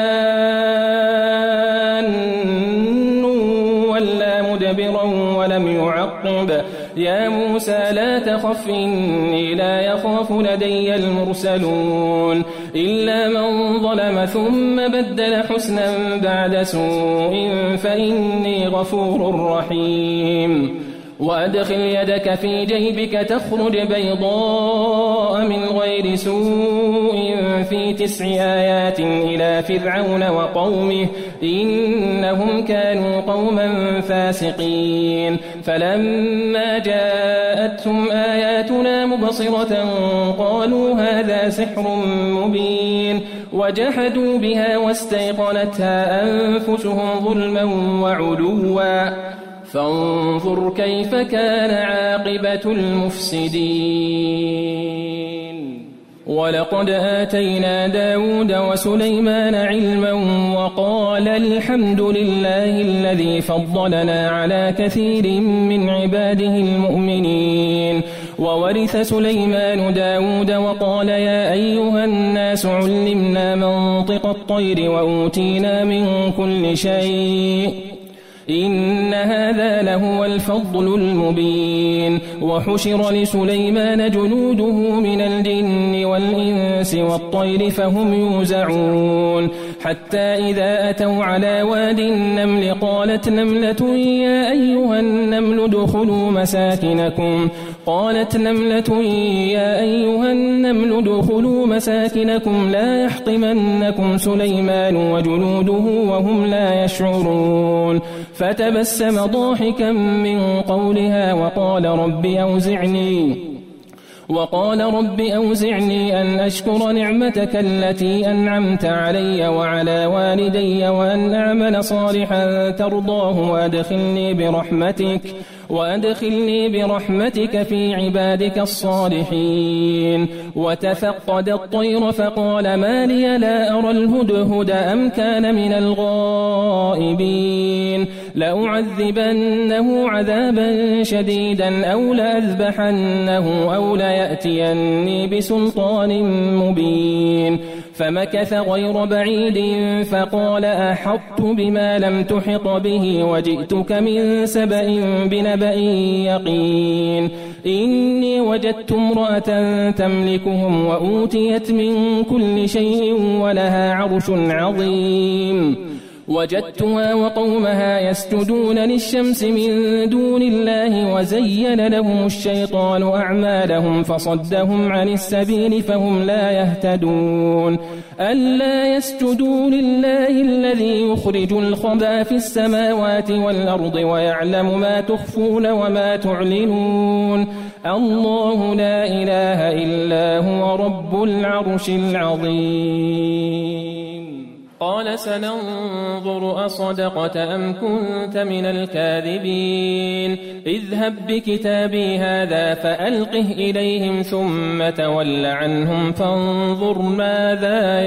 جان ولا مدبرا ولم يعقب. يا موسى لا تخف إني لا يخاف لدي المرسلون إلا من ظلم ثم بدل حسنا بعد سوء فإني غفور رحيم. وأدخل يدك في جيبك تخرج بيضاء من غير سوء في تسع آيات إلى فرعون وقومه إنهم كانوا قوما فاسقين. فلما جاءتهم آياتنا مبصرة قالوا هذا سحر مبين وجحدوا بها واستيقنتها أنفسهم ظلما وعلوا فانظر كيف كان عاقبة المفسدين. ولقد آتينا داود وسليمان علما وقال الحمد لله الذي فضلنا على كثير من عباده المؤمنين. وورث سليمان داود وقال يا أيها الناس علمنا منطق الطير وأوتينا من كل شيء إن هذا لهو الفضل المبين. وحشر لسليمان جنوده من الجن والإنس والطير فهم يوزعون حتى إذا أتوا على واد النمل قالت نملة يا أيها النمل ادخلوا مساكنكم قالت نملة يا أيها النمل ادخلوا مساكنكم لا يحطمنكم سليمان وجنوده وهم لا يشعرون. فتبسم ضاحكا من قولها وقال رب أوزعني وقال رب أوزعني أن أشكر نعمتك التي أنعمت علي وعلى والدي وأن أعمل صالحا ترضاه وأدخلني برحمتك وأدخلني برحمتك في عبادك الصالحين. وتفقد الطير فقال ما لي لا أرى الهدهد أم كان من الغائبين لأعذبنه عذابا شديدا أو لأذبحنه أو ليأتيني بسلطان مبين. فمكث غير بعيد فقال أحطت بما لم تحط به وجئتك من سبأ بنبأ يقين. إني وجدت امرأة تملكهم وأوتيت من كل شيء ولها عرش عظيم. وجدتها وقومها يسجدون للشمس من دون الله وزين لهم الشيطان أعمالهم فصدهم عن السبيل فهم لا يهتدون. ألا يسجدوا لله الذي يخرج الخبى في السماوات والأرض ويعلم ما تخفون وما تعلنون. الله لا إله إلا هو رب العرش العظيم. قال سننظر أصدقت أم كنت من الكاذبين. اذهب بكتابي هذا فألقه إليهم ثم تول عنهم فانظر ماذا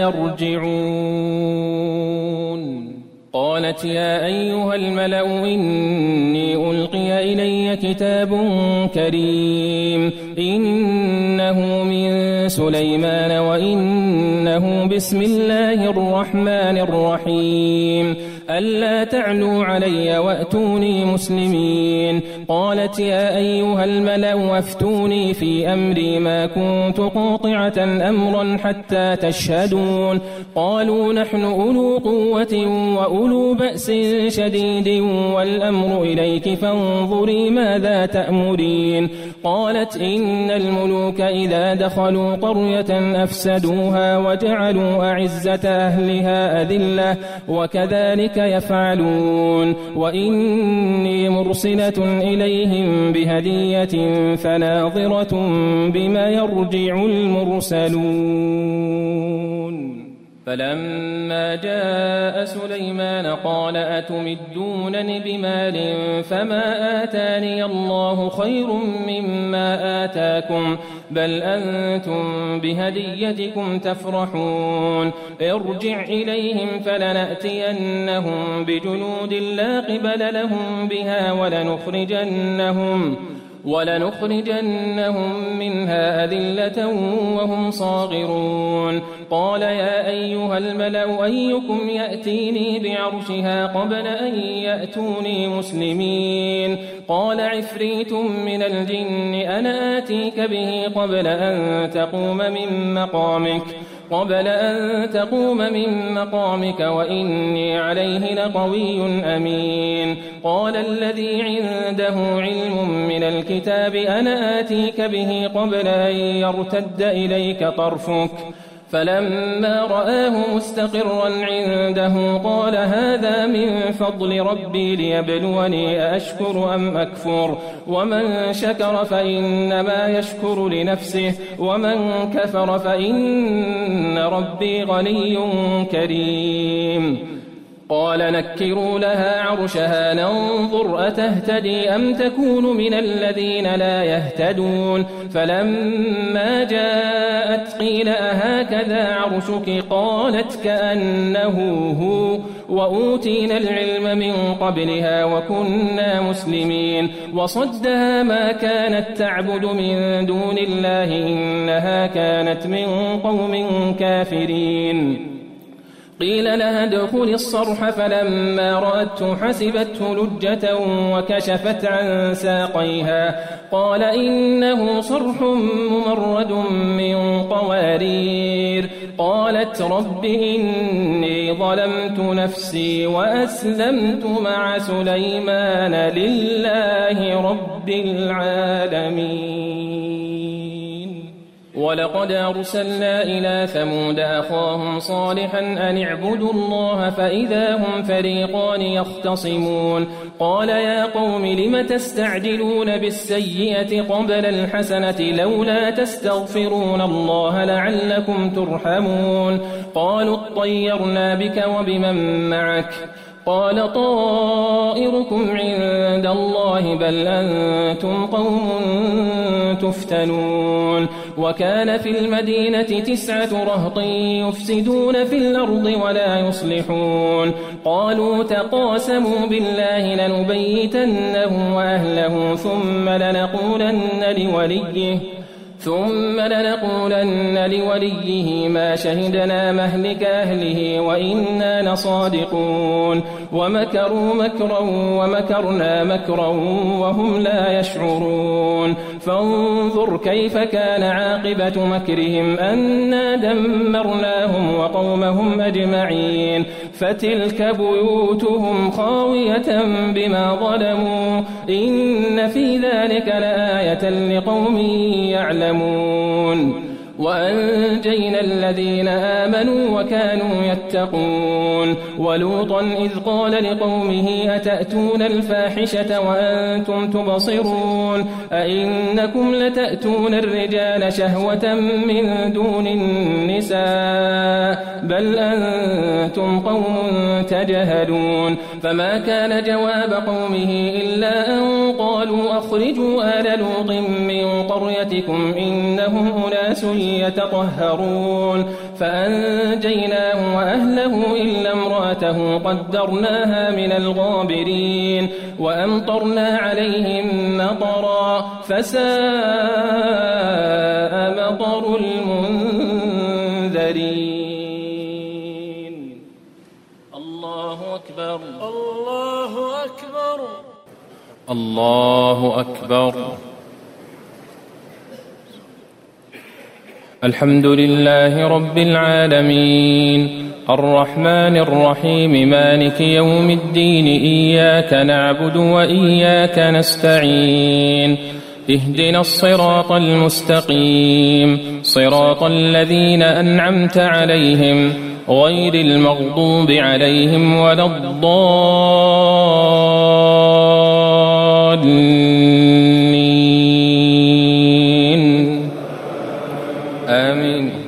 يرجعون. قالت يا أيها الملأ إني ألقي إلي كتاب كريم إنه من سليمان وإنه بسم الله الرحمن الرحيم. ألا تعلوا علي وأتوني مسلمين. قالت يا أيها الملأ وافتوني في أمري ما كنت قاطعة أمرا حتى تشهدون. قالوا نحن أولو قوة وأولو بأس شديد والأمر إليك فانظري ماذا تأمرين. قالت إن الملوك إذا دخلوا قرية أفسدوها وجعلوا أعزة أهلها أذلة وكذلك يفعلون. وإني مرسلة إليهم بهدية فناظرة بما يرجع المرسلون. فلما جاء سليمان قال أتمدونني بمال فما آتاني الله خير مما آتاكم بل أنتم بهديتكم تفرحون. ارجع إليهم فلنأتينهم بجنود لا قبل لهم بها ولنخرجنهم ولنخرجنهم منها أذلة وهم صاغرون. قال يا أيها الملأ أيكم يأتيني بعرشها قبل أن يأتوني مسلمين. قال عفريت من الجن أنا آتيك به قبل أن تقوم من مقامك قبل أن تقوم من مقامك وإني عليه لقوي أمين. قال الذي عنده علم من الكتاب أنا آتيك به قبل أن يرتد إليك طرفك فلما رآه مستقرا عنده قال هذا من فضل ربي ليبلوني أأشكر أم أكفر ومن شكر فإنما يشكر لنفسه ومن كفر فإن ربي غني كريم. قال نكروا لها عرشها ننظر أتهتدي أم تكون من الذين لا يهتدون. فلما جاءت قيل أهكذا عرشك قالت كأنه هو وأوتينا العلم من قبلها وكنا مسلمين. وصدها ما كانت تعبد من دون الله إنها كانت من قوم كافرين. قيل لها ادخل الصرح فلما رأته حسبته لجة وكشفت عن ساقيها قال إنه صرح ممرد من قوارير. قالت رب إني ظلمت نفسي وأسلمت مع سليمان لله رب العالمين. ولقد أرسلنا إلى ثمود أخاهم صالحا أن اعبدوا الله فإذا هم فريقان يختصمون. قال يا قوم لم تستعجلون بالسيئة قبل الحسنة لولا تستغفرون الله لعلكم ترحمون. قالوا اطيرنا بك وبمن معك قال طائركم عند الله بل أنتم قوم تفتنون وكان في المدينة تسعة رهط يفسدون في الأرض ولا يصلحون قالوا تقاسموا بالله لنبيتنه وأهله ثم لنقولن لوليه ثم لنقولن لوليه ما شهدنا مهلك أهله وإنا لصادقون ومكروا مكرا ومكرنا مكرا وهم لا يشعرون فانظر كيف كان عاقبة مكرهم أنا دمرناهم وقومهم أجمعين فتلك بيوتهم خاوية بما ظلموا إن في ذلك لآية لقوم يعلمون وأنجينا الذين آمنوا وكانوا يتقون ولوطا إذ قال لقومه أتأتون الفاحشة وأنتم تبصرون أئنكم لتأتون الرجال شهوة من دون النساء بل أنتم قوم تجهلون فما كان جواب قومه إلا أن قالوا أخرجوا آل لوط من قريتكم إنهم أناس يتطهرون فأنجيناه وأهله إلا امرأته قدرناها من الغابرين وأمطرنا عليهم مطرا فساء مطر المنذرين الله أكبر الله أكبر الله أكبر الحمد لله رب العالمين الرحمن الرحيم مالك يوم الدين إياك نعبد وإياك نستعين اهدنا الصراط المستقيم صراط الذين أنعمت عليهم غير المغضوب عليهم ولا الضالين آمين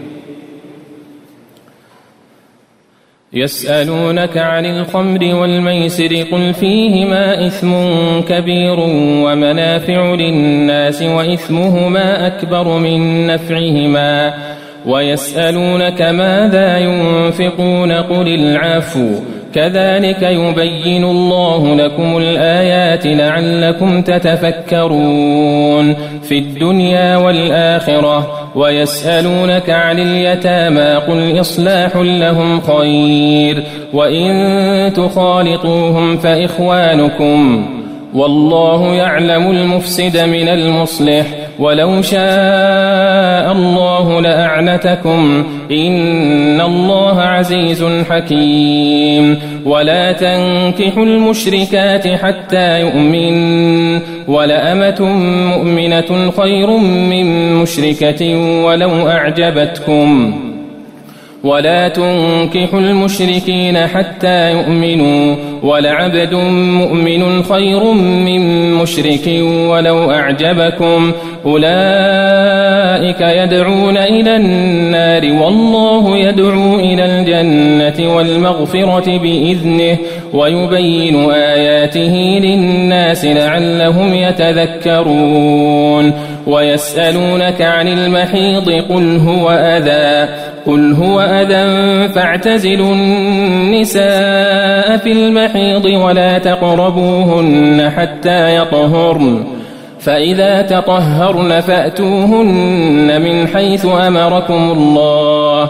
يسألونك عن الخمر والميسر قل فيهما إثم كبير ومنافع للناس وإثمهما أكبر من نفعهما ويسألونك ماذا ينفقون قل العفو كذلك يبين الله لكم الآيات لعلكم تتفكرون في الدنيا والآخرة ويسألونك عن اليتامى قل إصلاح لهم خير وإن تخالطوهم فإخوانكم والله يعلم المفسد من المصلح ولو شاء الله لأعنتكم إن الله عزيز حكيم ولا تنكحوا المشركات حتى يؤمن ولأمة مؤمنة خير من مشركة ولو أعجبتكم ولا تنكحوا المشركين حتى يؤمنوا ولعبد مؤمن خير من مشرك ولو أعجبكم أولئك يدعون إلى النار والله يدعو إلى الجنة والمغفرة بإذنه ويبين آياته للناس لعلهم يتذكرون ويسألونك عن المحيض قل هو أذى قل هو أذى فاعتزلوا النساء في المحيض ولا تقربوهن حتى يطهرن فإذا تطهرن فأتوهن من حيث أمركم الله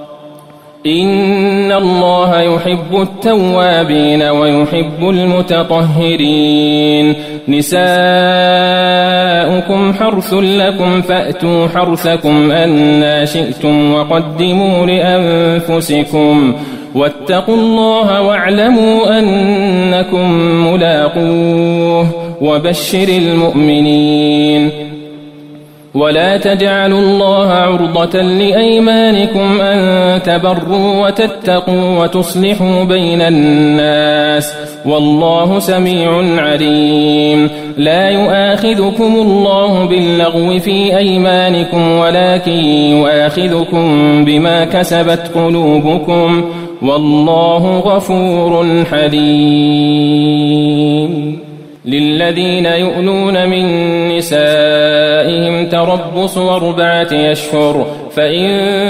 إن الله يحب التوابين ويحب المتطهرين نساؤكم حرث لكم فأتوا حرثكم أنى شئتم وقدموا لأنفسكم واتقوا الله واعلموا أنكم ملاقوه وبشر المؤمنين ولا تجعلوا الله عرضة لأيمانكم أن تبروا وتتقوا وتصلحوا بين الناس والله سميع عليم لا يؤاخذكم الله باللغو في أيمانكم ولكن يؤاخذكم بما كسبت قلوبكم والله غفور حليم. للذين يؤلون من نسائهم تربص أربعة أشهر فإن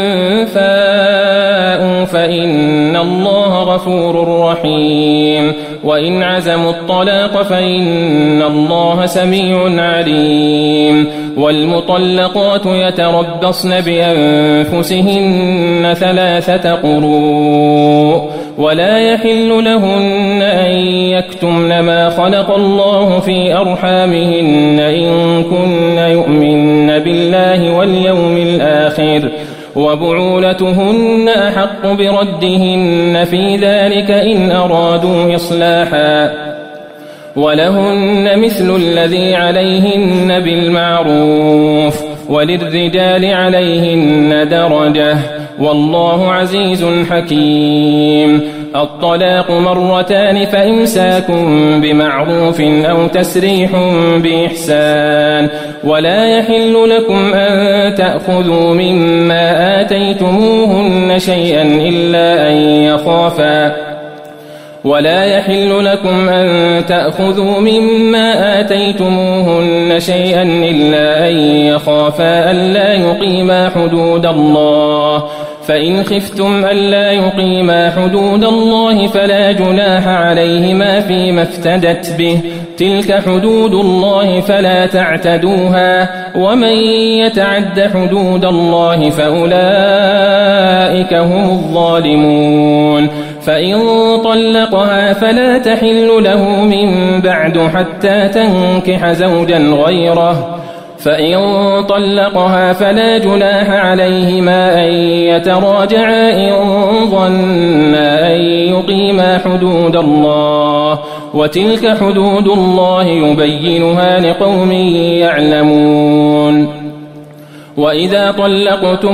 فاءوا فإن الله غفور رحيم وإن عزموا الطلاق فإن الله سميع عليم. والمطلقات يتربصن بأنفسهن ثلاثة قروء ولا يحل لهن أن يكتمن ما خلق الله في أرحامهن إن كن يؤمن بالله واليوم الآخر وبعولتهن أحق بردهن في ذلك إن أرادوا إصلاحا ولهن مثل الذي عليهن بالمعروف وللرجال عليهن درجة والله عزيز حكيم. الطلاق مرتان فإمساك بمعروف أو تسريح بإحسان ولا يحل لكم أن تأخذوا مما آتيتموهن شيئا إلا أن يخافا ولا يحل لكم أن تأخذوا مما آتيتموهن شيئا إلا أن يخافا ألا يقيما حدود الله فإن خفتم ألا يقيما حدود الله فلا جناح عليهما فيما افتدت به تلك حدود الله فلا تعتدوها ومن يتعد حدود الله فأولئك هم الظالمون. فإن طلقها فلا تحل له من بعد حتى تنكح زوجا غيره فإن طلقها فلا جناح عليهما أن يتراجعا إن ظنا أن يقيما حدود الله وتلك حدود الله يبينها لقوم يعلمون. وإذا طلقتم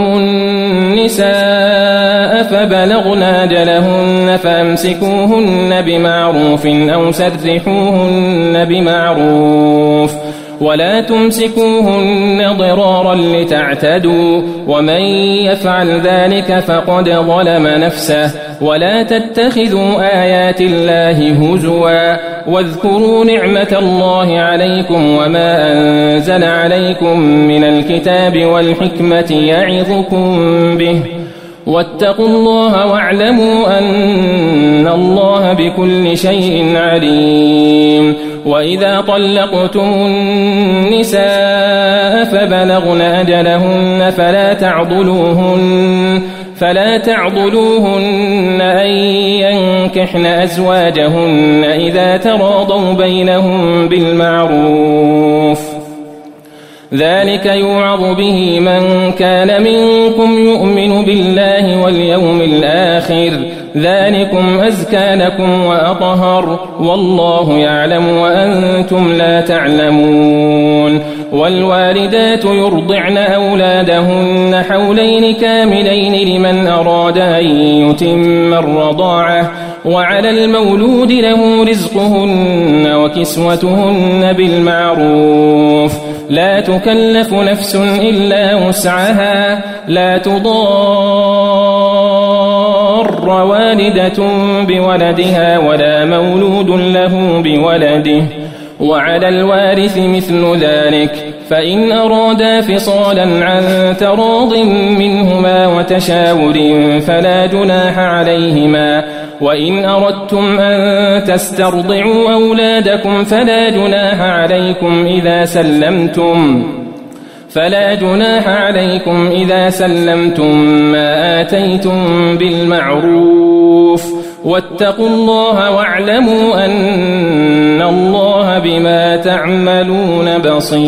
النساء فبلغن أجلهن فأمسكوهن بمعروف أو سرحوهن بمعروف ولا تمسكوهن ضرارا لتعتدوا ومن يفعل ذلك فقد ظلم نفسه. ولا تتخذوا آيات الله هزوا واذكروا نعمة الله عليكم وما أنزل عليكم من الكتاب والحكمة يعظكم به واتقوا الله واعلموا أن الله بكل شيء عليم. وإذا طلقتم النساء فبلغن أجلهن فلا تعضلوهن فلا تعضلوهن أن ينكحن أزواجهن إذا تراضوا بينهم بالمعروف ذلك يوعظ به من كان منكم يؤمن بالله واليوم الآخر ذلكم أزكى لكم وأطهر والله يعلم وأنتم لا تعلمون. والوالدات يرضعن أولادهن حولين كاملين لمن أراد أن يتم الرضاعة وعلى المولود له رزقهن وكسوتهن بالمعروف لا تكلف نفس إلا وسعها لا تضار والدة بولدها ولا مولود له بولده وعلى الوارث مثل ذلك فإن أرادا فصالا عن تراض منهما وتشاور فلا جناح عليهما. وإن أردتم أن تسترضعوا أولادكم فلا جناح عليكم إذا سلمتم فلا جناح عليكم إذا سلمتم ما آتيتم بالمعروف واتقوا الله واعلموا أن الله بما تعملون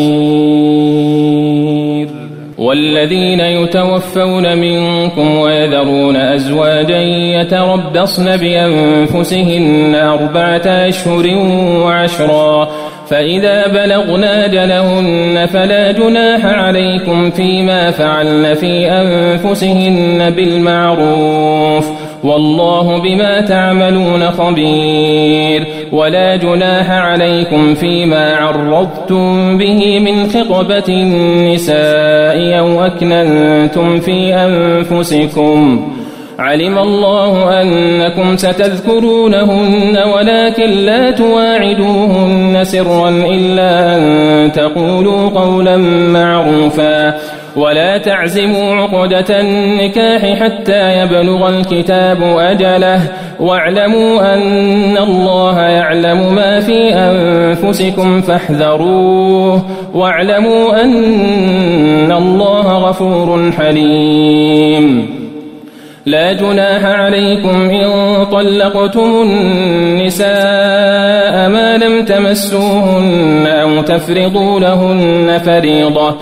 بصير. والذين يتوفون منكم ويذرون أزواجا يتربصن بأنفسهن أربعة أشهر وعشرا فإذا بلغن أجلهن فلا جناح عليكم فيما فعلن في أنفسهن بالمعروف والله بما تعملون خبير. ولا جناح عليكم فيما عرضتم به من خطبة النساء أو أكننتم في أنفسكم علم الله أنكم ستذكرونهن ولكن لا تواعدوهن سرا إلا أن تقولوا قولا معروفا ولا تعزموا عقدة النكاح حتى يبلغ الكتاب أجله واعلموا أن الله يعلم ما في أنفسكم فاحذروه واعلموا أن الله غفور حليم. لا جناح عليكم إن طلقتم النساء ما لم تمسوهن أو تفرضوا لهن فريضة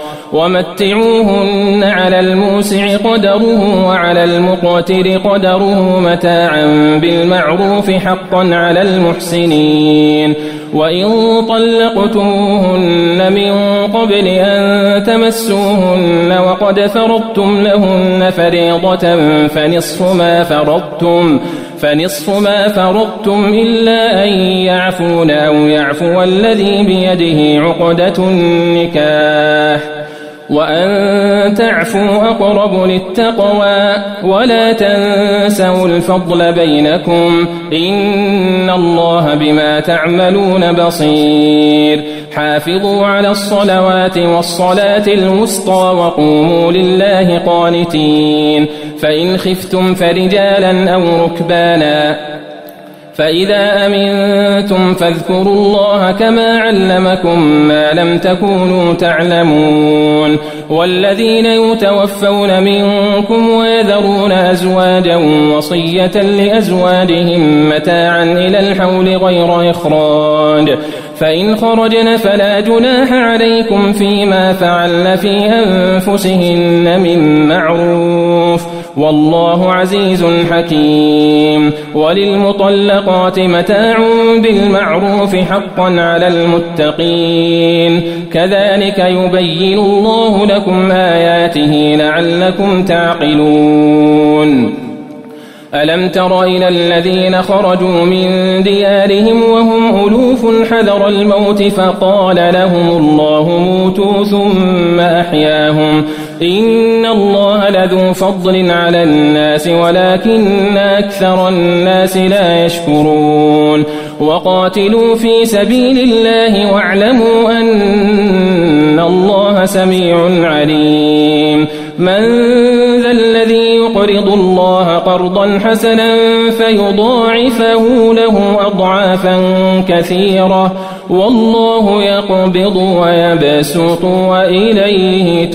ومتعوهن على الموسع قدره وعلى المقتر قدره متاعا بالمعروف حقا على المحسنين. وإن طلقتموهن من قبل أن تمسوهن وقد فرضتم لهن فريضة فنصف ما فرضتم فنصف ما فرضتم إلا أن يعفون أو يعفو الذي بيده عقدة النكاح وأن تعفوا أقرب للتقوى ولا تنسوا الفضل بينكم إن الله بما تعملون بصير. حافظوا على الصلوات والصلاة الوسطى وقوموا لله قانتين. فإن خفتم فرجالا أو ركبانا فإذا أمنتم فاذكروا الله كما علمكم ما لم تكونوا تعلمون. والذين يتوفون منكم ويذرون أزواجا وصية لأزواجهم متاعا إلى الحول غير إخراج فإن خرجن فلا جناح عليكم فيما فعلن في أنفسهن من معروف والله عزيز حكيم. وللمطلقات متاع بالمعروف حقا على المتقين كذلك يبين الله لكم آياته لعلكم تعقلون. ألم تر إلى الذين خرجوا من ديارهم وهم ألوف حذر الموت فقال لهم الله موتوا ثم أحياهم إن الله لذو فضل على الناس ولكن أكثر الناس لا يشكرون. وقاتلوا في سبيل الله واعلموا أن الله سميع عليم. من ذا الذي يقرض الله قرضا حسنا فيضاعفه له أضعافا كثيرة والله يقبض ويبسط وإليه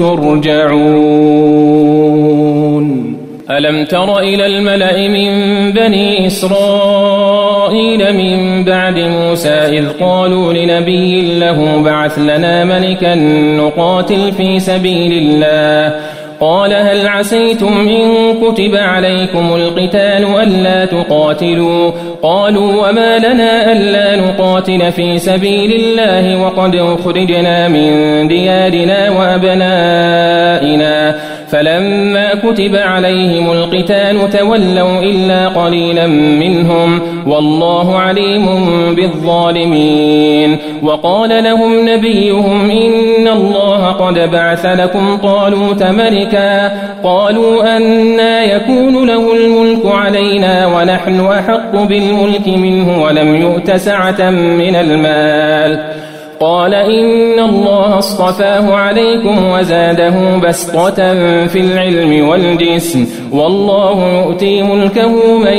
ترجعون. ألم تر إلى الملأ من بني إسرائيل من بعد موسى إذ قالوا لنبي له بعث لنا ملكا نقاتل في سبيل الله قال هل عسيتم إن كتب عليكم القتال ألا تقاتلوا قالوا وما لنا ألا نقاتل في سبيل الله وقد أخرجنا من ديارنا وأبنائنا فلما كتب عليهم القتال تولوا إلا قليلا منهم والله عليم بالظالمين. وقال لهم نبيهم إن الله قد بعث لكم طالوت ملكا قالوا أنى يكون له الملك علينا ونحن أحق بالملك منه ولم يؤت سعة من المال قال إن الله اصطفاه عليكم وزاده بسطة في العلم والجسم والله يؤتي ملكه من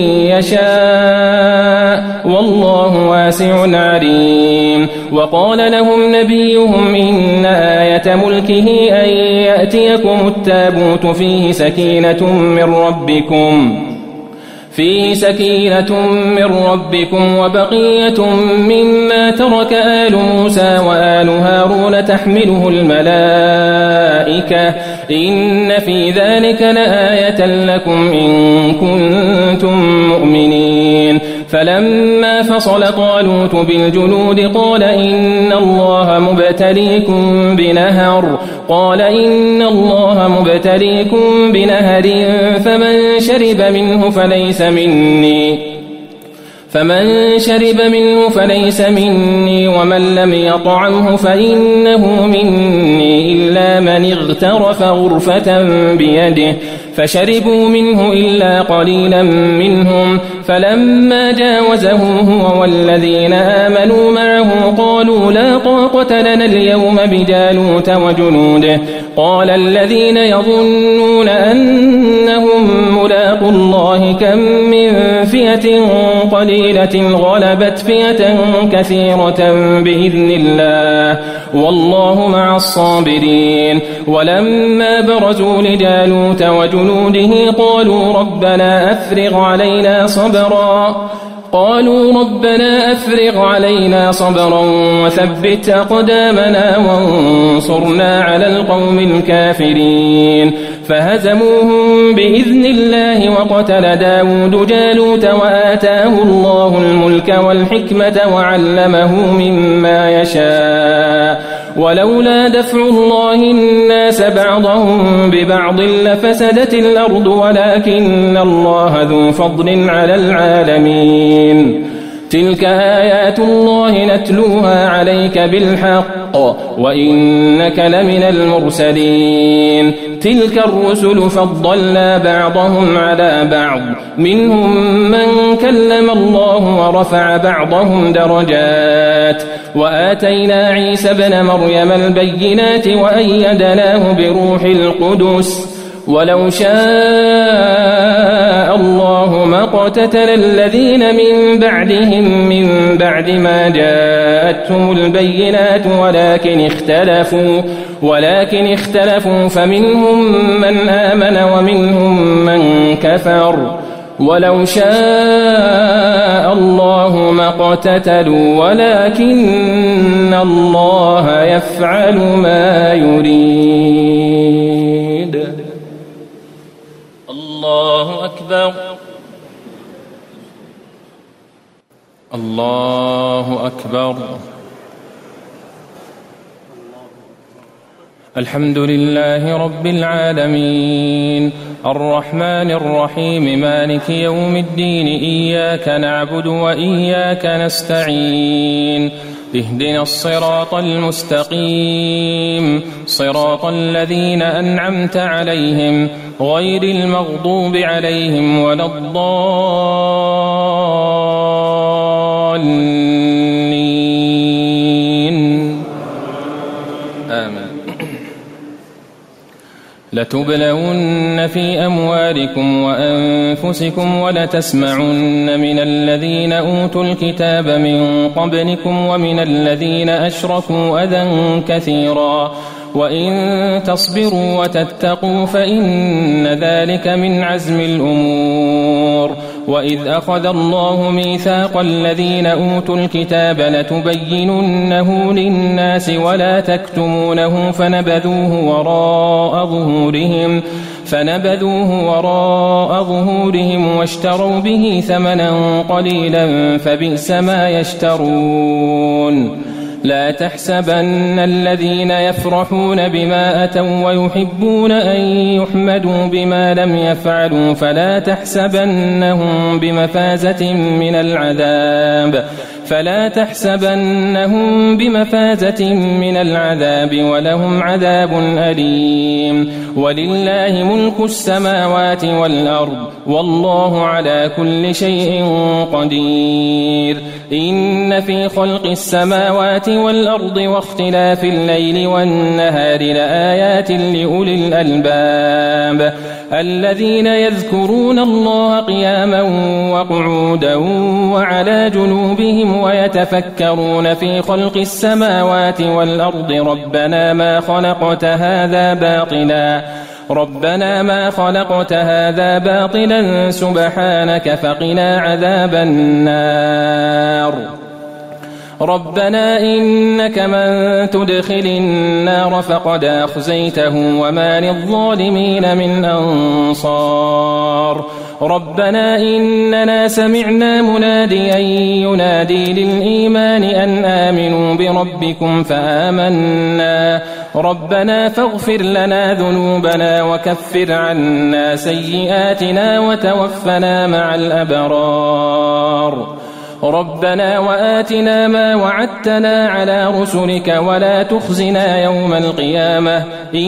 يشاء والله واسع عليم. وقال لهم نبيهم إن آية ملكه أن يأتيكم التابوت فيه سكينة من ربكم فيه سكينة من ربكم وبقية مما ترك آل موسى وآل هارون تحمله الملائكة إن في ذلك لآية لكم إن كنتم مؤمنين. فلما فصل طالوت بالجنود قال إن الله مبتليكم بنهر قال إن الله مبتليكم بنهر فمن شرب منه فليس مني فمن شرب منه فليس مني ومن لم يطعمه فإنه مني إلا من اغترف غرفة بيده فشربوا منه إلا قليلا منهم فلما جاوزه هو والذين آمنوا معه قالوا لا طاقة لنا اليوم بجالوت وجنوده قال الذين يظنون أنهم ملاقوا الله كم من فئة قليلة غلبت فئة كثيرة بإذن الله والله مع الصابرين ولما برزوا لجالوت وجنوده قالوا ربنا أفرغ علينا صبرا قالوا ربنا أفرغ علينا صبرا وثبت أقدامنا وانصرنا على القوم الكافرين فهزموهم بإذن الله وقتل داود جالوت وآتاه الله الملك والحكمة وعلمه مما يشاء ولولا دفع الله الناس بعضهم ببعض لفسدت الأرض ولكن الله ذو فضل على العالمين تلك آيات الله نتلوها عليك بالحق وإنك لمن المرسلين تلك الرسل فضلنا بعضهم على بعض منهم من كلم الله ورفع بعضهم درجات وآتينا عيسى ابن مريم البينات وأيدناه بروح القدس ولو شاء الله ما اقتتل الذين من بعدهم من بعد ما جاءتهم البينات ولكن اختلفوا ولكن اختلفوا فمنهم من آمن ومنهم من كفر ولو شاء الله ما اقتتلوا ولكن الله يفعل ما يريد. الله أكبر الله أكبر. الحمد لله رب العالمين الرحمن الرحيم مالك يوم الدين إياك نعبد وإياك نستعين اهدنا الصراط المستقيم صراط الذين أنعمت عليهم غير المغضوب عليهم ولا الضالين آمين. لتبلون في أموالكم وأنفسكم ولتسمعن من الذين أوتوا الكتاب من قبلكم ومن الذين أشركوا أذى كثيرا وإن تصبروا وتتقوا فإن ذلك من عزم الأمور. وإذ أخذ الله ميثاق الذين أوتوا الكتاب لتبيننه للناس ولا تكتمونه فنبذوه وراء ظهورهم فنبذوه وراء ظهورهم واشتروا به ثمنا قليلا فبئس ما يشترون. لا تحسبن الذين يفرحون بما أتوا ويحبون أن يحمدوا بما لم يفعلوا فلا تحسبنهم بمفازة من العذاب فلا تحسبنهم بمفازة من العذاب ولهم عذاب أليم. ولله ملك السماوات والأرض والله على كل شيء قدير. إن في خلق السماوات والأرض واختلاف الليل والنهار لآيات لأولي الألباب الذين يذكرون الله قياما وقعودا وعلى جنوبهم ويتفكرون في خلق السماوات والأرض ربنا ما خلقت هذا باطلا ربنا ما خلقت هذا باطلا سبحانك فقنا عذاب النار. ربنا إنك من تدخل النار فقد أخزيته وما للظالمين من أنصار. ربنا إننا سمعنا مناديا ينادي للإيمان أن آمنوا بربكم فآمنا ربنا فاغفر لنا ذنوبنا وكفر عنا سيئاتنا وتوفنا مع الأبرار. ربنا وآتنا ما وعدتنا على رسلك ولا تخزنا يوم القيامة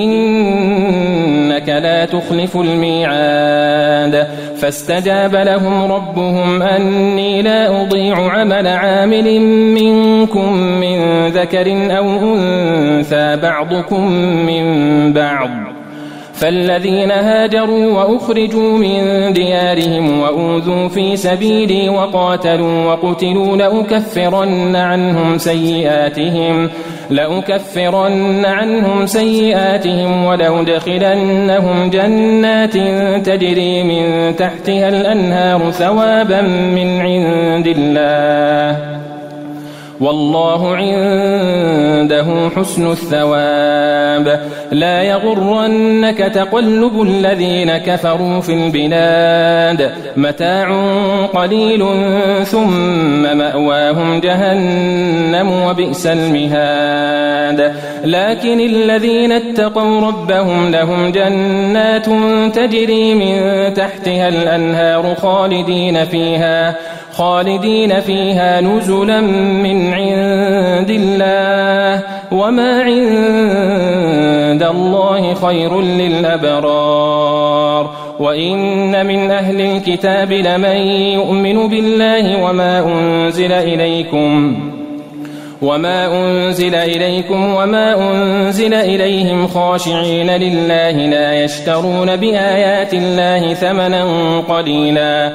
إنك لا تخلف الميعاد فاستجاب لهم ربهم أني لا أضيع عمل عامل منكم من ذكر أو أنثى بعضكم من بعض فالذين هاجروا وأخرجوا من ديارهم وأوذوا في سبيلي وقاتلوا وقتلوا لأكفرن عنهم سيئاتهم لأكفرن عنهم سيئاتهم ولأدخلنهم جنات تجري من تحتها الأنهار ثوابا من عند الله والله عنده حسن الثواب لا يغرنك تقلب الذين كفروا في البلاد متاع قليل ثم مأواهم جهنم وبئس المهاد لكن الذين اتقوا ربهم لهم جنات تجري من تحتها الأنهار خالدين فيها خالدين فيها نزلا من عند الله وما عند الله خير للأبرار وإن من أهل الكتاب لمن يؤمن بالله وما أنزل إليكم وما أنزل إليكم وما أنزل إليهم خاشعين لله لا يشترون بآيات الله ثمنا قليلا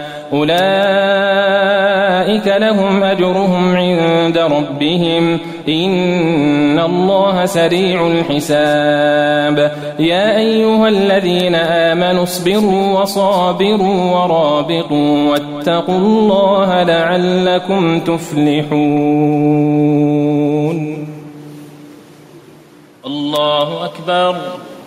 أولئك لهم أجرهم عند ربهم إن الله سريع الحساب يا أيها الذين آمنوا اصبروا وصابروا ورابطوا واتقوا الله لعلكم تفلحون الله أكبر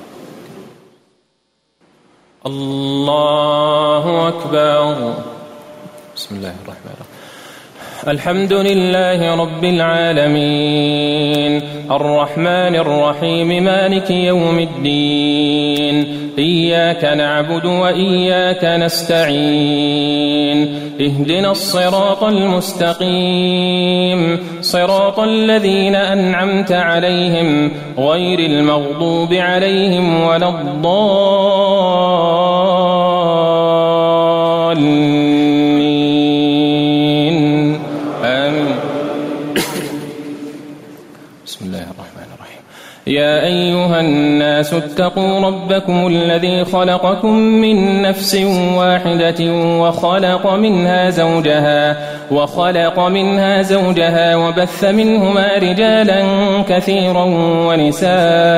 الله أكبر بسم الله الرحمن الرحيم الحمد لله رب العالمين الرحمن الرحيم مالك يوم الدين إياك نعبد وإياك نستعين اهدنا الصراط المستقيم صراط الذين أنعمت عليهم غير المغضوب عليهم ولا الضالين آمين بسم الله الرحمن الرحيم يا أيها الناس اتقوا ربكم الذي خلقكم من نفس واحدة وخلق منها زوجها وخلق منها زوجها وبث منهما رجالا كثيرا ونساء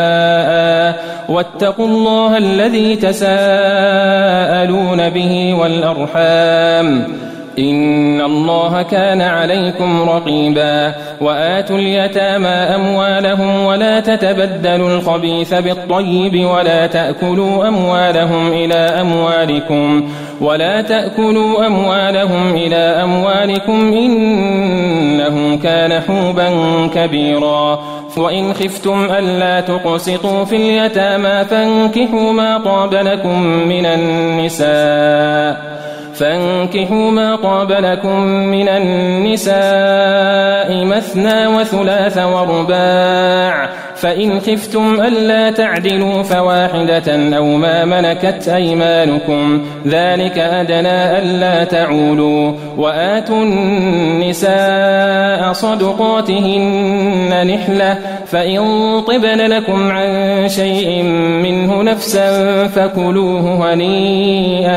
واتقوا الله الذي تساءلون به والأرحام إن الله كان عليكم رقيبا وآتوا اليتامى أموالهم ولا تتبدلوا الخبيث بالطيب ولا تأكلوا أموالهم إلى أموالكم ولا تأكلوا أموالهم إلى أموالكم إنه كان حوبا كبيرا وإن خفتم ألا تقسطوا في اليتامى فانكحوا ما طاب لكم من النساء فانكحوا ما طاب لكم من النساء مثنى وثلاث ورباع فإن خفتم ألا تعدلوا فواحدة أو ما ملكت أيمانكم ذلك أدنى ألا تعولوا وآتوا النساء صدقاتهن نحلة فإن طبن لكم عن شيء منه نفسا فكلوه هنيئا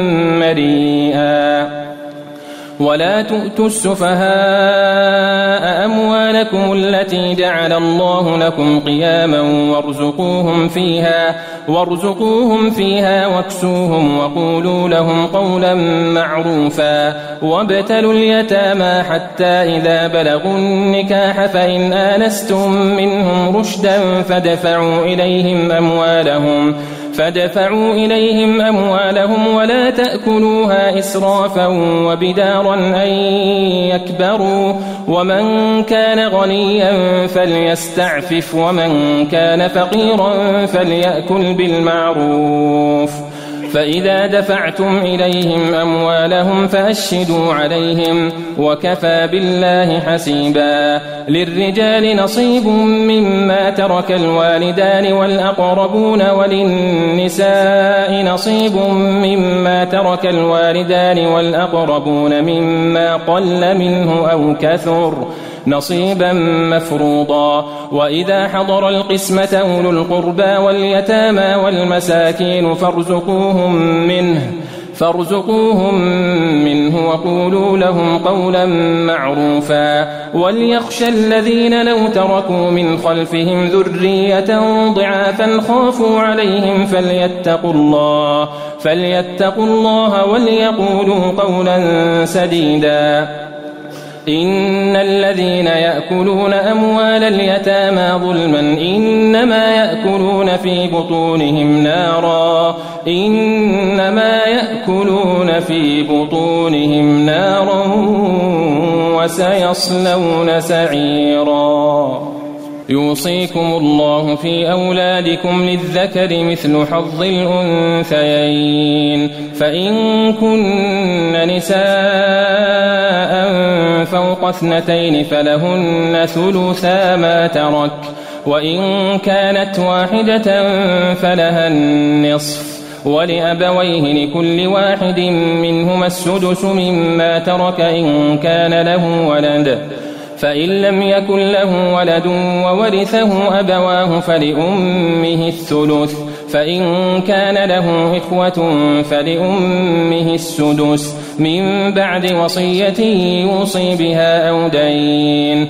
مريئا ولا تؤتوا السفهاء أموالكم التي جعل الله لكم قياما وارزقوهم فيها وارزقوهم فيها واكسوهم وقولوا لهم قولا معروفا وابتلوا اليتامى حتى إذا بلغوا النكاح فإن آنستم منهم رشدا فادفعوا إليهم أموالهم فادفعوا إليهم أموالهم ولا تأكلوها إسرافا وبدارا أن يكبروا ومن كان غنيا فليستعفف ومن كان فقيرا فليأكل بالمعروف فإذا دفعتم إليهم أموالهم فأشهدوا عليهم وكفى بالله حسيبا. للرجال نصيب مما ترك الوالدان والأقربون وللنساء نصيب مما ترك الوالدان والأقربون مما قل منه أو كثر نصيبا مفروضا. وإذا حضر القسمة أولو القربى واليتامى والمساكين فارزقوهم منه فارزقوهم منه وقولوا لهم قولا معروفا. وليخشى الذين لو تركوا من خلفهم ذرية ضعافا خافوا عليهم فليتقوا الله فليتقوا الله وليقولوا قولا سديدا. إن الذين يأكلون أموال اليتامى ظلما إنما يأكلون في بطونهم نارا إنما يأكلون في بطونهم نارا وسيصلون سعيرا. يوصيكم الله في أولادكم للذكر مثل حظ الأنثيين فإن كن نساء فوق اثنتين فلهن ثلثا ما ترك وإن كانت واحدة فلها النصف ولأبويه لكل واحد منهما السدس مما ترك إن كان له ولد فإن لم يكن له ولد وورثه أبواه فلأمه الثلث فإن كان له إخوة فلأمه السدس من بعد وصية يوصي بها أو دين.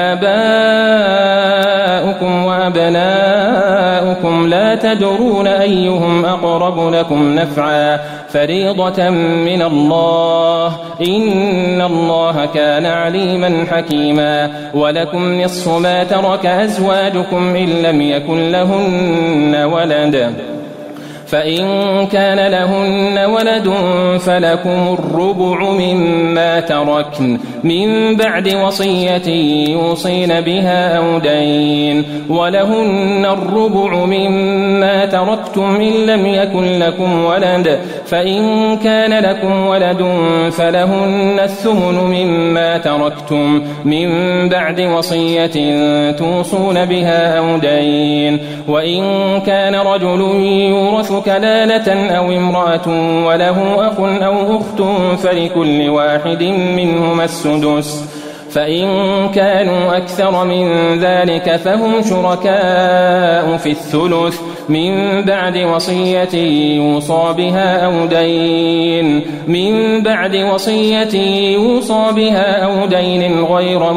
آباؤكم وأبناؤكم لا تدرون أيهم أقرب لكم نفعا فريضة من الله إن الله كان عليما حكيما. ولكم نصف ما ترك أزواجكم إن لم يكن لهن ولد فإن كان لهن ولد فلكم الربع مما تركن من بعد وصية يوصين بها أو دين. ولهن الربع مما تركتم إن لم يكن لكم ولد فإن كان لكم ولد فلهن الثمن مما تركتم من بعد وصية توصون بها أو دين. وإن كان رجل يورث كلالة أو امرأة وله أخ أو أخت فلكل واحد منهما السدس فإن كانوا أكثر من ذلك فهم شركاء في الثلث من بعد وصية يوصى بها أو دين من بعد وصية يوصى بها أو دين غير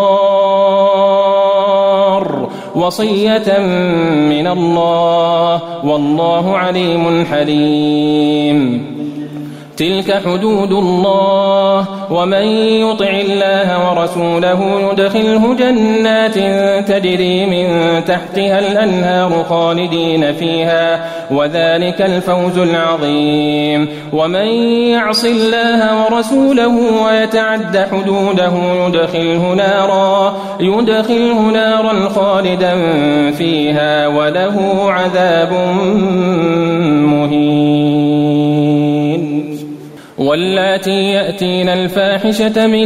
مضار وصية من الله والله عليم حليم. تلك حدود الله ومن يطع الله ورسوله يدخله جنات تجري من تحتها الأنهار خالدين فيها وذلك الفوز العظيم. ومن يعص الله ورسوله ويتعد حدوده يدخله نارا يدخله نارا خالدا فيها وله عذاب مهين. واللاتي يأتين الفاحشة من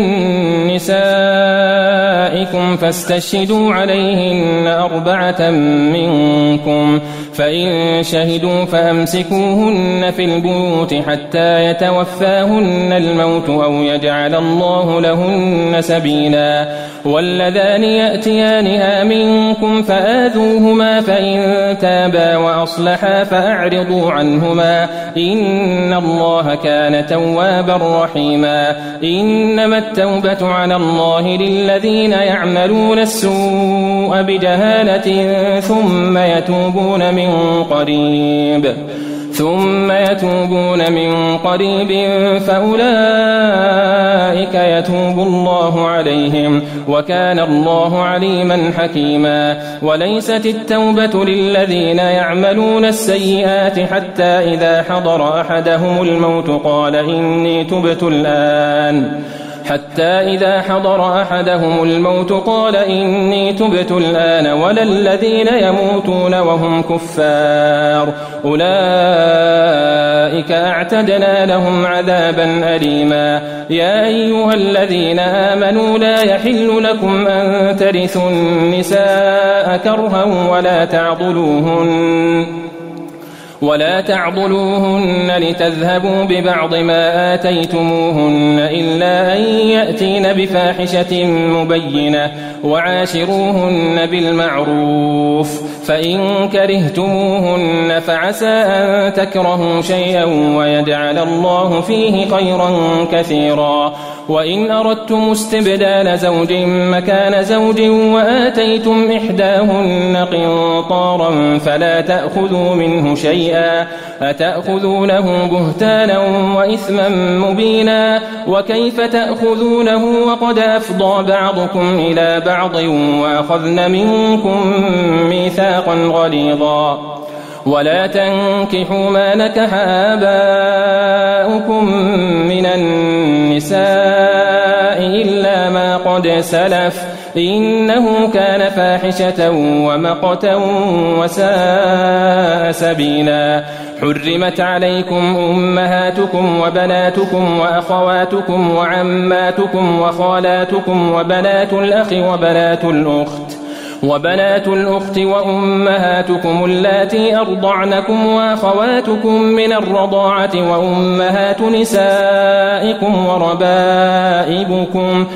نسائكم فاستشهدوا عليهن أربعة منكم فإن شهدوا فأمسكوهن في البيوت حتى يتوفاهن الموت أو يجعل الله لهن سبيلا. واللذان يأتيانها منكم فآذوهما فإن تابا وأصلحا فأعرضوا عنهما إن الله كان توابا رحيما. إنما التوبة على الله للذين يعملون السوء بجهالة ثم يتوبون من قريب ثم يتوبون من قريب فأولئك يتوب الله عليهم وكان الله عليما حكيما. وليست التوبة للذين يعملون السيئات حتى إذا حضر أحدهم الموت قال إني تبت الآن حتى إذا حضر أحدهم الموت قال إني تبت الآن ولا الذين يموتون وهم كفار أولئك أعتدنا لهم عذابا أليما يا أيها الذين آمنوا لا يحل لكم أن ترثوا النساء كرها ولا تعضلوهن ولا تعضلوهن لتذهبوا ببعض ما آتيتموهن إلا أن يأتين بفاحشة مبينة وعاشروهن بالمعروف فإن كرهتموهن فعسى أن تكرهوا شيئا ويجعل الله فيه خيرا كثيرا وإن أردتم استبدال زوج مكان زوج وآتيتم إحداهن قنطارا فلا تأخذوا منه شيئا أتأخذونه بهتانا وإثما مبينا وكيف تأخذونه وقد أفضى بعضكم إلى بعض وأخذن منكم ميثاقا غليظا ولا تنكحوا ما نكح آباؤكم من النساء إلا ما قد سلف إنه كان فاحشة ومقتا وساء سبيلا حرمت عليكم أمهاتكم وبناتكم وأخواتكم وعماتكم وخالاتكم وبنات الأخ وبنات الأخت وبنات الأخت وأمهاتكم اللاتي أرضعنكم وأخواتكم من الرضاعة وأمهات نسائكم وربائبكم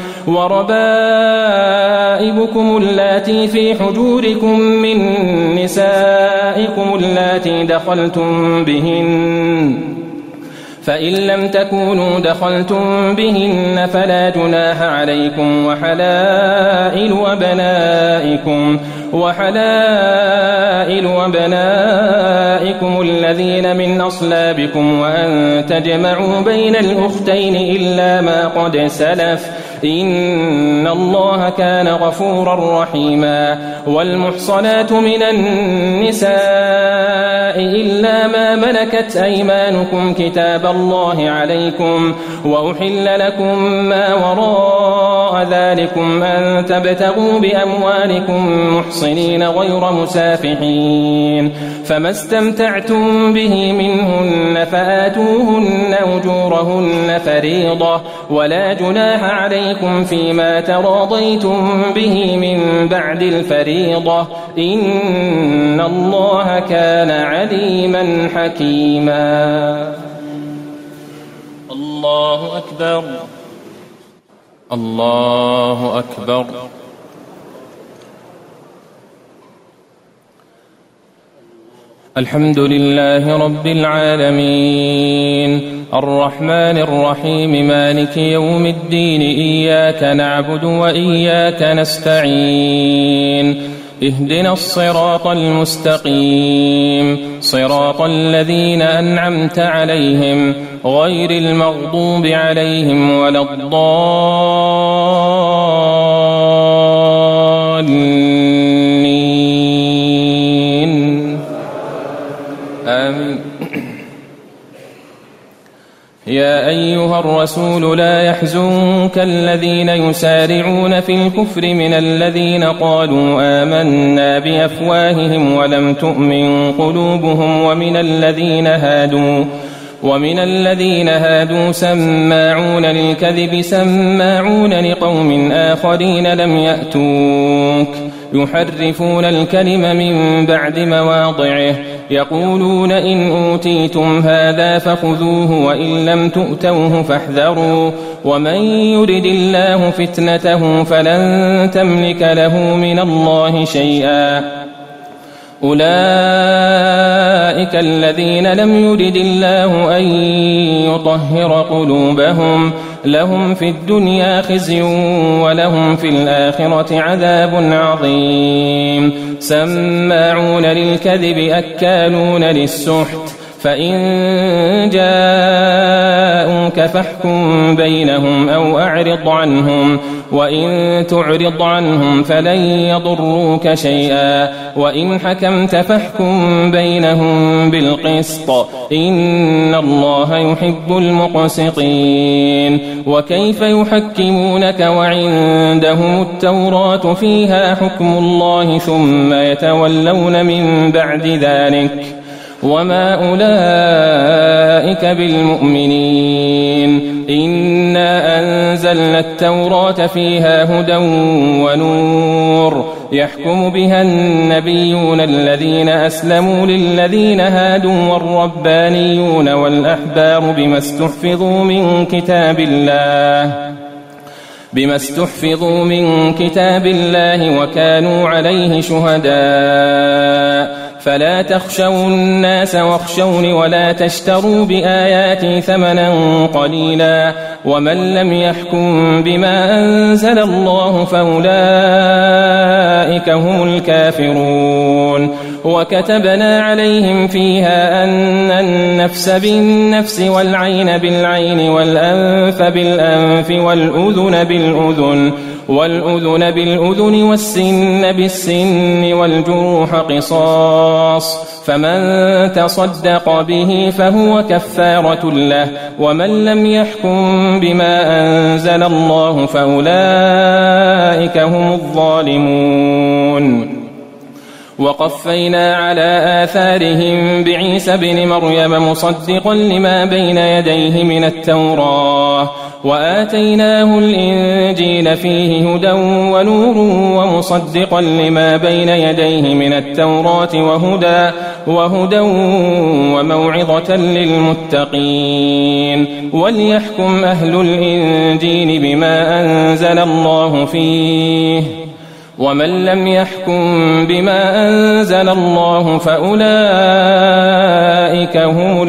وربائبكم اللاتي في حجوركم من نسائكم اللاتي دخلتم بهن فإن لم تكونوا دخلتم بهن فلا جناح عليكم وحلائل أبنائكم وحلائل أبنائكم الذين من أصلابكم وأن تجمعوا بين الأختين إلا ما قد سلف إن الله كان غفورا رحيما والمحصنات من النساء إلا ما ملكت أيمانكم كتاب الله عليكم وأحل لكم ما وراء ذلكم أن تبتغوا بأموالكم محصنين غير مسافحين فما استمتعتم به منهن فآتوهن أجورهن فريضة ولا جناح عليكم فيما تراضيتم به من بعد الفريضة إن الله كان عليما حكيما الله أكبر الله أكبر الحمد لله رب العالمين الرحمن الرحيم مالك يوم الدين إياك نعبد وإياك نستعين اهدنا الصراط المستقيم صراط الذين أنعمت عليهم غير المغضوب عليهم ولا الضالين آمين يا أيها الرسول لا يحزنك الذين يسارعون في الكفر من الذين قالوا آمنا بأفواههم ولم تؤمن قلوبهم ومن الذين هادوا ومن الذين هادوا سماعون للكذب سماعون لقوم آخرين لم يأتوك يحرفون الكلم من بعد مواضعه يقولون إن أوتيتم هذا فخذوه وإن لم تؤتوه فاحذروا ومن يرد الله فتنته فلن تملك له من الله شيئا أولئك الذين لم يرد الله أن يطهر قلوبهم لهم في الدنيا خزي ولهم في الآخرة عذاب عظيم سماعون للكذب أكالون للسحت فإن جاءوك فاحكم بينهم أو أعرض عنهم، وإن تعرض عنهم فلن يضروك شيئا، وإن حكمت فاحكم بينهم بالقسط، إن الله يحب المقسطين. وكيف يحكمونك وعندهم التوراة فيها حكم الله ثم يتولون من بعد ذلك، وما أولئك بالمؤمنين. إنا أنزلنا التوراة فيها هدى ونور، يحكم بها النبيون الذين أسلموا للذين هادوا والربانيون والأحبار بما استحفظوا من كتاب الله بما استحفظوا من كتاب الله وكانوا عليه شهداء. فلا تخشوا الناس واخشوني ولا تشتروا بآياتي ثمنا قليلا، ومن لم يحكم بما أنزل الله فأولئك هم الكافرون. وكتبنا عليهم فيها أن النفس بالنفس والعين بالعين والأنف بالأنف والأذن بالأذن والأذن بالأذن والسن بالسن والجروح قصاص، فمن تصدق به فهو كفارة له، ومن لم يحكم بما أنزل الله فأولئك هم الظالمون. وقفينا على آثارهم بعيسى بن مريم مصدقا لما بين يديه من التوراة، وآتيناه الإنجيل فيه هدى ونور ومصدقا لما بين يديه من التوراة وهدى, وهدى وموعظة للمتقين. وليحكم أهل الإنجيل بما أنزل الله فيه، ومن لم يحكم بما أنزل الله فأولئك هم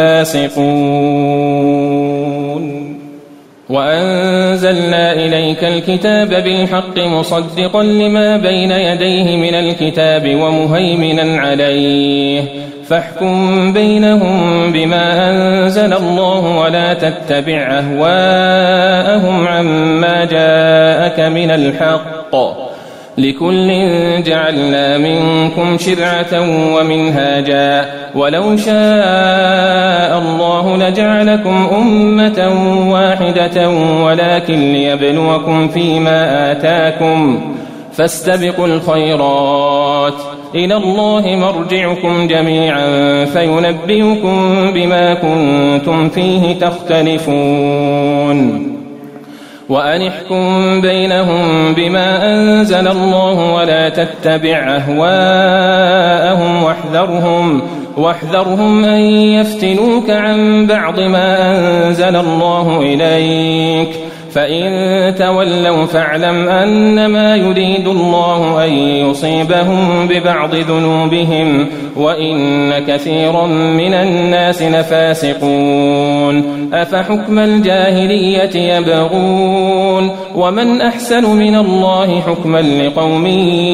الفاسقون. وأنزلنا إليك الكتاب بالحق مصدقا لما بين يديه من الكتاب ومهيمنا عليه، فاحكم بينهم بما أنزل الله ولا تتبع أهواءهم عما جاءك من الحق، لكل جعلنا منكم شرعة ومنهاجا، ولو شاء الله لجعلكم أمة واحدة ولكن ليبلوكم فيما آتاكم، فاستبقوا الخيرات، إلى الله مرجعكم جميعا فينبئكم بما كنتم فيه تختلفون. وأن احكم بينهم بما أنزل الله ولا تتبع أهواءهم واحذرهم, واحذرهم أن يفتنوك عن بعض ما أنزل الله إليك، فإن تولوا فاعلم أنما يريد الله أن يصيبهم ببعض ذنوبهم وإن كثيرا من الناس لفاسقون. أفحكم الجاهلية يبغون ومن أحسن من الله حكما لقوم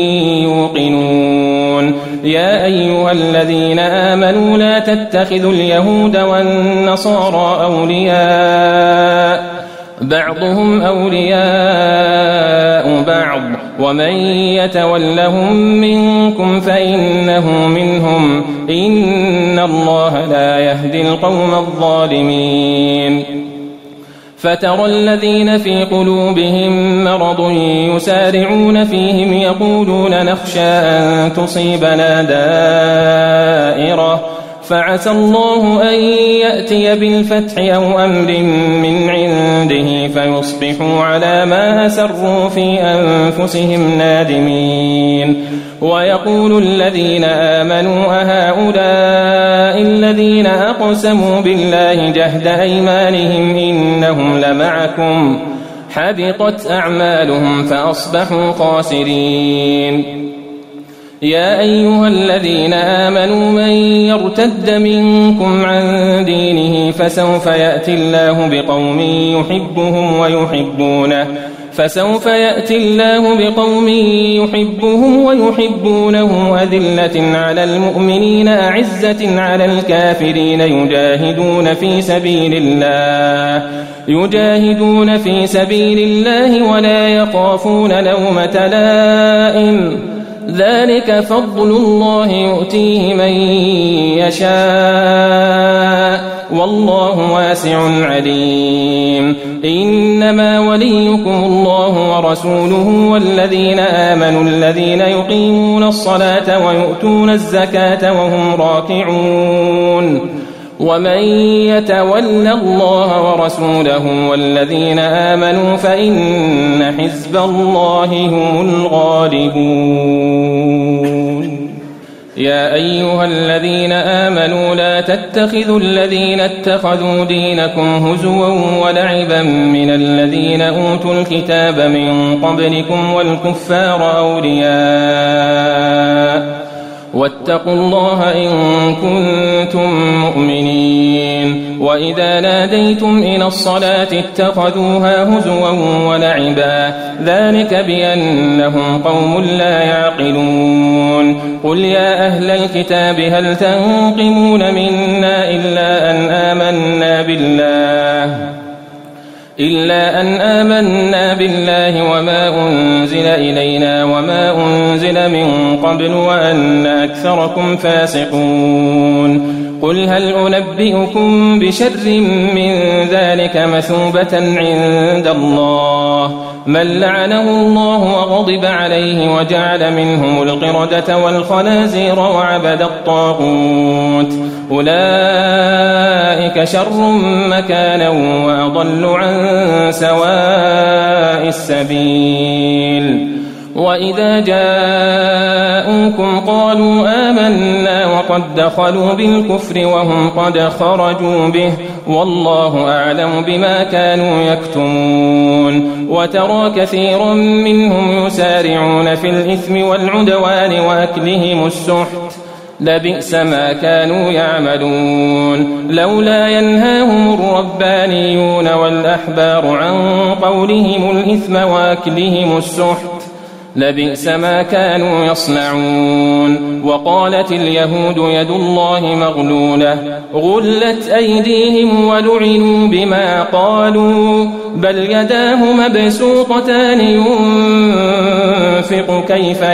يوقنون. يا أيها الذين آمنوا لا تتخذوا اليهود والنصارى أولياء بعضهم أولياء بعض ومن يتولهم منكم فإنه منهم، إن الله لا يهدي القوم الظالمين. فترى الذين في قلوبهم مرض يسارعون فيهم يقولون نخشى أن تصيبنا دائرة، فعسى الله أن يأتي بالفتح أو أمر من عنده فيصبحوا على ما أسروا في أنفسهم نادمين. ويقول الذين آمنوا أهؤلاء الذين أقسموا بالله جهد أيمانهم إنهم لمعكم، حبطت أعمالهم فأصبحوا خاسرين. يا أيها الذين آمنوا من يرتد منكم عن دينه فسوف يأتي الله بقوم يحبهم ويحبونه فسوف يأتي الله بقوم يحبهم ويحبونه أذلة على المؤمنين أعزة على الكافرين يجاهدون في سبيل الله يجاهدون في سبيل الله ولا يخافون لومة لائم ذلك فضل الله يؤتيه من يشاء والله واسع عليم إنما وليكم الله ورسوله والذين آمنوا الذين يقيمون الصلاة ويؤتون الزكاة وهم راكعون ومن يتول الله ورسوله والذين آمنوا فإن حزب الله هم الغالبون يا أيها الذين آمنوا لا تتخذوا الذين اتخذوا دينكم هزوا ولعبا من الذين أوتوا الكتاب من قبلكم والكفار أولياء واتقوا الله إن كنتم مؤمنين وإذا ناديتم إلى الصلاة اتخذوها هزوا ولعبا ذلك بأنهم قوم لا يعقلون قل يا أهل الكتاب هل تنقمون منا إلا أن آمنا بالله إلا أن آمنا بالله وما أنزل إلينا وما أنزل من قبل وأن أكثركم فاسقون قل هل أنبئكم بشر من ذلك مثوبة عند الله من لعنه الله وغضب عليه وجعل منهم القردة والخنازير وعبد الطاغوت أولئك شر مكانا وأضل عن سواء السبيل وإذا جاءوكم قالوا آمنا وقد دخلوا بالكفر وهم قد خرجوا به والله أعلم بما كانوا يكتمون وترى كثيرا منهم يسارعون في الإثم والعدوان وأكلهم السحت لبئس ما كانوا يعملون لولا ينهاهم الربانيون والأحبار عن قولهم الإثم وأكلهم السحت لبئس ما كانوا يصنعون وقالت اليهود يد الله مغلولة غلت أيديهم ولعنوا بما قالوا بل يداه مبسوطتان ينفق كيف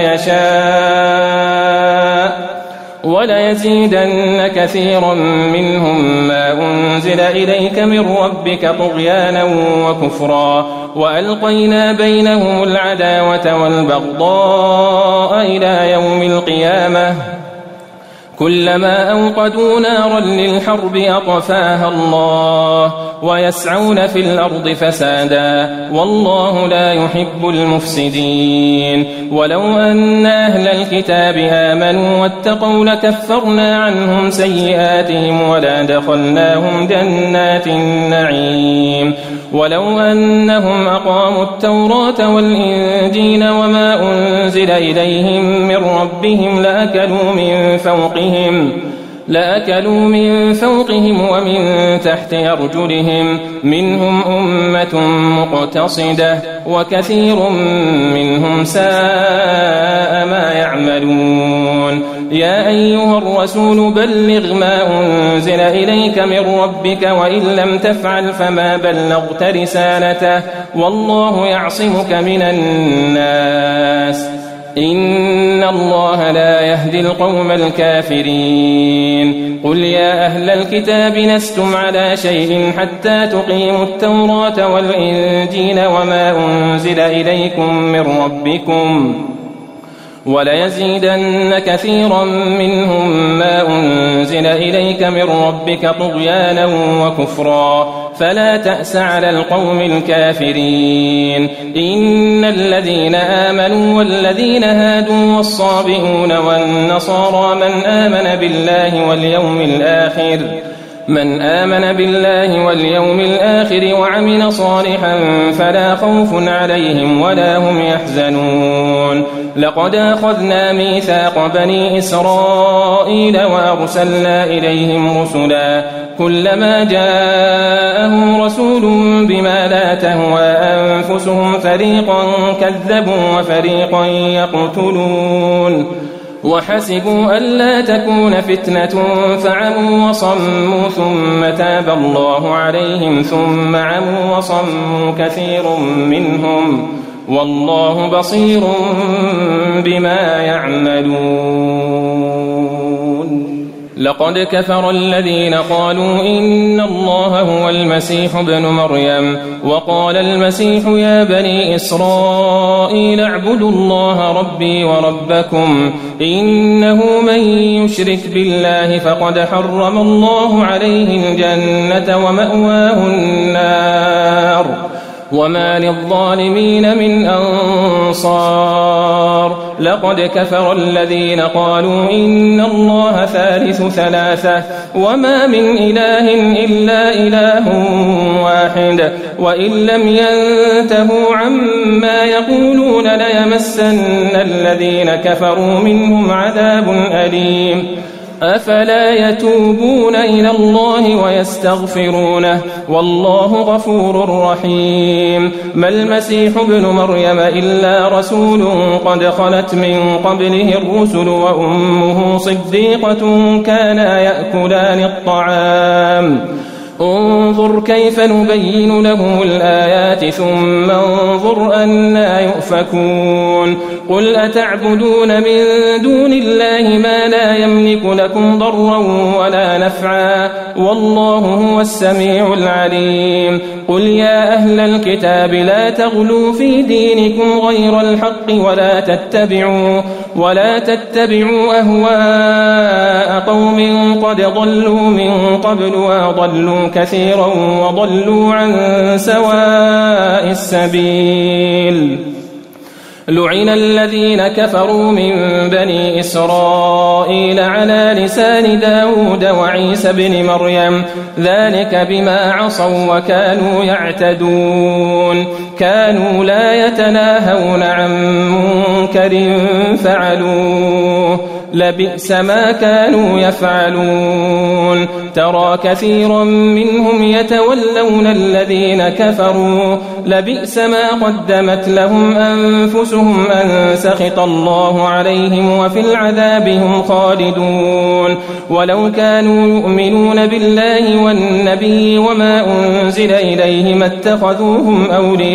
يشاء وليزيدن كثيرا منهم ما أنزل إليك من ربك طغيانا وكفرا وألقينا بينهم العداوة والبغضاء إلى يوم القيامة كلما أوقدوا نارا للحرب أطفاها الله ويسعون في الأرض فسادا والله لا يحب المفسدين ولو أن أهل الكتاب آمنوا واتقوا لكفرنا عنهم سيئاتهم ولا دخلناهم جنات النعيم ولو أنهم أقاموا التوراة والإنجيل وما أنزل إليهم من ربهم لأكلوا من فوقهم لأكلوا من فوقهم ومن تحت أرجلهم منهم أمة مقتصدة وكثير منهم ساء ما يعملون يا أيها الرسول بلغ ما أنزل إليك من ربك وإن لم تفعل فما بلغت رسالته والله يعصمك من الناس إن الله لا يهدي القوم الكافرين قل يا أهل الكتاب لستم على شيء حتى تقيموا التوراة والإنجيل وما أنزل إليكم من ربكم وليزيدن كثيرا منهم ما أنزل إليك من ربك طغيانا وكفرا فلا تأس على القوم الكافرين إن الذين آمنوا والذين هادوا والصابئون والنصارى من آمن بالله واليوم الآخر من آمن بالله واليوم الآخر وعمل صالحا فلا خوف عليهم ولا هم يحزنون لقد أخذنا ميثاق بني إسرائيل وأرسلنا إليهم رسلا كلما جاءهم رسول بما لا تهوى أنفسهم فريقا كذبوا وفريقا يقتلون وحسبوا ألا تكون فتنة فعموا وصموا ثم تاب الله عليهم ثم عموا وصموا كثير منهم والله بصير بما يعملون. لقد كفر الذين قالوا إن الله هو المسيح ابن مريم وقال المسيح يا بني إسرائيل اعبدوا الله ربي وربكم إنه من يشرك بالله فقد حرم الله عليه الجنة ومأواه النار وما للظالمين من أنصار. لقد كفر الذين قالوا إن الله ثالث ثلاثة وما من إله إلا إله واحد وإن لم ينتهوا عما يقولون ليمسن الذين كفروا منهم عذاب أليم. أفلا يتوبون إلى الله ويستغفرونه والله غفور رحيم. ما المسيح ابن مريم إلا رسول قد خلت من قبله الرسل وأمه صديقة كانا يأكلان الطعام انظر كيف نبين لهم الآيات ثم انظر أنا يؤفكون. قل أتعبدون من دون الله ما لا يملك لكم ضرا ولا نفعا والله هو السميع العليم. قل يا أهل الكتاب لا تغلوا في دينكم غير الحق ولا تتبعوا ولا تتبعوا أهواء قوم قد ضلوا من قبل وضلوا كثيرا وضلوا عن سواء السبيل. لعن الذين كفروا من بني إسرائيل على لسان داود وعيسى بن مريم ذلك بما عصوا وكانوا يعتدون كانوا لا يتناهون عن منكر فعلوه لبئس ما كانوا يفعلون. ترى كثيرا منهم يتولون الذين كفروا لبئس ما قدمت لهم أنفسهم أن سخط الله عليهم وفي العذاب هم خالدون. ولو كانوا يؤمنون بالله والنبي وما أنزل إليه ما اتخذوهم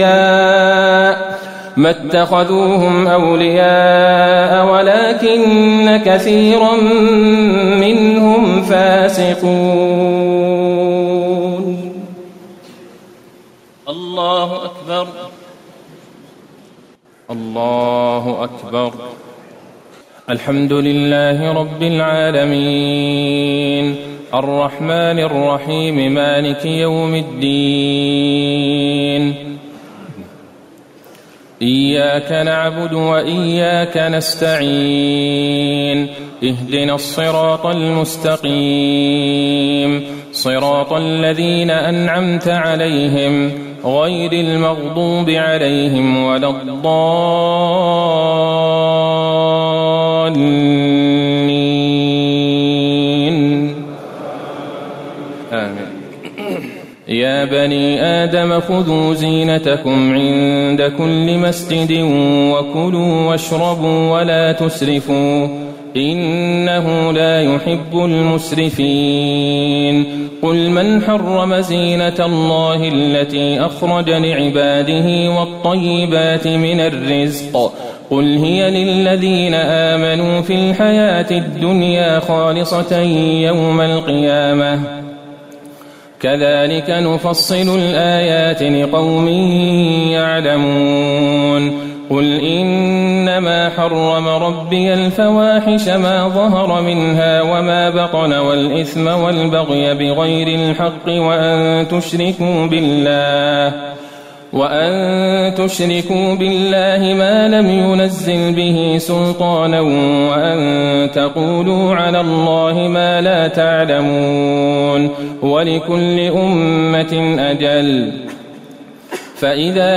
أولياء ما اتخذوهم أولياء ولكن كثيرا منهم فاسقون. الله أكبر الله أكبر. الحمد لله رب العالمين الرحمن الرحيم مالك يوم الدين إياك نعبد وإياك نستعين اهدنا الصراط المستقيم صراط الذين أنعمت عليهم غير المغضوب عليهم ولا الضالين آمين. يا بني آدم خذوا زينتكم عند كل مسجد وكلوا واشربوا ولا تسرفوا إنه لا يحب المسرفين. قل من حرم زينة الله التي أخرج لعباده والطيبات من الرزق قل هي للذين آمنوا في الحياة الدنيا خالصة يوم القيامة كذلك نفصل الآيات لقوم يعلمون. قل إنما حرم ربي الفواحش ما ظهر منها وما بطن والإثم والبغي بغير الحق وأن تشركوا بالله وأن تشركوا بالله ما لم ينزل به سلطانا وأن تقولوا على الله ما لا تعلمون. ولكل أمة أجل فإذا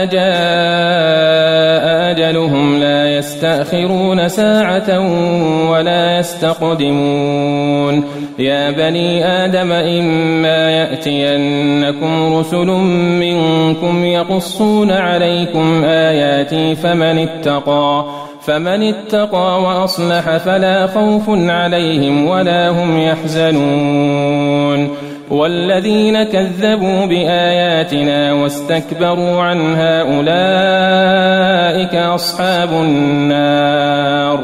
جاء أجلهم لا يستأخرون ساعة ولا يستقدمون يا بني آدم إما يأتينكم رسل منكم يقصون عليكم آياتي فمن اتقى فمن اتقى وأصلح فلا خوف عليهم ولا هم يحزنون والذين كذبوا بآياتنا واستكبروا عنها أولئك أصحاب النار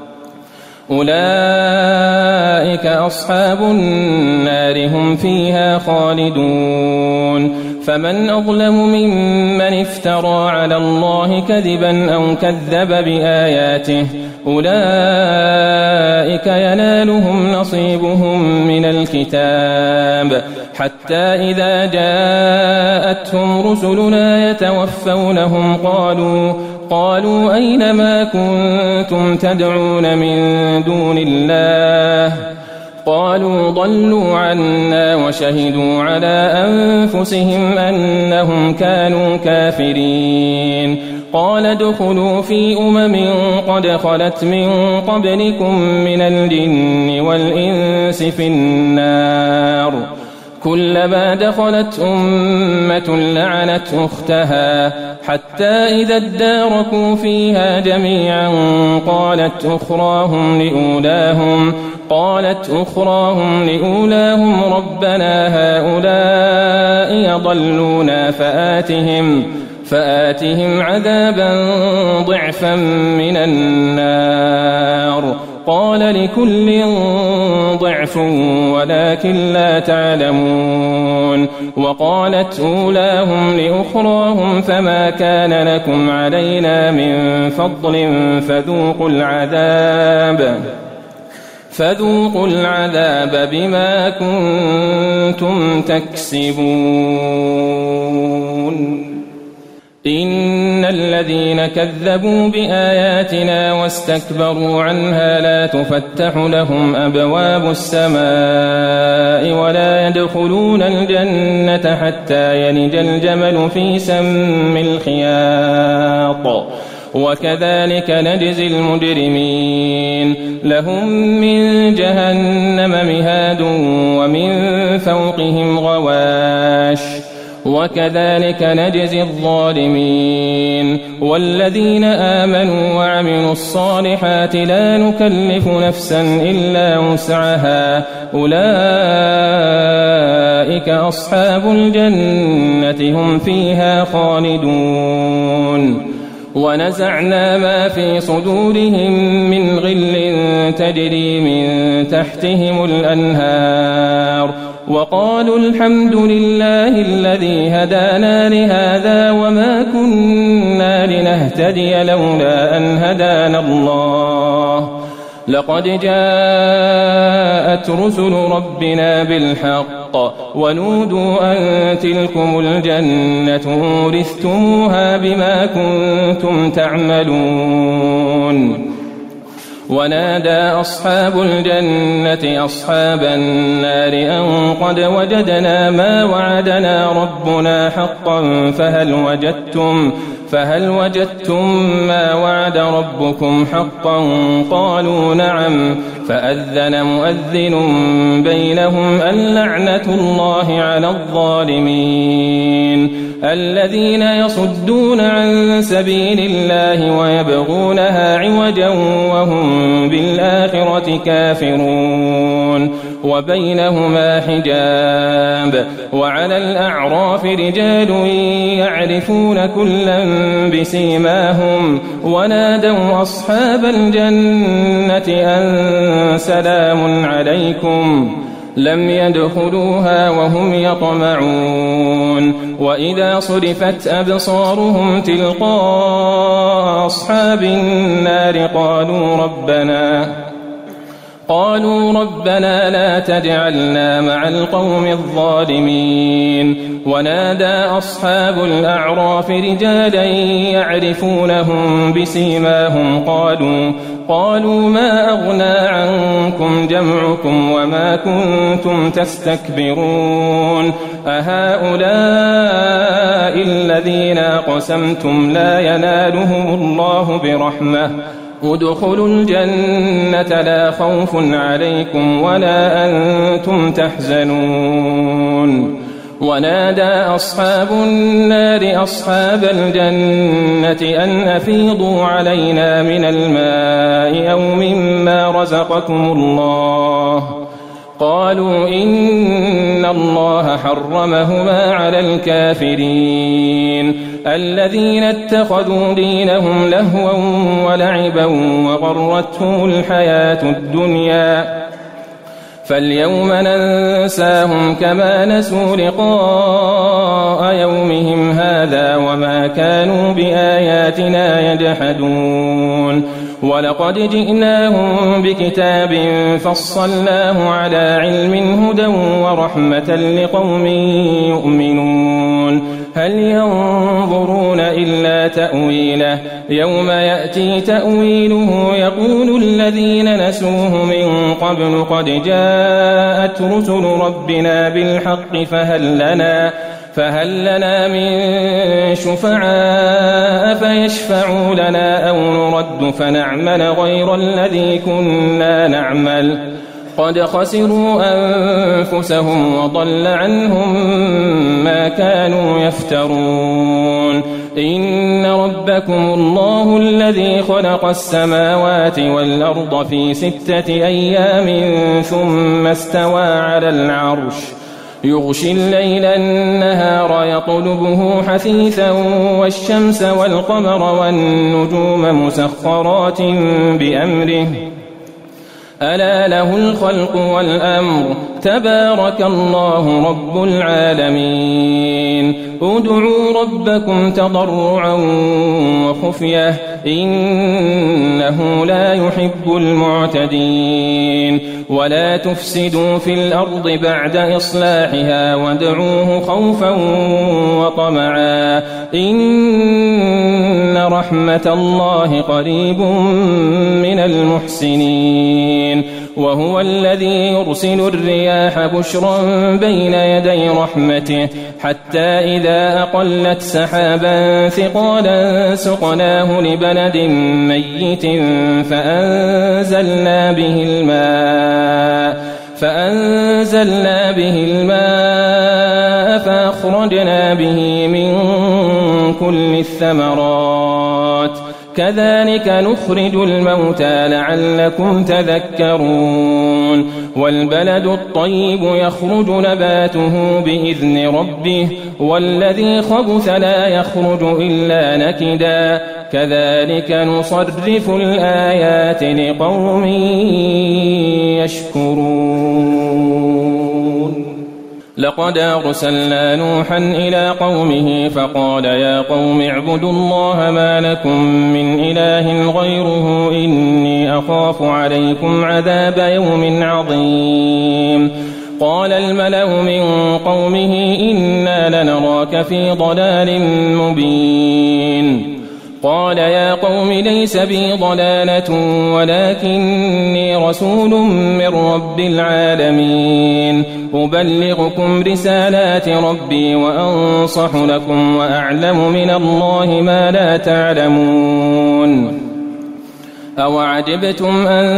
أولئك أصحاب النار هم فيها خالدون فمن أظلم ممن افترى على الله كذبا أو كذب بآياته أولئك ينالهم نصيبهم من الكتاب حتى إذا جاءتهم رسلنا يتوفونهم قالوا قالوا أين ما كنتم تدعون من دون الله قالوا ضلوا عنا وشهدوا على أنفسهم أنهم كانوا كافرين قال ادخلوا في أمم قد خلت من قبلكم من الجن والإنس في النار كلما دخلت أمة لعنت أختها حتى إذا اداركوا فيها جميعا قالت أخراهم لأولاهم قالت أخراهم لأولاهم ربنا هؤلاء يضلونا فآتهم فآتهم عذابا ضعفا من النار قال لكل ضعف ولكن لا تعلمون وقالت أولاهم لأخراهم فما كان لكم علينا من فضل فذوقوا العذاب فذوقوا العذاب بما كنتم تكسبون إن الذين كذبوا بآياتنا واستكبروا عنها لا تفتح لهم أبواب السماء ولا يدخلون الجنة حتى يلج الجمل في سم الخياط وكذلك نجزي المجرمين لهم من جهنم مهاد ومن فوقهم غواش وكذلك نجزي الظالمين والذين آمنوا وعملوا الصالحات لا نكلف نفسا إلا وسعها أولئك أصحاب الجنة هم فيها خالدون ونزعنا ما في صدورهم من غل تجري من تحتهم الأنهار وقالوا الحمد لله الذي هدانا لهذا وما كنا لنهتدي لولا أن هدانا الله لقد جاءت رسل ربنا بالحق ونودوا أن تلكم الجنة أورثتموها بما كنتم تعملون ونادى أصحاب الجنة أصحاب النار أن قد وجدنا ما وعدنا ربنا حقا فهل وجدتم فهل وجدتم ما وعد ربكم حقا قالوا نعم فأذن مؤذن بينهم اللعنة الله على الظالمين الذين يصدون عن سبيل الله ويبغونها عوجا وهم بالآخرة كافرون وبينهما حجاب وعلى الأعراف رجال يعرفون كلا بسيماهم ونادوا أصحاب الجنة أن سلام عليكم لم يدخلوها وهم يطمعون وإذا صرفت أبصارهم تلقاء أصحاب النار قالوا ربنا قالوا ربنا لا تجعلنا مع القوم الظالمين. ونادى أصحاب الأعراف رجالا يعرفونهم بسيماهم قالوا قالوا ما أغنى عنكم جمعكم وما كنتم تستكبرون أهؤلاء الذين أقسمتم لا ينالهم الله برحمة ادخلوا الجنة لا خوف عليكم ولا أنتم تحزنون. ونادى أصحاب النار أصحاب الجنة أن أفيضوا علينا من الماء أو مما رزقكم الله قالوا إن الله حرمهما على الكافرين الذين اتخذوا دينهم لهوا ولعبا وغرتهم الحياة الدنيا فاليوم ننساهم كما نسوا لقاء يومهم هذا وما كانوا بآياتنا يجحدون. ولقد جئناهم بكتاب فصلناه على علم هدى ورحمة لقوم يؤمنون. هل ينظرون إلا تأويله يوم يأتي تأويله يقول الذين نسوه من قبل قد جاءت رسل ربنا بالحق فهل لنا فهل لنا من شفعاء فيشفعوا لنا أو نرد فنعمل غير الذي كنا نعمل قد خسروا أنفسهم وضل عنهم ما كانوا يفترون. إن ربكم الله الذي خلق السماوات والأرض في ستة أيام ثم استوى على العرش يغشي الليل النهار يطلبه حثيثا والشمس والقمر والنجوم مسخرات بأمره ألا له الخلق والأمر تبارك الله رب العالمين. ادعوا ربكم تضرعا وخفية إنه لا يحب المعتدين. ولا تفسدوا في الأرض بعد إصلاحها وادعوه خوفا وطمعا إن رحمة الله قريب من المحسنين. وهو الذي يرسل الرياح بشرا بين يدي رحمته حتى إذا أقلت سحابا ثقالا سقناه لبلد ميت فأنزلنا به الماء فأنزلنا به الماء فأخرجنا به من كل الثمرات كذلك نخرج الموتى لعلكم تذكرون. والبلد الطيب يخرج نباته بإذن ربه والذي خبث لا يخرج إلا نكدا كذلك نصرف الآيات لقوم يشكرون. لقد أرسلنا نوحا إلى قومه فقال يا قوم اعبدوا الله ما لكم من إله غيره إني أخاف عليكم عذاب يوم عظيم. قال الملأ من قومه إنا لنراك في ضلال مبين. قال يا قوم ليس بي ضلالة ولكني رسول من رب العالمين أبلغكم رسالات ربي وأنصح لكم وأعلم من الله ما لا تعلمون. أوعجبتم أن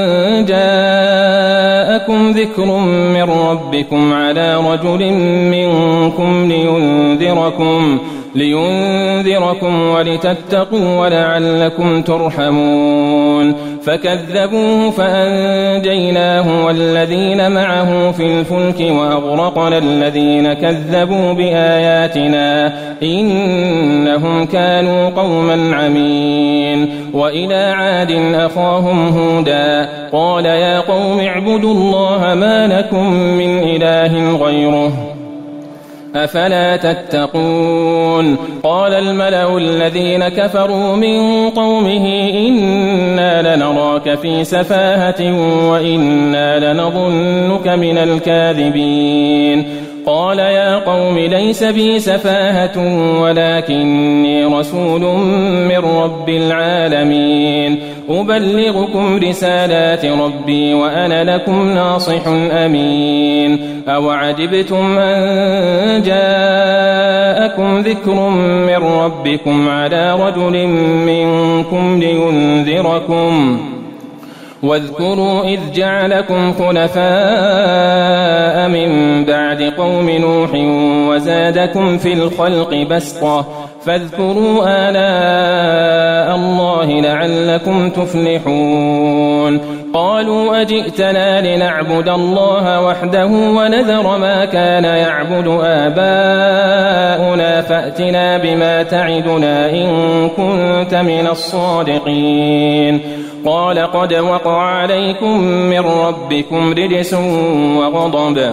جاءكم ذكر من ربكم على رجل منكم لينذركم لينذركم ولتتقوا ولعلكم ترحمون. فكذبوه فأنجيناه والذين معه في الفلك وأغرقنا الذين كذبوا بآياتنا إنهم كانوا قوما عمين. وإلى عاد أخاهم هودا قال يا قوم اعبدوا الله ما لكم من إله غيره أفلا تتقون قال الملأ الذين كفروا من قومه إنا لنراك في سفاهة وإنا لنظنك من الكاذبين قال يا قوم ليس بي سفاهة ولكني رسول من رب العالمين أبلغكم رسالات ربي وأنا لكم ناصح أمين أوعجبتم أن جاءكم ذكر من ربكم على رجل منكم لينذركم واذكروا إذ جعلكم خلفاء من بعد قوم نوح وزادكم في الخلق بسطة فاذكروا آلاء الله لعلكم تفلحون قالوا أجئتنا لنعبد الله وحده ونذر ما كان يعبد آباؤنا فأتنا بما تعدنا إن كنت من الصادقين قال قد وقع عليكم من ربكم رجس وغضب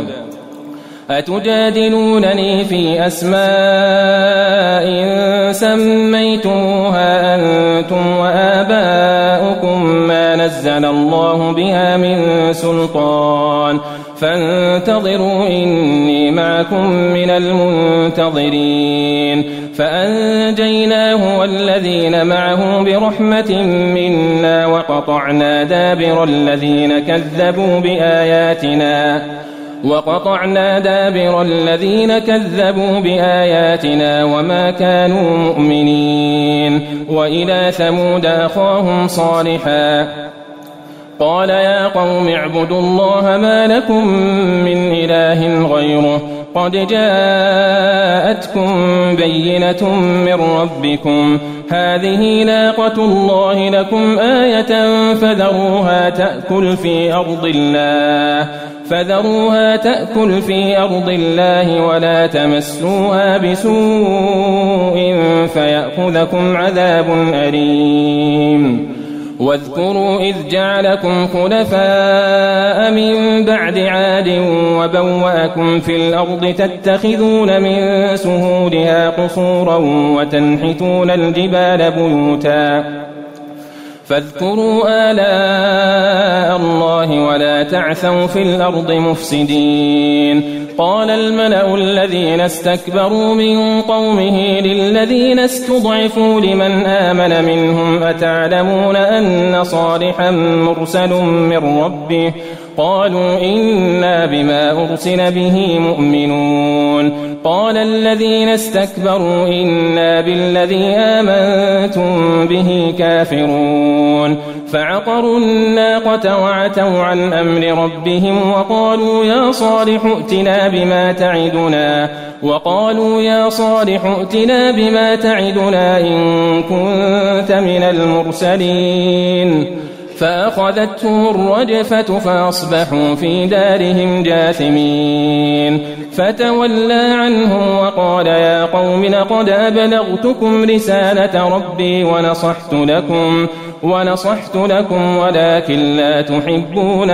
أتجادلونني في أسماء سميتموها أنتم وآباؤكم ما نزل الله بها من سلطان فانتظروا إني معكم من المنتظرين فأنجيناه والذين معه برحمة منا وقطعنا دابر الذين كذبوا بآياتنا وقطعنا دابر الذين كذبوا بآياتنا وما كانوا مؤمنين وإلى ثمود أخاهم صالحا قال يا قوم اعبدوا الله ما لكم من إله غيره قد جاءتكم بينة من ربكم هذه ناقة الله لكم آية فذروها تأكل في أرض الله فذروها تأكل في أرض الله ولا تمسوها بسوء فيأخذكم عذاب أليم واذكروا إذ جعلكم خلفاء من بعد عاد وبوأكم في الأرض تتخذون من سهولها قصورا وتنحتون الجبال بيوتا فاذكروا آلاء الله ولا تعثوا في الأرض مفسدين قال الملأ الذين استكبروا من قومه للذين استضعفوا لمن آمن منهم أتعلمون أن صالحا مرسل من ربه قالوا إنا بما أرسل به مؤمنون قال الذين استكبروا إنا بالذي آمنتم به كافرون فعقروا الناقة وعتوا عن أمر ربهم وقالوا يا صالح ائتنا بما تعدنا وقالوا يا صالح ائتنا بما تعدنا إن كنت من المرسلين فأخذتهم الرجفة فأصبحوا في دارهم جاثمين فتولى عنهم وقال يا قوم لقد أبلغتكم رسالة ربي ونصحت لكم ونصحت لكم ولكن لا تحبون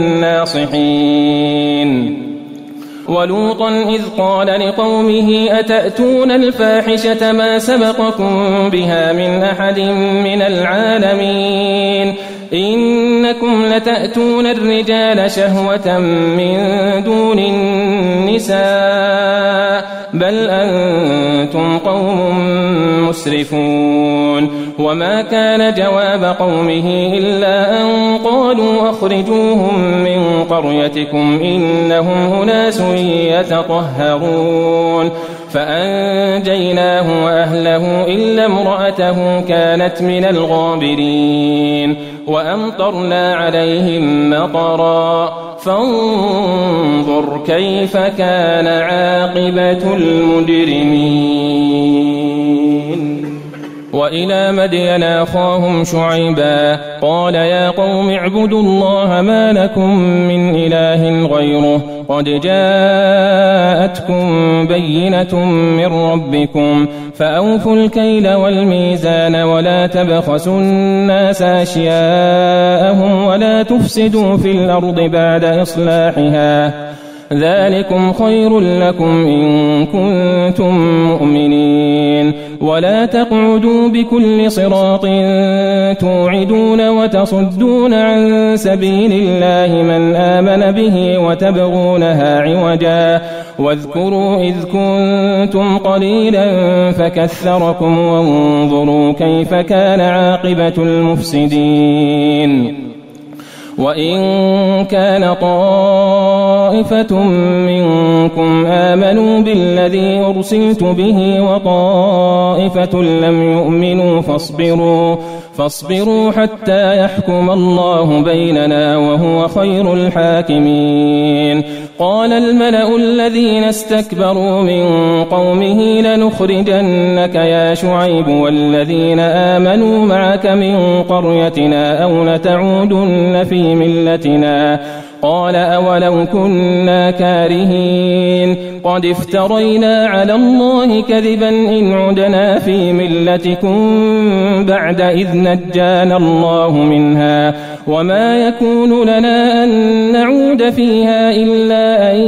الناصحين ولوطا إذ قال لقومه أتأتون الفاحشة ما سبقكم بها من أحد من العالمين إنكم لتأتون الرجال شهوة من دون النساء بل أنتم قوم مسرفون وما كان جواب قومه إلا أن قالوا أخرجوهم من قريتكم إنهم أناس يتطهرون فأنجيناه وأهله إلا امرأته كانت من الغابرين وأمطرنا عليهم مطرا فانظر كيف كان عاقبة المجرمين وإلى مدين أخاهم شعيبا قال يا قوم اعبدوا الله ما لكم من إله غيره قد جاءتكم بينة من ربكم فأوفوا الكيل والميزان ولا تبخسوا الناس أشياءهم ولا تفسدوا في الأرض بعد إصلاحها ذلكم خير لكم إن كنتم مؤمنين ولا تقعدوا بكل صراط توعدون وتصدون عن سبيل الله من آمن به وتبغونها عوجا واذكروا إذ كنتم قليلا فكثركم وانظروا كيف كان عاقبة المفسدين وإن كان طائفة منكم آمنوا بالذي أرسلت به وطائفة لم يؤمنوا فاصبروا فاصبروا حتى يحكم الله بيننا وهو خير الحاكمين قال الملأ الذين استكبروا من قومه لنخرجنك يا شعيب والذين آمنوا معك من قريتنا أو لتعودن في ملتنا قال أولو كنا كارهين قد افترينا على الله كذبا إن عدنا في ملتكم بعد إذ نجانا الله منها وما يكون لنا أن نعود فيها إلا أن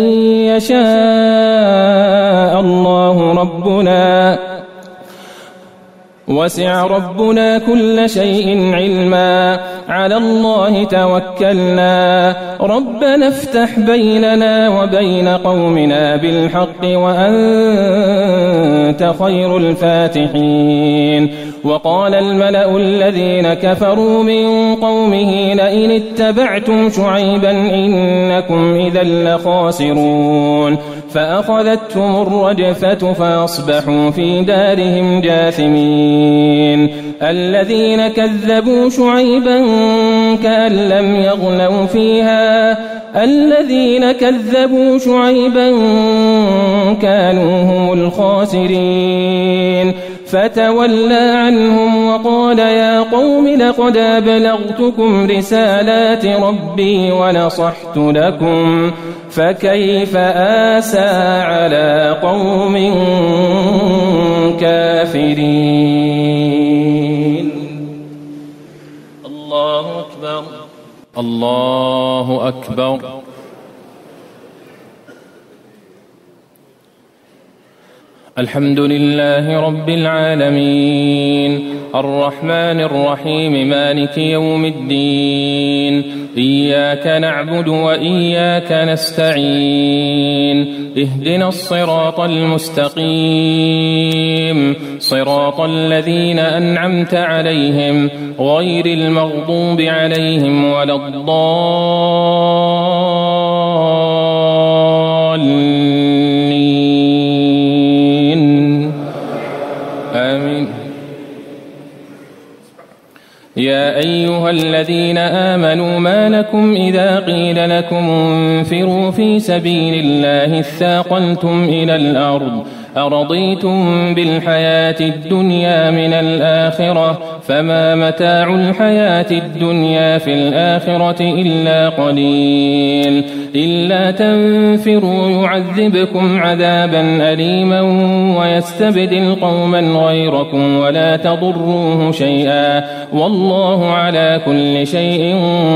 يشاء الله ربنا وسع ربنا كل شيء علما على الله توكلنا ربنا افتح بيننا وبين قومنا بالحق وأنت خير الفاتحين وقال الملأ الذين كفروا من قومه لئن اتبعتم شعيبا إنكم إذا لخاسرون فأخذتهم الرجفة فأصبحوا في دارهم جاثمين الذين كذبوا شعيبا كأن لم يغنوا فيها الذين كذبوا شعيبا كانوا هم الخاسرين فتولى عنهم وقال يا قوم لقد أبلغتكم رسالات ربي ونصحت لكم فكيف آسى على قوم كافرين الله أكبر الله أكبر الحمد لله رب العالمين الرحمن الرحيم مالك يوم الدين إياك نعبد وإياك نستعين اهدنا الصراط المستقيم صراط الذين أنعمت عليهم غير المغضوب عليهم ولا الضالين آمين يا أيها الذين آمنوا ما لكم إذا قيل لكم انفروا في سبيل الله اثاقلتم إلى الأرض أرضيتم بالحياة الدنيا من الآخرة فما متاع الحياة الدنيا في الآخرة إلا قليل إلا تنفروا يعذبكم عذابا أليما ويستبدل قوما غيركم ولا تضروه شيئا والله على كل شيء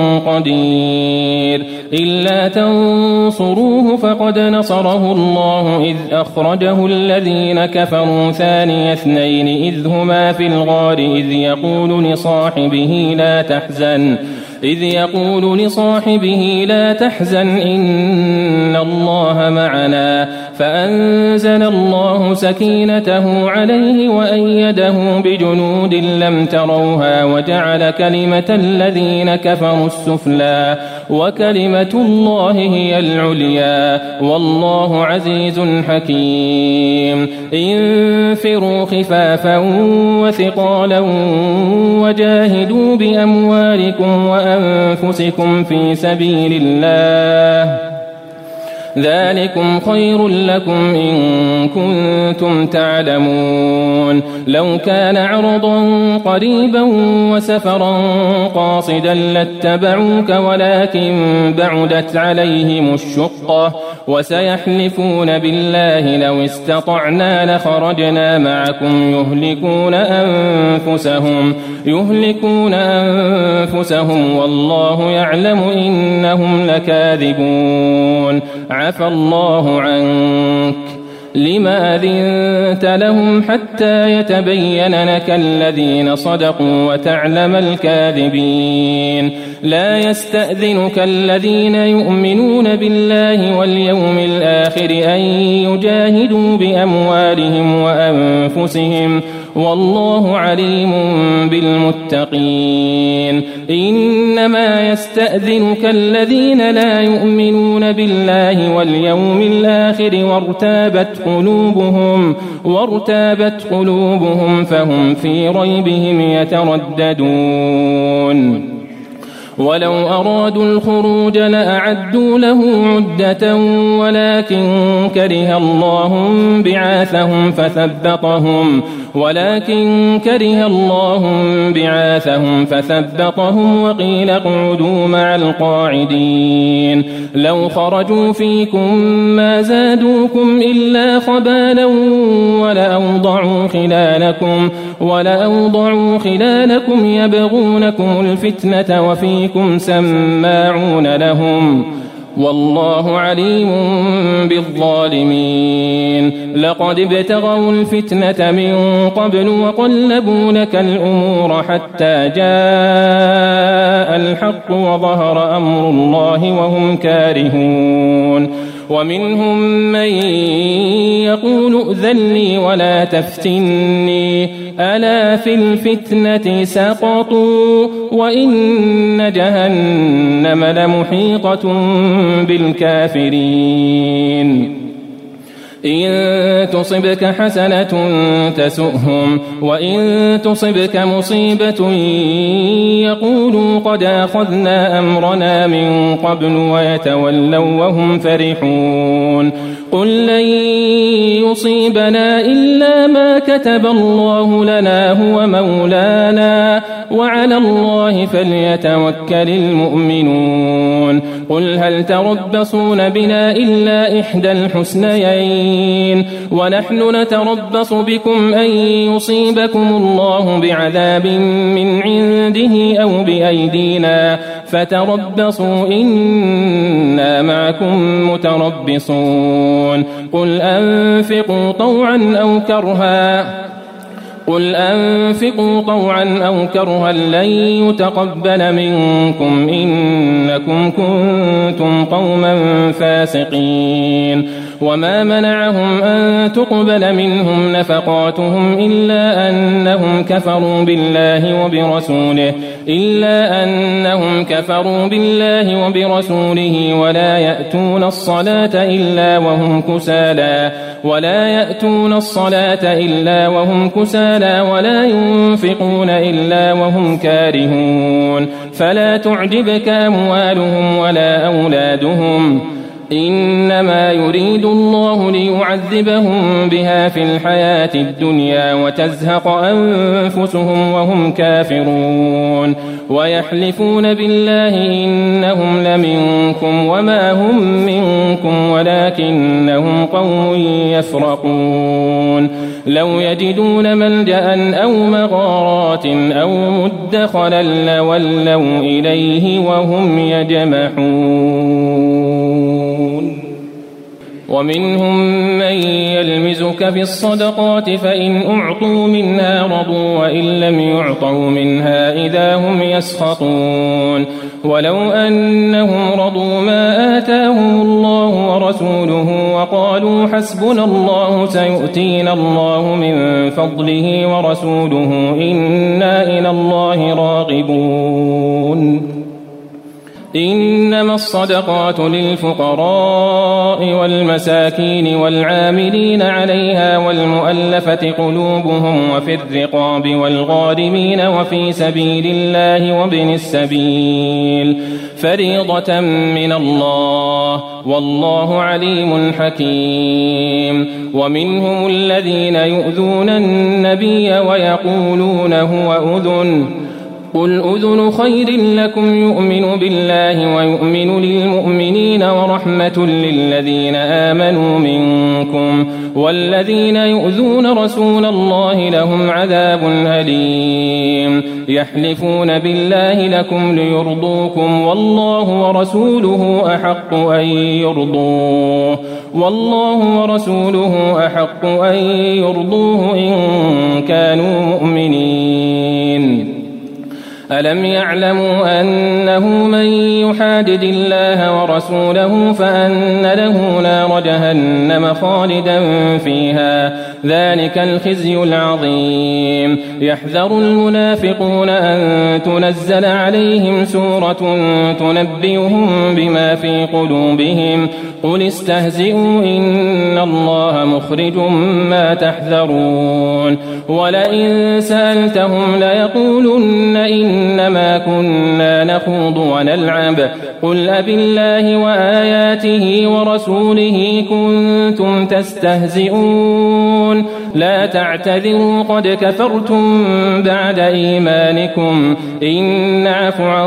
قدير إلا تنصروه فقد نصره الله إذ أخرجه الذين كفروا ثاني اثنين إذ هما في الغار إذ يقول لصاحبه لا تحزن إذ يقول لصاحبه لا تحزن إن الله معنا فأنزل الله سكينته عليه وأيده بجنود لم تروها وجعل كلمة الذين كفروا السفلى وكلمة الله هي العليا والله عزيز حكيم انفروا خفافا وثقالا وجاهدوا بأموالكم وأنفسكم في سبيل الله ذلكم خير لكم إن كنتم تعلمون لو كان عرضا قريبا وسفرا قاصدا لاتبعوك ولكن بعدت عليهم الشقة وسيحلفون بالله لو استطعنا لخرجنا معكم يهلكون أنفسهم يهلكون أنفسهم والله يعلم إنهم لكاذبون عفى الله عنك لما أذنت لهم حتى يتبين لك الذين صدقوا وتعلم الكاذبين لا يستأذنك الذين يؤمنون بالله واليوم الآخر أن يجاهدوا بأموالهم وأنفسهم والله عليم بالمتقين إنما يستأذنك الذين لا يؤمنون بالله واليوم الآخر وارتابت قلوبهم وارتابت قلوبهم فهم في ريبهم يترددون ولو أرادوا الخروج لأعدوا له عدة ولكن كره الله بعاثهم فثبطهم ولكن كره الله بعاثهم فثبطهم وقيل اقعدوا مع القاعدين لو خرجوا فيكم ما زادوكم إلا خبالا ولأوضعوا خلالكم ولأوضعوا خلالكم يبغونكم الفتنة وفيكم سماعون لهم والله عليم بالظالمين لقد ابتغوا الفتنة من قبل وقلبوا لك الأمور حتى جاء الحق وظهر أمر الله وهم كارهون ومنهم من يقول ائذن لي ولا تفتني ألا في الفتنة سقطوا وإن جهنم لمحيطة بالكافرين إن تصبك حسنة تسؤهم وإن تصبك مصيبة يقولوا قد أخذنا أمرنا من قبل ويتولوا وهم فرحون قل لن يصيبنا إلا ما كتب الله لنا هو مولانا وعلى الله فليتوكل المؤمنون قل هل تربصون بنا إلا إحدى الحسنيين ونحن نتربص بكم أن يصيبكم الله بعذاب من عنده أو بأيدينا فتربصوا إنا معكم متربصون قل أنفقوا طوعا أو كرها قل أنفقوا طوعا أو كرها لن يتقبل منكم إنكم كنتم قوما فاسقين وما منعهم أن تقبل منهم نفقاتهم إلا أنهم كفروا بالله وبرسوله إلا أنهم كفروا بالله وبرسوله ولا يأتون الصلاة إلا وهم كسالى ولا يأتون الصلاة إلا وهم كسالى ولا ينفقون إلا وهم كارهون فلا تعجبك أموالهم ولا أولادهم إنما يريد الله ليعذبهم بها في الحياة الدنيا وتزهق أنفسهم وهم كافرون ويحلفون بالله إنهم لمنكم وما هم منكم ولكنهم قوم يفرقون لو يجدون ملجأ أو مغارات أو مدخلا لولوا إليه وهم يجمحون ومنهم من يلمزك في الصدقات فإن أعطوا منها رضوا وإن لم يعطوا منها إذا هم يسخطون ولو أنهم رضوا ما آتاهم الله ورسوله وقالوا حسبنا الله سيؤتينا الله من فضله ورسوله إنا إلى الله راغبون إنما الصدقات للفقراء والمساكين والعاملين عليها والمؤلفة قلوبهم وفي الرقاب والغارمين وفي سبيل الله وابن السبيل فريضة من الله والله عليم حكيم ومنهم الذين يؤذون النبي ويقولون هو أذن قل أذن خير لكم يؤمن بالله ويؤمن للمؤمنين ورحمة للذين آمنوا منكم والذين يؤذون رسول الله لهم عذاب أليم يحلفون بالله لكم ليرضوكم والله ورسوله أحق أن يرضوه والله ورسوله أحق أن يرضوه إن كانوا مؤمنين ألم يعلموا أنه من يحادد الله ورسوله فأن له نار جهنم خالدا فيها ذلك الخزي العظيم يحذر المنافقون أن تنزل عليهم سورة تنبئهم بما في قلوبهم قل استهزئوا إن الله مخرج ما تحذرون ولئن سألتهم ليقولن إنما كنا نخوض ونلعب قل أبالله وآياته ورسوله كنتم تستهزئون لا تعتذروا قد كفرتم بعد إيمانكم إن نعف عن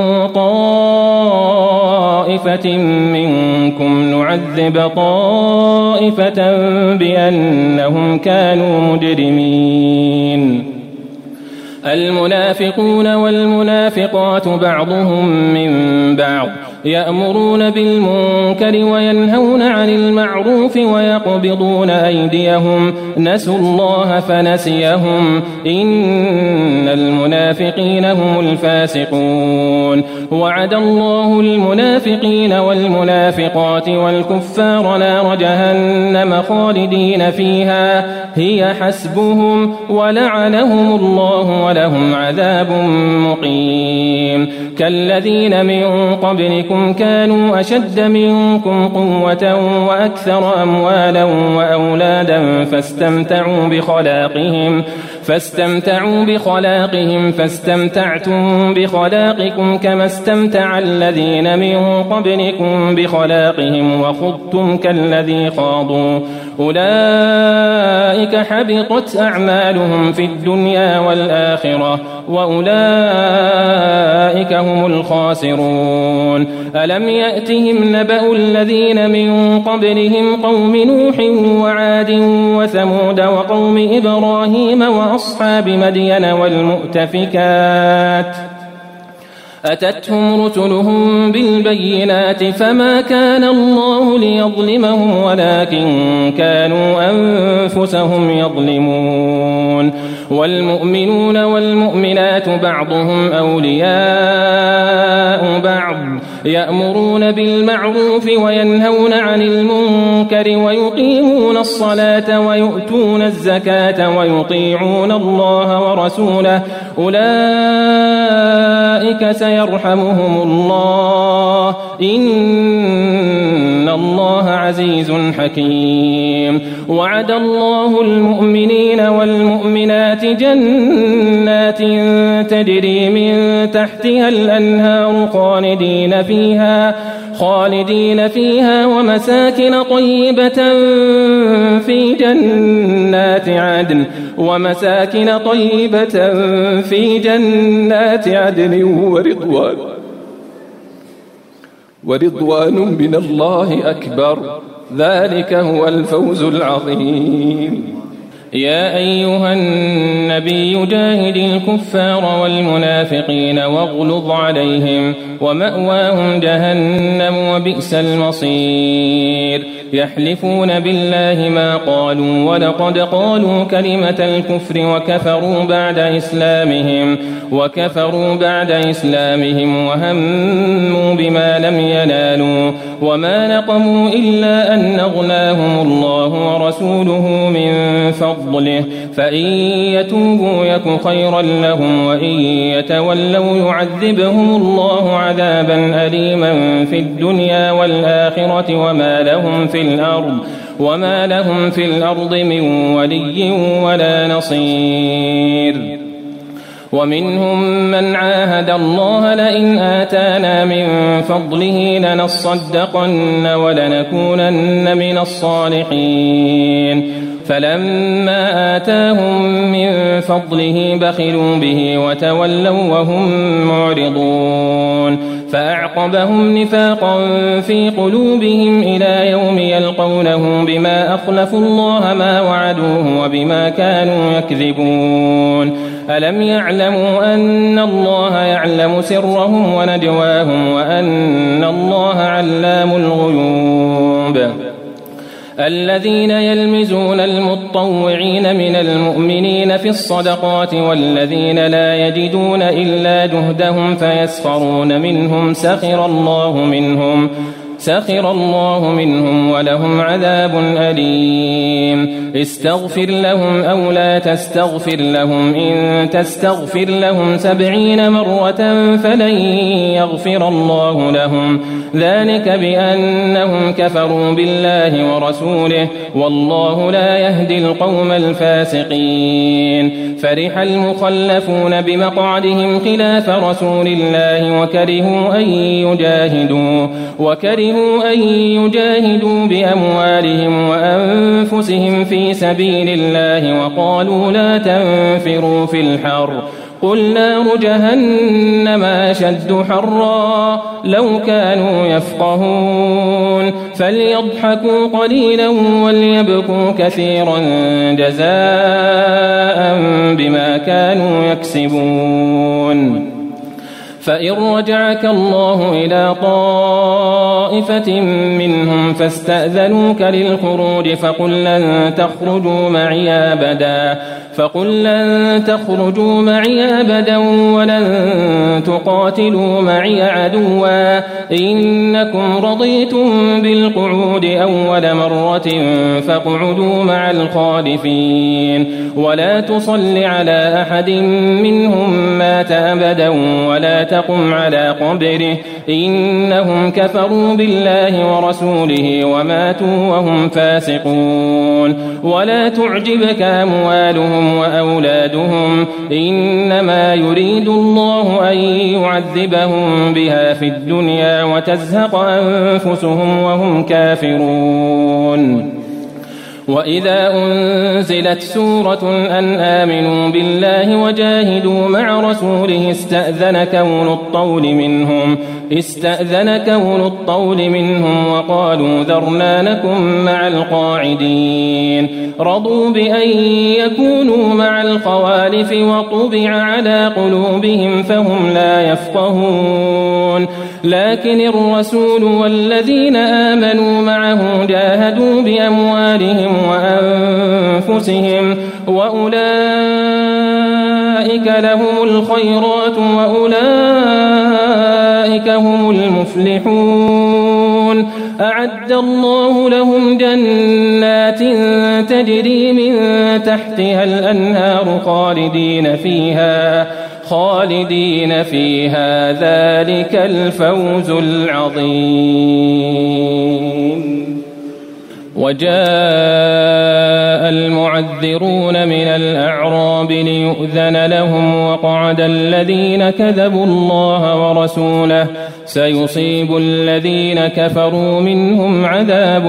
طائفة منكم نعذب طائفة بأنهم كانوا مجرمين المنافقون والمنافقات بعضهم من بعض يأمرون بالمنكر وينهون عن المعروف ويقبضون أيديهم نسوا الله فنسيهم إن المنافقين هم الفاسقون وعد الله المنافقين والمنافقات والكفار نار جهنم خالدين فيها هي حسبهم ولعنهم الله ولهم عذاب مقيم كالذين من قبلكم كانوا أشد منكم قوة وأكثر أموالا وأولادا فاستمتعوا بخلاقهم فاستمتعوا بخلاقهم فاستمتعتم بخلاقكم كما استمتع الذين من قبلكم بخلاقهم وخضتم كالذي خاضوا أولئك حبطت أعمالهم في الدنيا والآخرة وأولئك هم الخاسرون ألم يأتهم نبأ الذين من قبلهم قوم نوح وعاد وثمود وقوم إبراهيم وأصحاب مدين والمؤتفكات أتتهم رسلهم بالبينات فما كان الله ليظلمهم ولكن كانوا أنفسهم يظلمون والمؤمنون والمؤمنات بعضهم أولياء بعض يأمرون بالمعروف وينهون عن المنكر ويقيمون الصلاة ويؤتون الزكاة ويطيعون الله ورسوله أولئك سيرحمهم الله إن الله عزيز حكيم وعد الله المؤمنين والمؤمنات جنات تجري من تحتها الأنهار خالدين فيها خالدين فيها ومساكن طيبة في جنات عدن ومساكن طيبة في جنات عدن ورضوان ورضوان من الله أكبر ذلك هو الفوز العظيم يا أيها النبي جاهد الكفار والمنافقين واغلظ عليهم ومأواهم جهنم وبئس المصير يحلفون بالله ما قالوا ولقد قالوا كلمة الكفر وكفروا بعد إسلامهم وكفروا بعد إسلامهم وهموا بما لم ينالوا وما نقموا إلا أن أغناهم الله ورسوله من فضله فإن يتوبوا يك خيرا لهم وإن يتولوا يعذبهم الله عذابا أليما في الدنيا والآخرة وما لهم في الأرض وما لهم في الأرض من ولي ولا نصير ومنهم من عاهد الله لئن آتانا من فضله لنصدقن ولنكونن من الصالحين فلما آتاهم من فضله بخلوا به وتولوا وهم معرضون فأعقبهم نفاقا في قلوبهم إلى يوم يلقونه بما أخلفوا الله ما وعدوه وبما كانوا يكذبون ألم يعلموا أن الله يعلم سرهم ونجواهم وأن الله علام الغيوب الذين يلمزون المطوعين من المؤمنين في الصدقات والذين لا يجدون إلا جهدهم فيسخرون منهم سخر الله منهم سخر الله منهم ولهم عذاب أليم استغفر لهم أو لا تستغفر لهم إن تستغفر لهم سبعين مرة فلن يغفر الله لهم ذلك بأنهم كفروا بالله ورسوله والله لا يهدي القوم الفاسقين فرح المخلفون بمقعدهم خلاف رسول الله وكرهوا أن يجاهدوا وكرهوا أن يجاهدوا بأموالهم وأنفسهم في سبيل الله وقالوا لا تنفروا في الحر قل نار جهنم أشد حرا لو كانوا يفقهون فليضحكوا قليلا وليبكوا كثيرا جزاء بما كانوا يكسبون فإن رجعك الله إلى طائفة منهم فاستأذنوك للخروج فقل لن تخرجوا معي أبدا فقل لن تخرجوا معي أبدا ولن تقاتلوا معي عدوا إنكم رضيتم بالقعود أول مرة فاقعدوا مع الخالفين ولا تصل على أحد منهم مات أبدا ولا تقم على قبره إنهم كفروا بالله ورسوله وماتوا وهم فاسقون ولا تعجبك أموالهم وأولادهم إنما يريد الله أن يعذبهم بها في الدنيا وتزهق أنفسهم وهم كافرون وإذا أنزلت سورة أن آمنوا بالله وجاهدوا مع رسوله استأذنك أولو الطول منهم استأذنك أولو الطول منهم وقالوا ذرنا نكن مع القاعدين رضوا بأن يكونوا مع الخوالف وطبع على قلوبهم فهم لا يفقهون لكن الرسول والذين آمنوا معه جاهدوا بأموالهم وأنفسهم وأولئك لهم الخيرات وأولئك هم المفلحون أعد الله لهم جنات تجري من تحتها الأنهار خالدين فيها خالدين فيها ذلك الفوز العظيم وجاء المعذرون من الأعراب ليؤذن لهم وقعد الذين كذبوا الله ورسوله سيصيب الذين كفروا منهم عذاب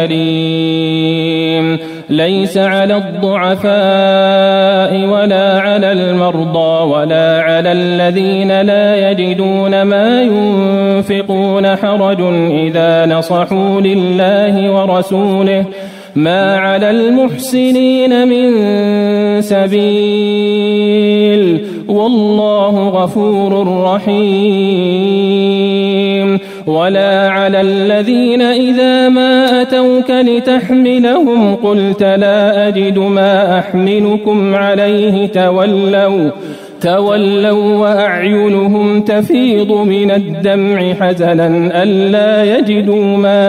أليم ليس على الضعفاء ولا على المرضى ولا على الذين لا يجدون ما ينفقون حرج إذا نصحوا لله ورسوله ما على المحسنين من سبيل والله غفور رحيم ولا على الذين إذا ما أتوك لتحملهم قلت لا أجد ما أحملكم عليه تولوا تولوا وأعينهم تفيض من الدمع حزنا ألا يجدوا ما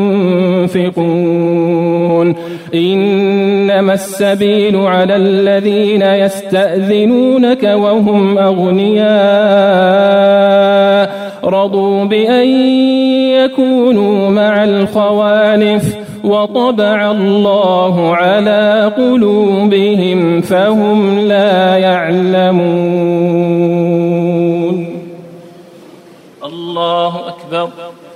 ينفقون إنما السبيل على الذين يستأذنونك وهم أغنياء رضوا بأن يكونوا مع الخوالف وطبع الله على قلوبهم فهم لا يعلمون. الله أكبر.